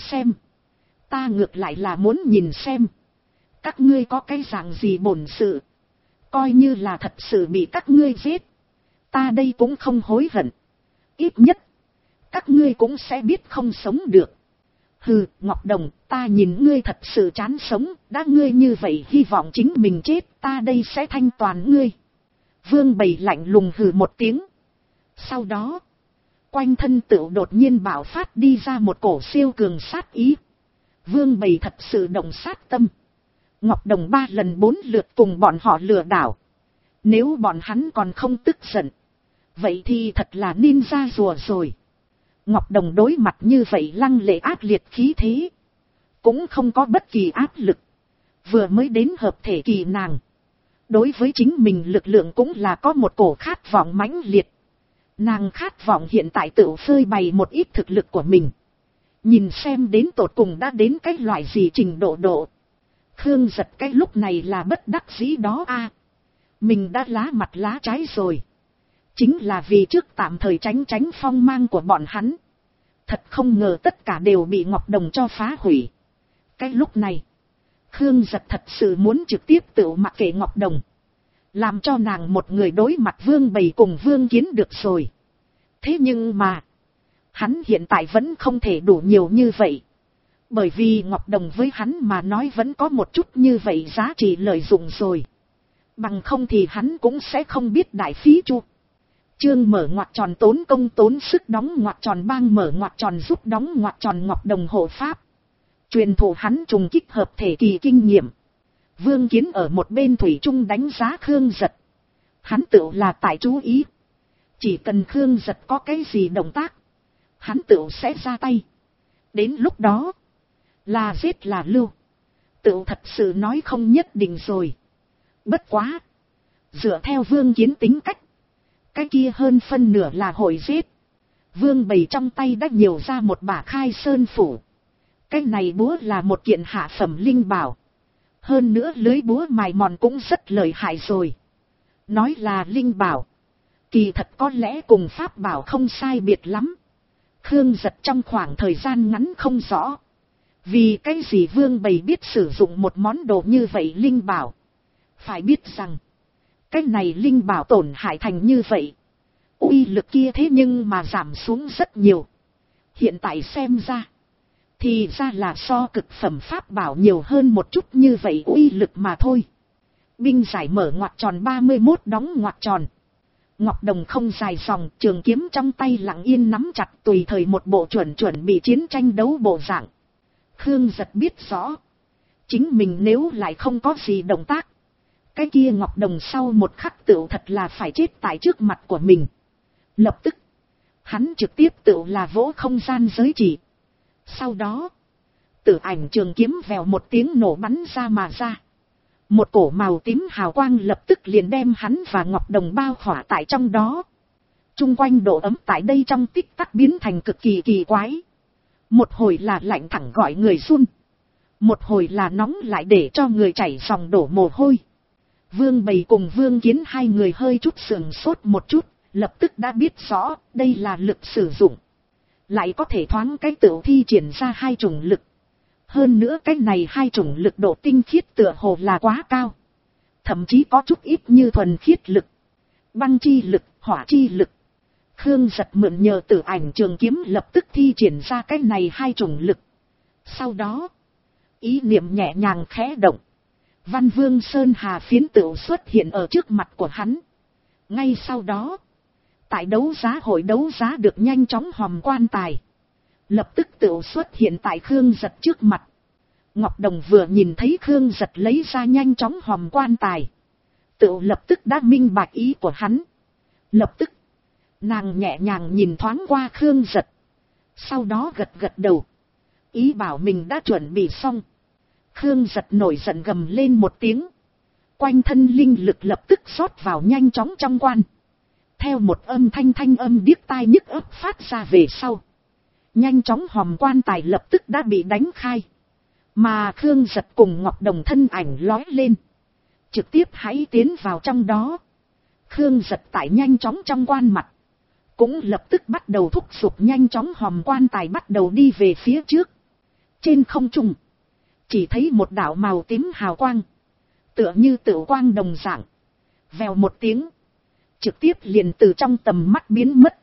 Ta ngược lại là muốn nhìn xem, các ngươi có cái dạng gì bổn sự. Coi như là thật sự bị các ngươi giết, ta đây cũng không hối hận. Ít nhất, các ngươi cũng sẽ biết không sống được. Hừ, Ngọc Đồng, ta nhìn ngươi thật sự chán sống. Đã ngươi như vậy hy vọng chính mình chết, ta đây sẽ thanh toàn ngươi. Vương Bầy lạnh lùng hừ một tiếng. Sau đó, quanh thân tựu đột nhiên bạo phát đi ra một cổ siêu cường sát ý. Vương Bầy thật sự động sát tâm. Ngọc Đồng 3 lần 4 lượt cùng bọn họ lừa đảo. Nếu bọn hắn còn không tức giận, vậy thì thật là ninja rùa rồi. Ngọc Đồng đối mặt như vậy lăng lệ ác liệt khí thế, cũng không có bất kỳ áp lực. Vừa mới đến hợp thể kỳ nàng, đối với chính mình lực lượng cũng là có một cổ khát vọng mãnh liệt. Nàng khát vọng hiện tại tự phơi bày một ít thực lực của mình, nhìn xem đến tột cùng đã đến cái loại gì trình độ. Khương Giật cái lúc này là bất đắc dĩ đó a. Mình đã lá mặt lá trái rồi. Chính là vì trước tạm thời tránh phong mang của bọn hắn. Thật không ngờ tất cả đều bị Ngọc Đồng cho phá hủy. Cái lúc này, Khương Giật thật sự muốn trực tiếp tự mặc kệ Ngọc Đồng, làm cho nàng một người đối mặt Vương Bầy cùng Vương Kiến được rồi. Thế nhưng mà, hắn hiện tại vẫn không thể đủ nhiều như vậy. Bởi vì Ngọc Đồng với hắn mà nói vẫn có một chút như vậy giá trị lợi dụng rồi. Bằng không thì hắn cũng sẽ không biết đại phí chu. Chương mở ngoặc tròn tốn công tốn sức đóng ngoặc tròn bang mở ngoặc tròn giúp đóng ngoặc tròn Ngọc Đồng hộ pháp. Truyền thụ hắn trùng kích hợp thể kỳ kinh nghiệm. Vương Kiến ở một bên thủy chung đánh giá Khương Giật. Hắn tự là tại chú ý. Chỉ cần Khương Giật có cái gì động tác, hắn tự sẽ ra tay. Đến lúc đó, là giết là lưu, tự thật sự nói không nhất định rồi. Bất quá, dựa theo Vương Kiến tính cách, cái kia hơn phân nửa là hội giết. Vương Bầy trong tay đã nhiều ra một bả Khai Sơn phủ. Cái này búa là một kiện hạ phẩm linh bảo. Hơn nữa lưới búa mài mòn cũng rất lợi hại rồi. Nói là linh bảo, kỳ thật có lẽ cùng pháp bảo không sai biệt lắm. Khương Giật trong khoảng thời gian ngắn không rõ, vì cái gì Vương Bầy biết sử dụng một món đồ như vậy linh bảo. Phải biết rằng, cái này linh bảo tổn hại thành như vậy, uy lực kia thế nhưng mà giảm xuống rất nhiều. Hiện tại xem ra, thì ra là so cực phẩm pháp bảo nhiều hơn một chút như vậy uy lực mà thôi. Binh giải mở ngoặc tròn 31 đóng ngoặc tròn. Ngọc Đồng không dài dòng, trường kiếm trong tay lặng yên nắm chặt, tùy thời một bộ chuẩn bị chiến tranh đấu bộ dạng. Khương Giật biết rõ, chính mình nếu lại không có gì động tác, cái kia Ngọc Đồng sau một khắc tựu thật là phải chết tại trước mặt của mình. Lập tức, hắn trực tiếp tựu là vỗ không gian giới chỉ. Sau đó, tử ảnh trường kiếm vèo một tiếng nổ bắn ra mà ra. Một cổ màu tím hào quang lập tức liền đem hắn và Ngọc Đồng bao khỏa tại trong đó. Trung quanh độ ấm tại đây trong tích tắc biến thành cực kỳ kỳ quái. Một hồi là lạnh thẳng gọi người run, một hồi là nóng lại để cho người chảy dòng đổ mồ hôi. Vương Bầy cùng Vương Kiến hai người hơi chút sườn sốt một chút, lập tức đã biết rõ đây là lực sử dụng, lại có thể thoáng cái tự thi triển ra hai chủng lực. Hơn nữa cái này hai chủng lực độ tinh khiết tựa hồ là quá cao, thậm chí có chút ít như thuần khiết lực, băng chi lực, hỏa chi lực. Khương Giật mượn nhờ Tử Ảnh trường kiếm lập tức thi triển ra cái này hai chủng lực. Sau đó, ý niệm nhẹ nhàng khẽ động, Văn Vương Sơn Hà phiến tựu xuất hiện ở trước mặt của hắn. Ngay sau đó, tại đấu giá hội đấu giá được nhanh chóng hòm quan tài, lập tức tựu xuất hiện tại Khương Giật trước mặt. Ngọc Đồng vừa nhìn thấy Khương Giật lấy ra nhanh chóng hòm quan tài, tựu lập tức đã minh bạch ý của hắn. Lập tức, nàng nhẹ nhàng nhìn thoáng qua Khương Giật, sau đó gật gật đầu, ý bảo mình đã chuẩn bị xong. Khương Giật nổi giận gầm lên một tiếng, quanh thân linh lực lập tức rót vào nhanh chóng trong quan. Theo một âm thanh âm điếc tai nhức óc phát ra về sau, nhanh chóng hòm quan tài lập tức đã bị đánh khai. Mà Khương Giật cùng Ngọc Đồng thân ảnh lói lên, trực tiếp hãy tiến vào trong đó. Khương Giật tại nhanh chóng trong quan mặt, cũng lập tức bắt đầu thúc giục nhanh chóng hòm quan tài bắt đầu đi về phía trước. Trên không trung, chỉ thấy một đạo màu tím hào quang, tựa như tửu quang đồng dạng, vèo một tiếng, trực tiếp liền từ trong tầm mắt biến mất.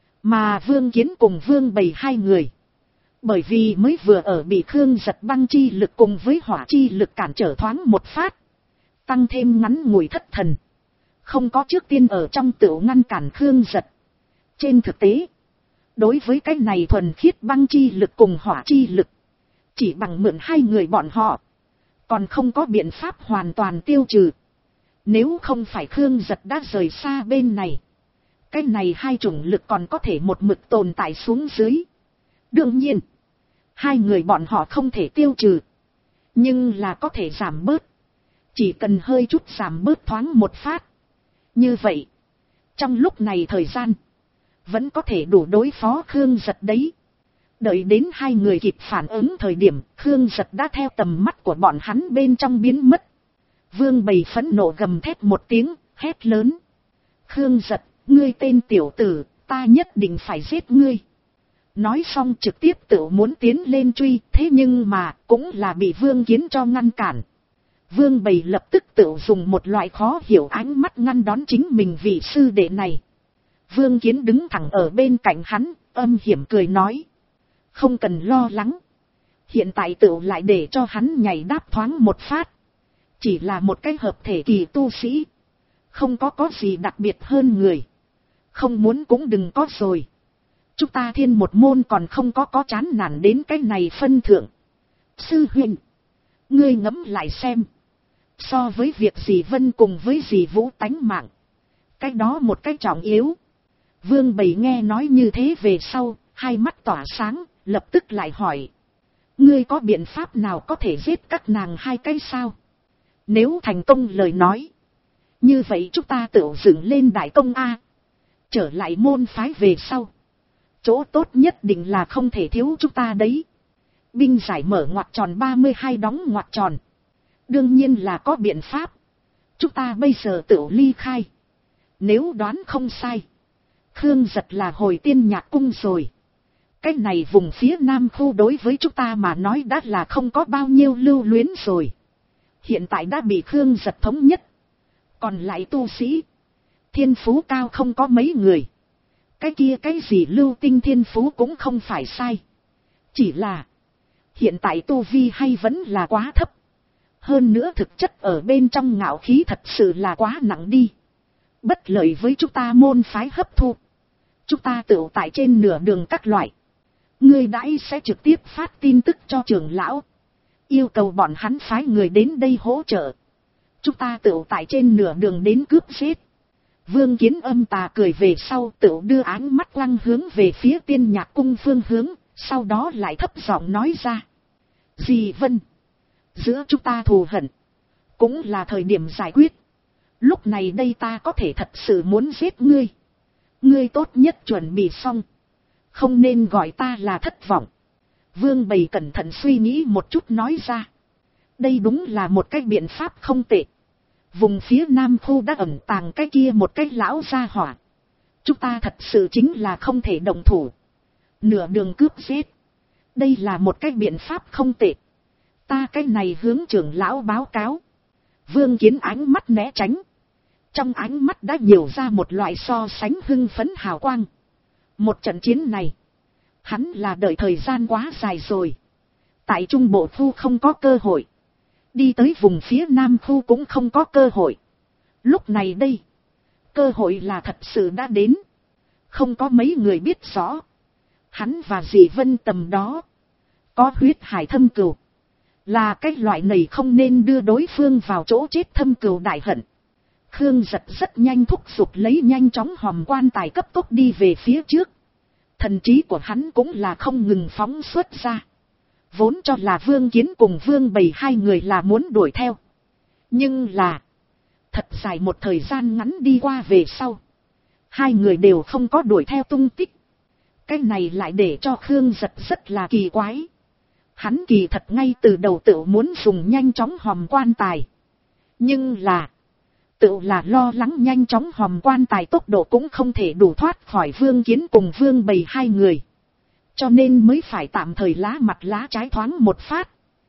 Mà Vương Kiến cùng Vương Bầy hai người, bởi vì mới vừa ở bị Khương Giật băng chi lực cùng với hỏa chi lực cản trở thoáng một phát, tăng thêm ngắn ngủi thất thần, không có trước tiên ở trong tửu ngăn cản Khương Giật. Trên thực tế, đối với cái này thuần khiết băng chi lực cùng hỏa chi lực, chỉ bằng mượn hai người bọn họ, còn không có biện pháp hoàn toàn tiêu trừ. Nếu không phải Khương Giật đã rời xa bên này, cái này hai chủng lực còn có thể một mực tồn tại xuống dưới. Đương nhiên, hai người bọn họ không thể tiêu trừ, nhưng là có thể giảm bớt. Chỉ cần hơi chút giảm bớt thoáng một phát. Như vậy, trong lúc này thời gian, vẫn có thể đủ đối phó Khương Giật đấy. Đợi đến hai người kịp phản ứng thời điểm, Khương Giật đã theo tầm mắt của bọn hắn bên trong biến mất. Vương Bầy phẫn nộ gầm thét một tiếng, hét lớn: Khương Giật, ngươi tên tiểu tử, ta nhất định phải giết ngươi. Nói xong trực tiếp tự muốn tiến lên truy, thế nhưng mà cũng là bị Vương Kiến cho ngăn cản. Vương Bầy lập tức tự dùng một loại khó hiểu ánh mắt ngăn đón chính mình vị sư đệ này. Vương Kiến đứng thẳng ở bên cạnh hắn, âm hiểm cười nói: không cần lo lắng, hiện tại tự lại để cho hắn nhảy đáp thoáng một phát, chỉ là một cái hợp thể kỳ tu sĩ, không có gì đặc biệt hơn người, không muốn cũng đừng có rồi. Chúng ta Thiên một môn còn không có chán nản đến cái này phân thượng. Sư huynh, ngươi ngẫm lại xem, so với việc dì Vân cùng với dì Vũ tánh mạng, cái đó một cái trọng yếu. Vương Bầy nghe nói như thế về sau, hai mắt tỏa sáng, lập tức lại hỏi: ngươi có biện pháp nào có thể giết các nàng hai cái sao? Nếu thành công lời nói, như vậy chúng ta tự dựng lên đại công a. Trở lại môn phái về sau, chỗ tốt nhất định là không thể thiếu chúng ta đấy. Binh giải mở ngoặc tròn 32 đóng ngoặc tròn. Đương nhiên là có biện pháp. Chúng ta bây giờ tự ly khai. Nếu đoán không sai, Khương Giật là hồi Tiên Nhạc Cung rồi. Cái này vùng phía Nam khu đối với chúng ta mà nói đã là không có bao nhiêu lưu luyến rồi. Hiện tại đã bị Khương Giật thống nhất. Còn lại tu sĩ, thiên phú cao không có mấy người. Cái kia cái gì lưu tinh thiên phú cũng không phải sai. Chỉ là hiện tại tu vi hay vẫn là quá thấp. Hơn nữa thực chất ở bên trong ngạo khí thật sự là quá nặng đi. Bất lợi với chúng ta môn phái hấp thu. Chúng ta tự tại trên nửa đường các loại. Ngươi đãi sẽ trực tiếp phát tin tức cho trưởng lão, yêu cầu bọn hắn phái người đến đây hỗ trợ. Chúng ta tự tại trên nửa đường đến cướp giết. Vương Kiến âm tà cười về sau, tự đưa ánh mắt quăng hướng về phía Tiên Nhạc Cung phương hướng, sau đó lại thấp giọng nói ra: dì Vân, giữa chúng ta thù hận, cũng là thời điểm giải quyết. Lúc này đây ta có thể thật sự muốn giết ngươi. Ngươi tốt nhất chuẩn bị xong, không nên gọi ta là thất vọng. Vương Bầy cẩn thận suy nghĩ một chút nói ra: đây đúng là một cái biện pháp không tệ. Vùng phía Nam khu đã ẩn tàng cái kia một cái lão gia hỏa, Chúng ta thật sự chính là không thể động thủ. Nửa đường cướp giết. Đây là một cái biện pháp không tệ. Ta cái này hướng trưởng lão báo cáo. Vương Kiến ánh mắt né tránh. Trong ánh mắt đã nhiều ra một loại so sánh hưng phấn hào quang. Một trận chiến này, hắn là đợi thời gian quá dài rồi. Tại Trung Bộ khu không có cơ hội. Đi tới vùng phía Nam khu cũng không có cơ hội. Lúc này đây, cơ hội là thật sự đã đến. Không có mấy người biết rõ. Hắn và dì Vân tầm đó có huyết hải thâm cừu. Là cái loại này không nên đưa đối phương vào chỗ chết thâm cừu đại hận. Khương Giật rất nhanh thúc giục lấy nhanh chóng hòm quan tài cấp tốc đi về phía trước. Thần trí của hắn cũng là không ngừng phóng xuất ra. Vốn cho là Vương Kiến cùng Vương Bầy hai người là muốn đuổi theo. Nhưng là thật dài một thời gian ngắn đi qua về sau, hai người đều không có đuổi theo tung tích. Cái này lại để cho Khương Giật rất là kỳ quái. Hắn kỳ thật ngay từ đầu tự muốn dùng nhanh chóng hòm quan tài. Nhưng là tự là lo lắng nhanh chóng hòm quan tài tốc độ cũng không thể đủ thoát khỏi Vương Kiến cùng Vương Bầy hai người. Cho nên mới phải tạm thời lá mặt lá trái thoáng một phát.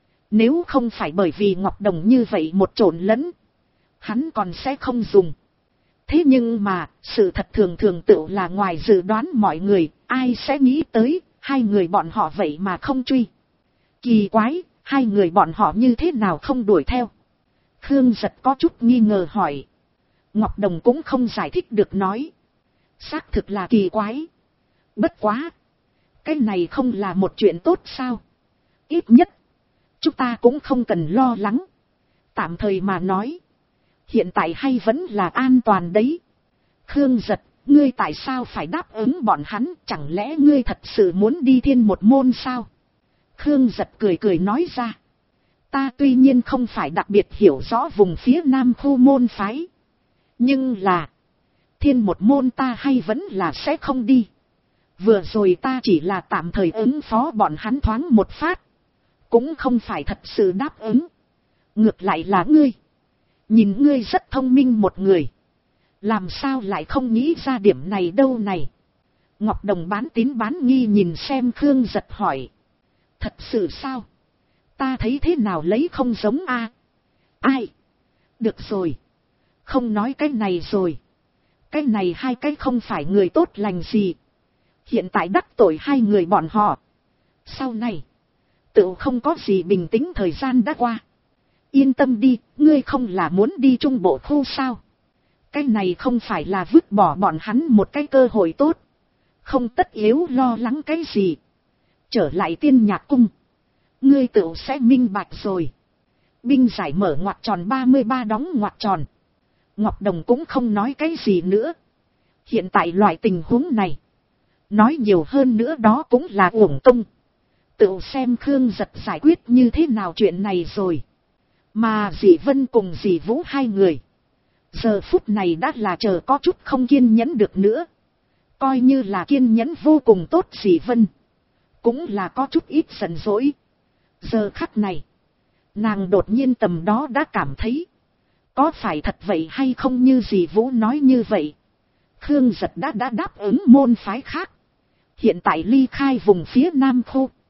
Nếu không phải bởi vì Ngọc Đồng như vậy một trộn lẫn, hắn còn sẽ không dùng. Thế nhưng mà, sự thật thường thường tự là ngoài dự đoán mọi người, ai sẽ nghĩ tới, hai người bọn họ vậy mà không truy. Kỳ quái, hai người bọn họ như thế nào không đuổi theo? Khương Giật có chút nghi ngờ hỏi. Ngọc Đồng cũng không giải thích được nói. Xác thực là kỳ quái. Bất quá. Cái này không là một chuyện tốt sao? Ít nhất, chúng ta cũng không cần lo lắng. Tạm thời mà nói. Hiện tại hay vẫn là an toàn đấy. Khương Giật, ngươi tại sao phải đáp ứng bọn hắn? Chẳng lẽ ngươi thật sự muốn đi Thiên một môn sao? Khương Giật cười cười nói ra. Ta tuy nhiên không phải đặc biệt hiểu rõ vùng phía Nam khu môn phái. Nhưng là Thiên một môn ta hay vẫn là sẽ không đi. Vừa rồi ta chỉ là tạm thời ứng phó bọn hắn thoáng một phát. Cũng không phải thật sự đáp ứng. Ngược lại là ngươi. Nhìn ngươi rất thông minh một người. Làm sao lại không nghĩ ra điểm này đâu này. Ngọc Đồng bán tín bán nghi nhìn xem Khương Giật hỏi. Thật sự sao? Ta thấy thế nào lấy không giống a? Ai? Được rồi. Không nói cái này rồi. Cái này hai cái không phải người tốt lành gì. Hiện tại đắc tội hai người bọn họ. Sau này tự không có gì bình tĩnh thời gian đã qua. Yên tâm đi, ngươi không là muốn đi Trung Bộ khu sao? Cái này không phải là vứt bỏ bọn hắn một cái cơ hội tốt. Không tất yếu lo lắng cái gì. Trở lại Tiên Nhạc Cung. Ngươi tự sẽ minh bạch rồi. Binh giải mở ngoặc tròn 33 đóng ngoặc tròn. Ngọc Đồng cũng không nói cái gì nữa. Hiện tại loại tình huống này. Nói nhiều hơn nữa đó cũng là uổng công. Tự xem Khương Giật giải quyết như thế nào chuyện này rồi. Mà dì Vân cùng dì Vũ hai người. Giờ phút này đã là chờ có chút không kiên nhẫn được nữa. Coi như là kiên nhẫn vô cùng tốt dì Vân. Cũng là có chút ít giận dỗi. Giờ khắc này. Nàng đột nhiên tầm đó đã cảm thấy. Có phải thật vậy hay không như dì Vũ nói như vậy. Khương Giật đã đáp ứng môn phái khác. Hiện tại ly khai vùng phía Nam khu.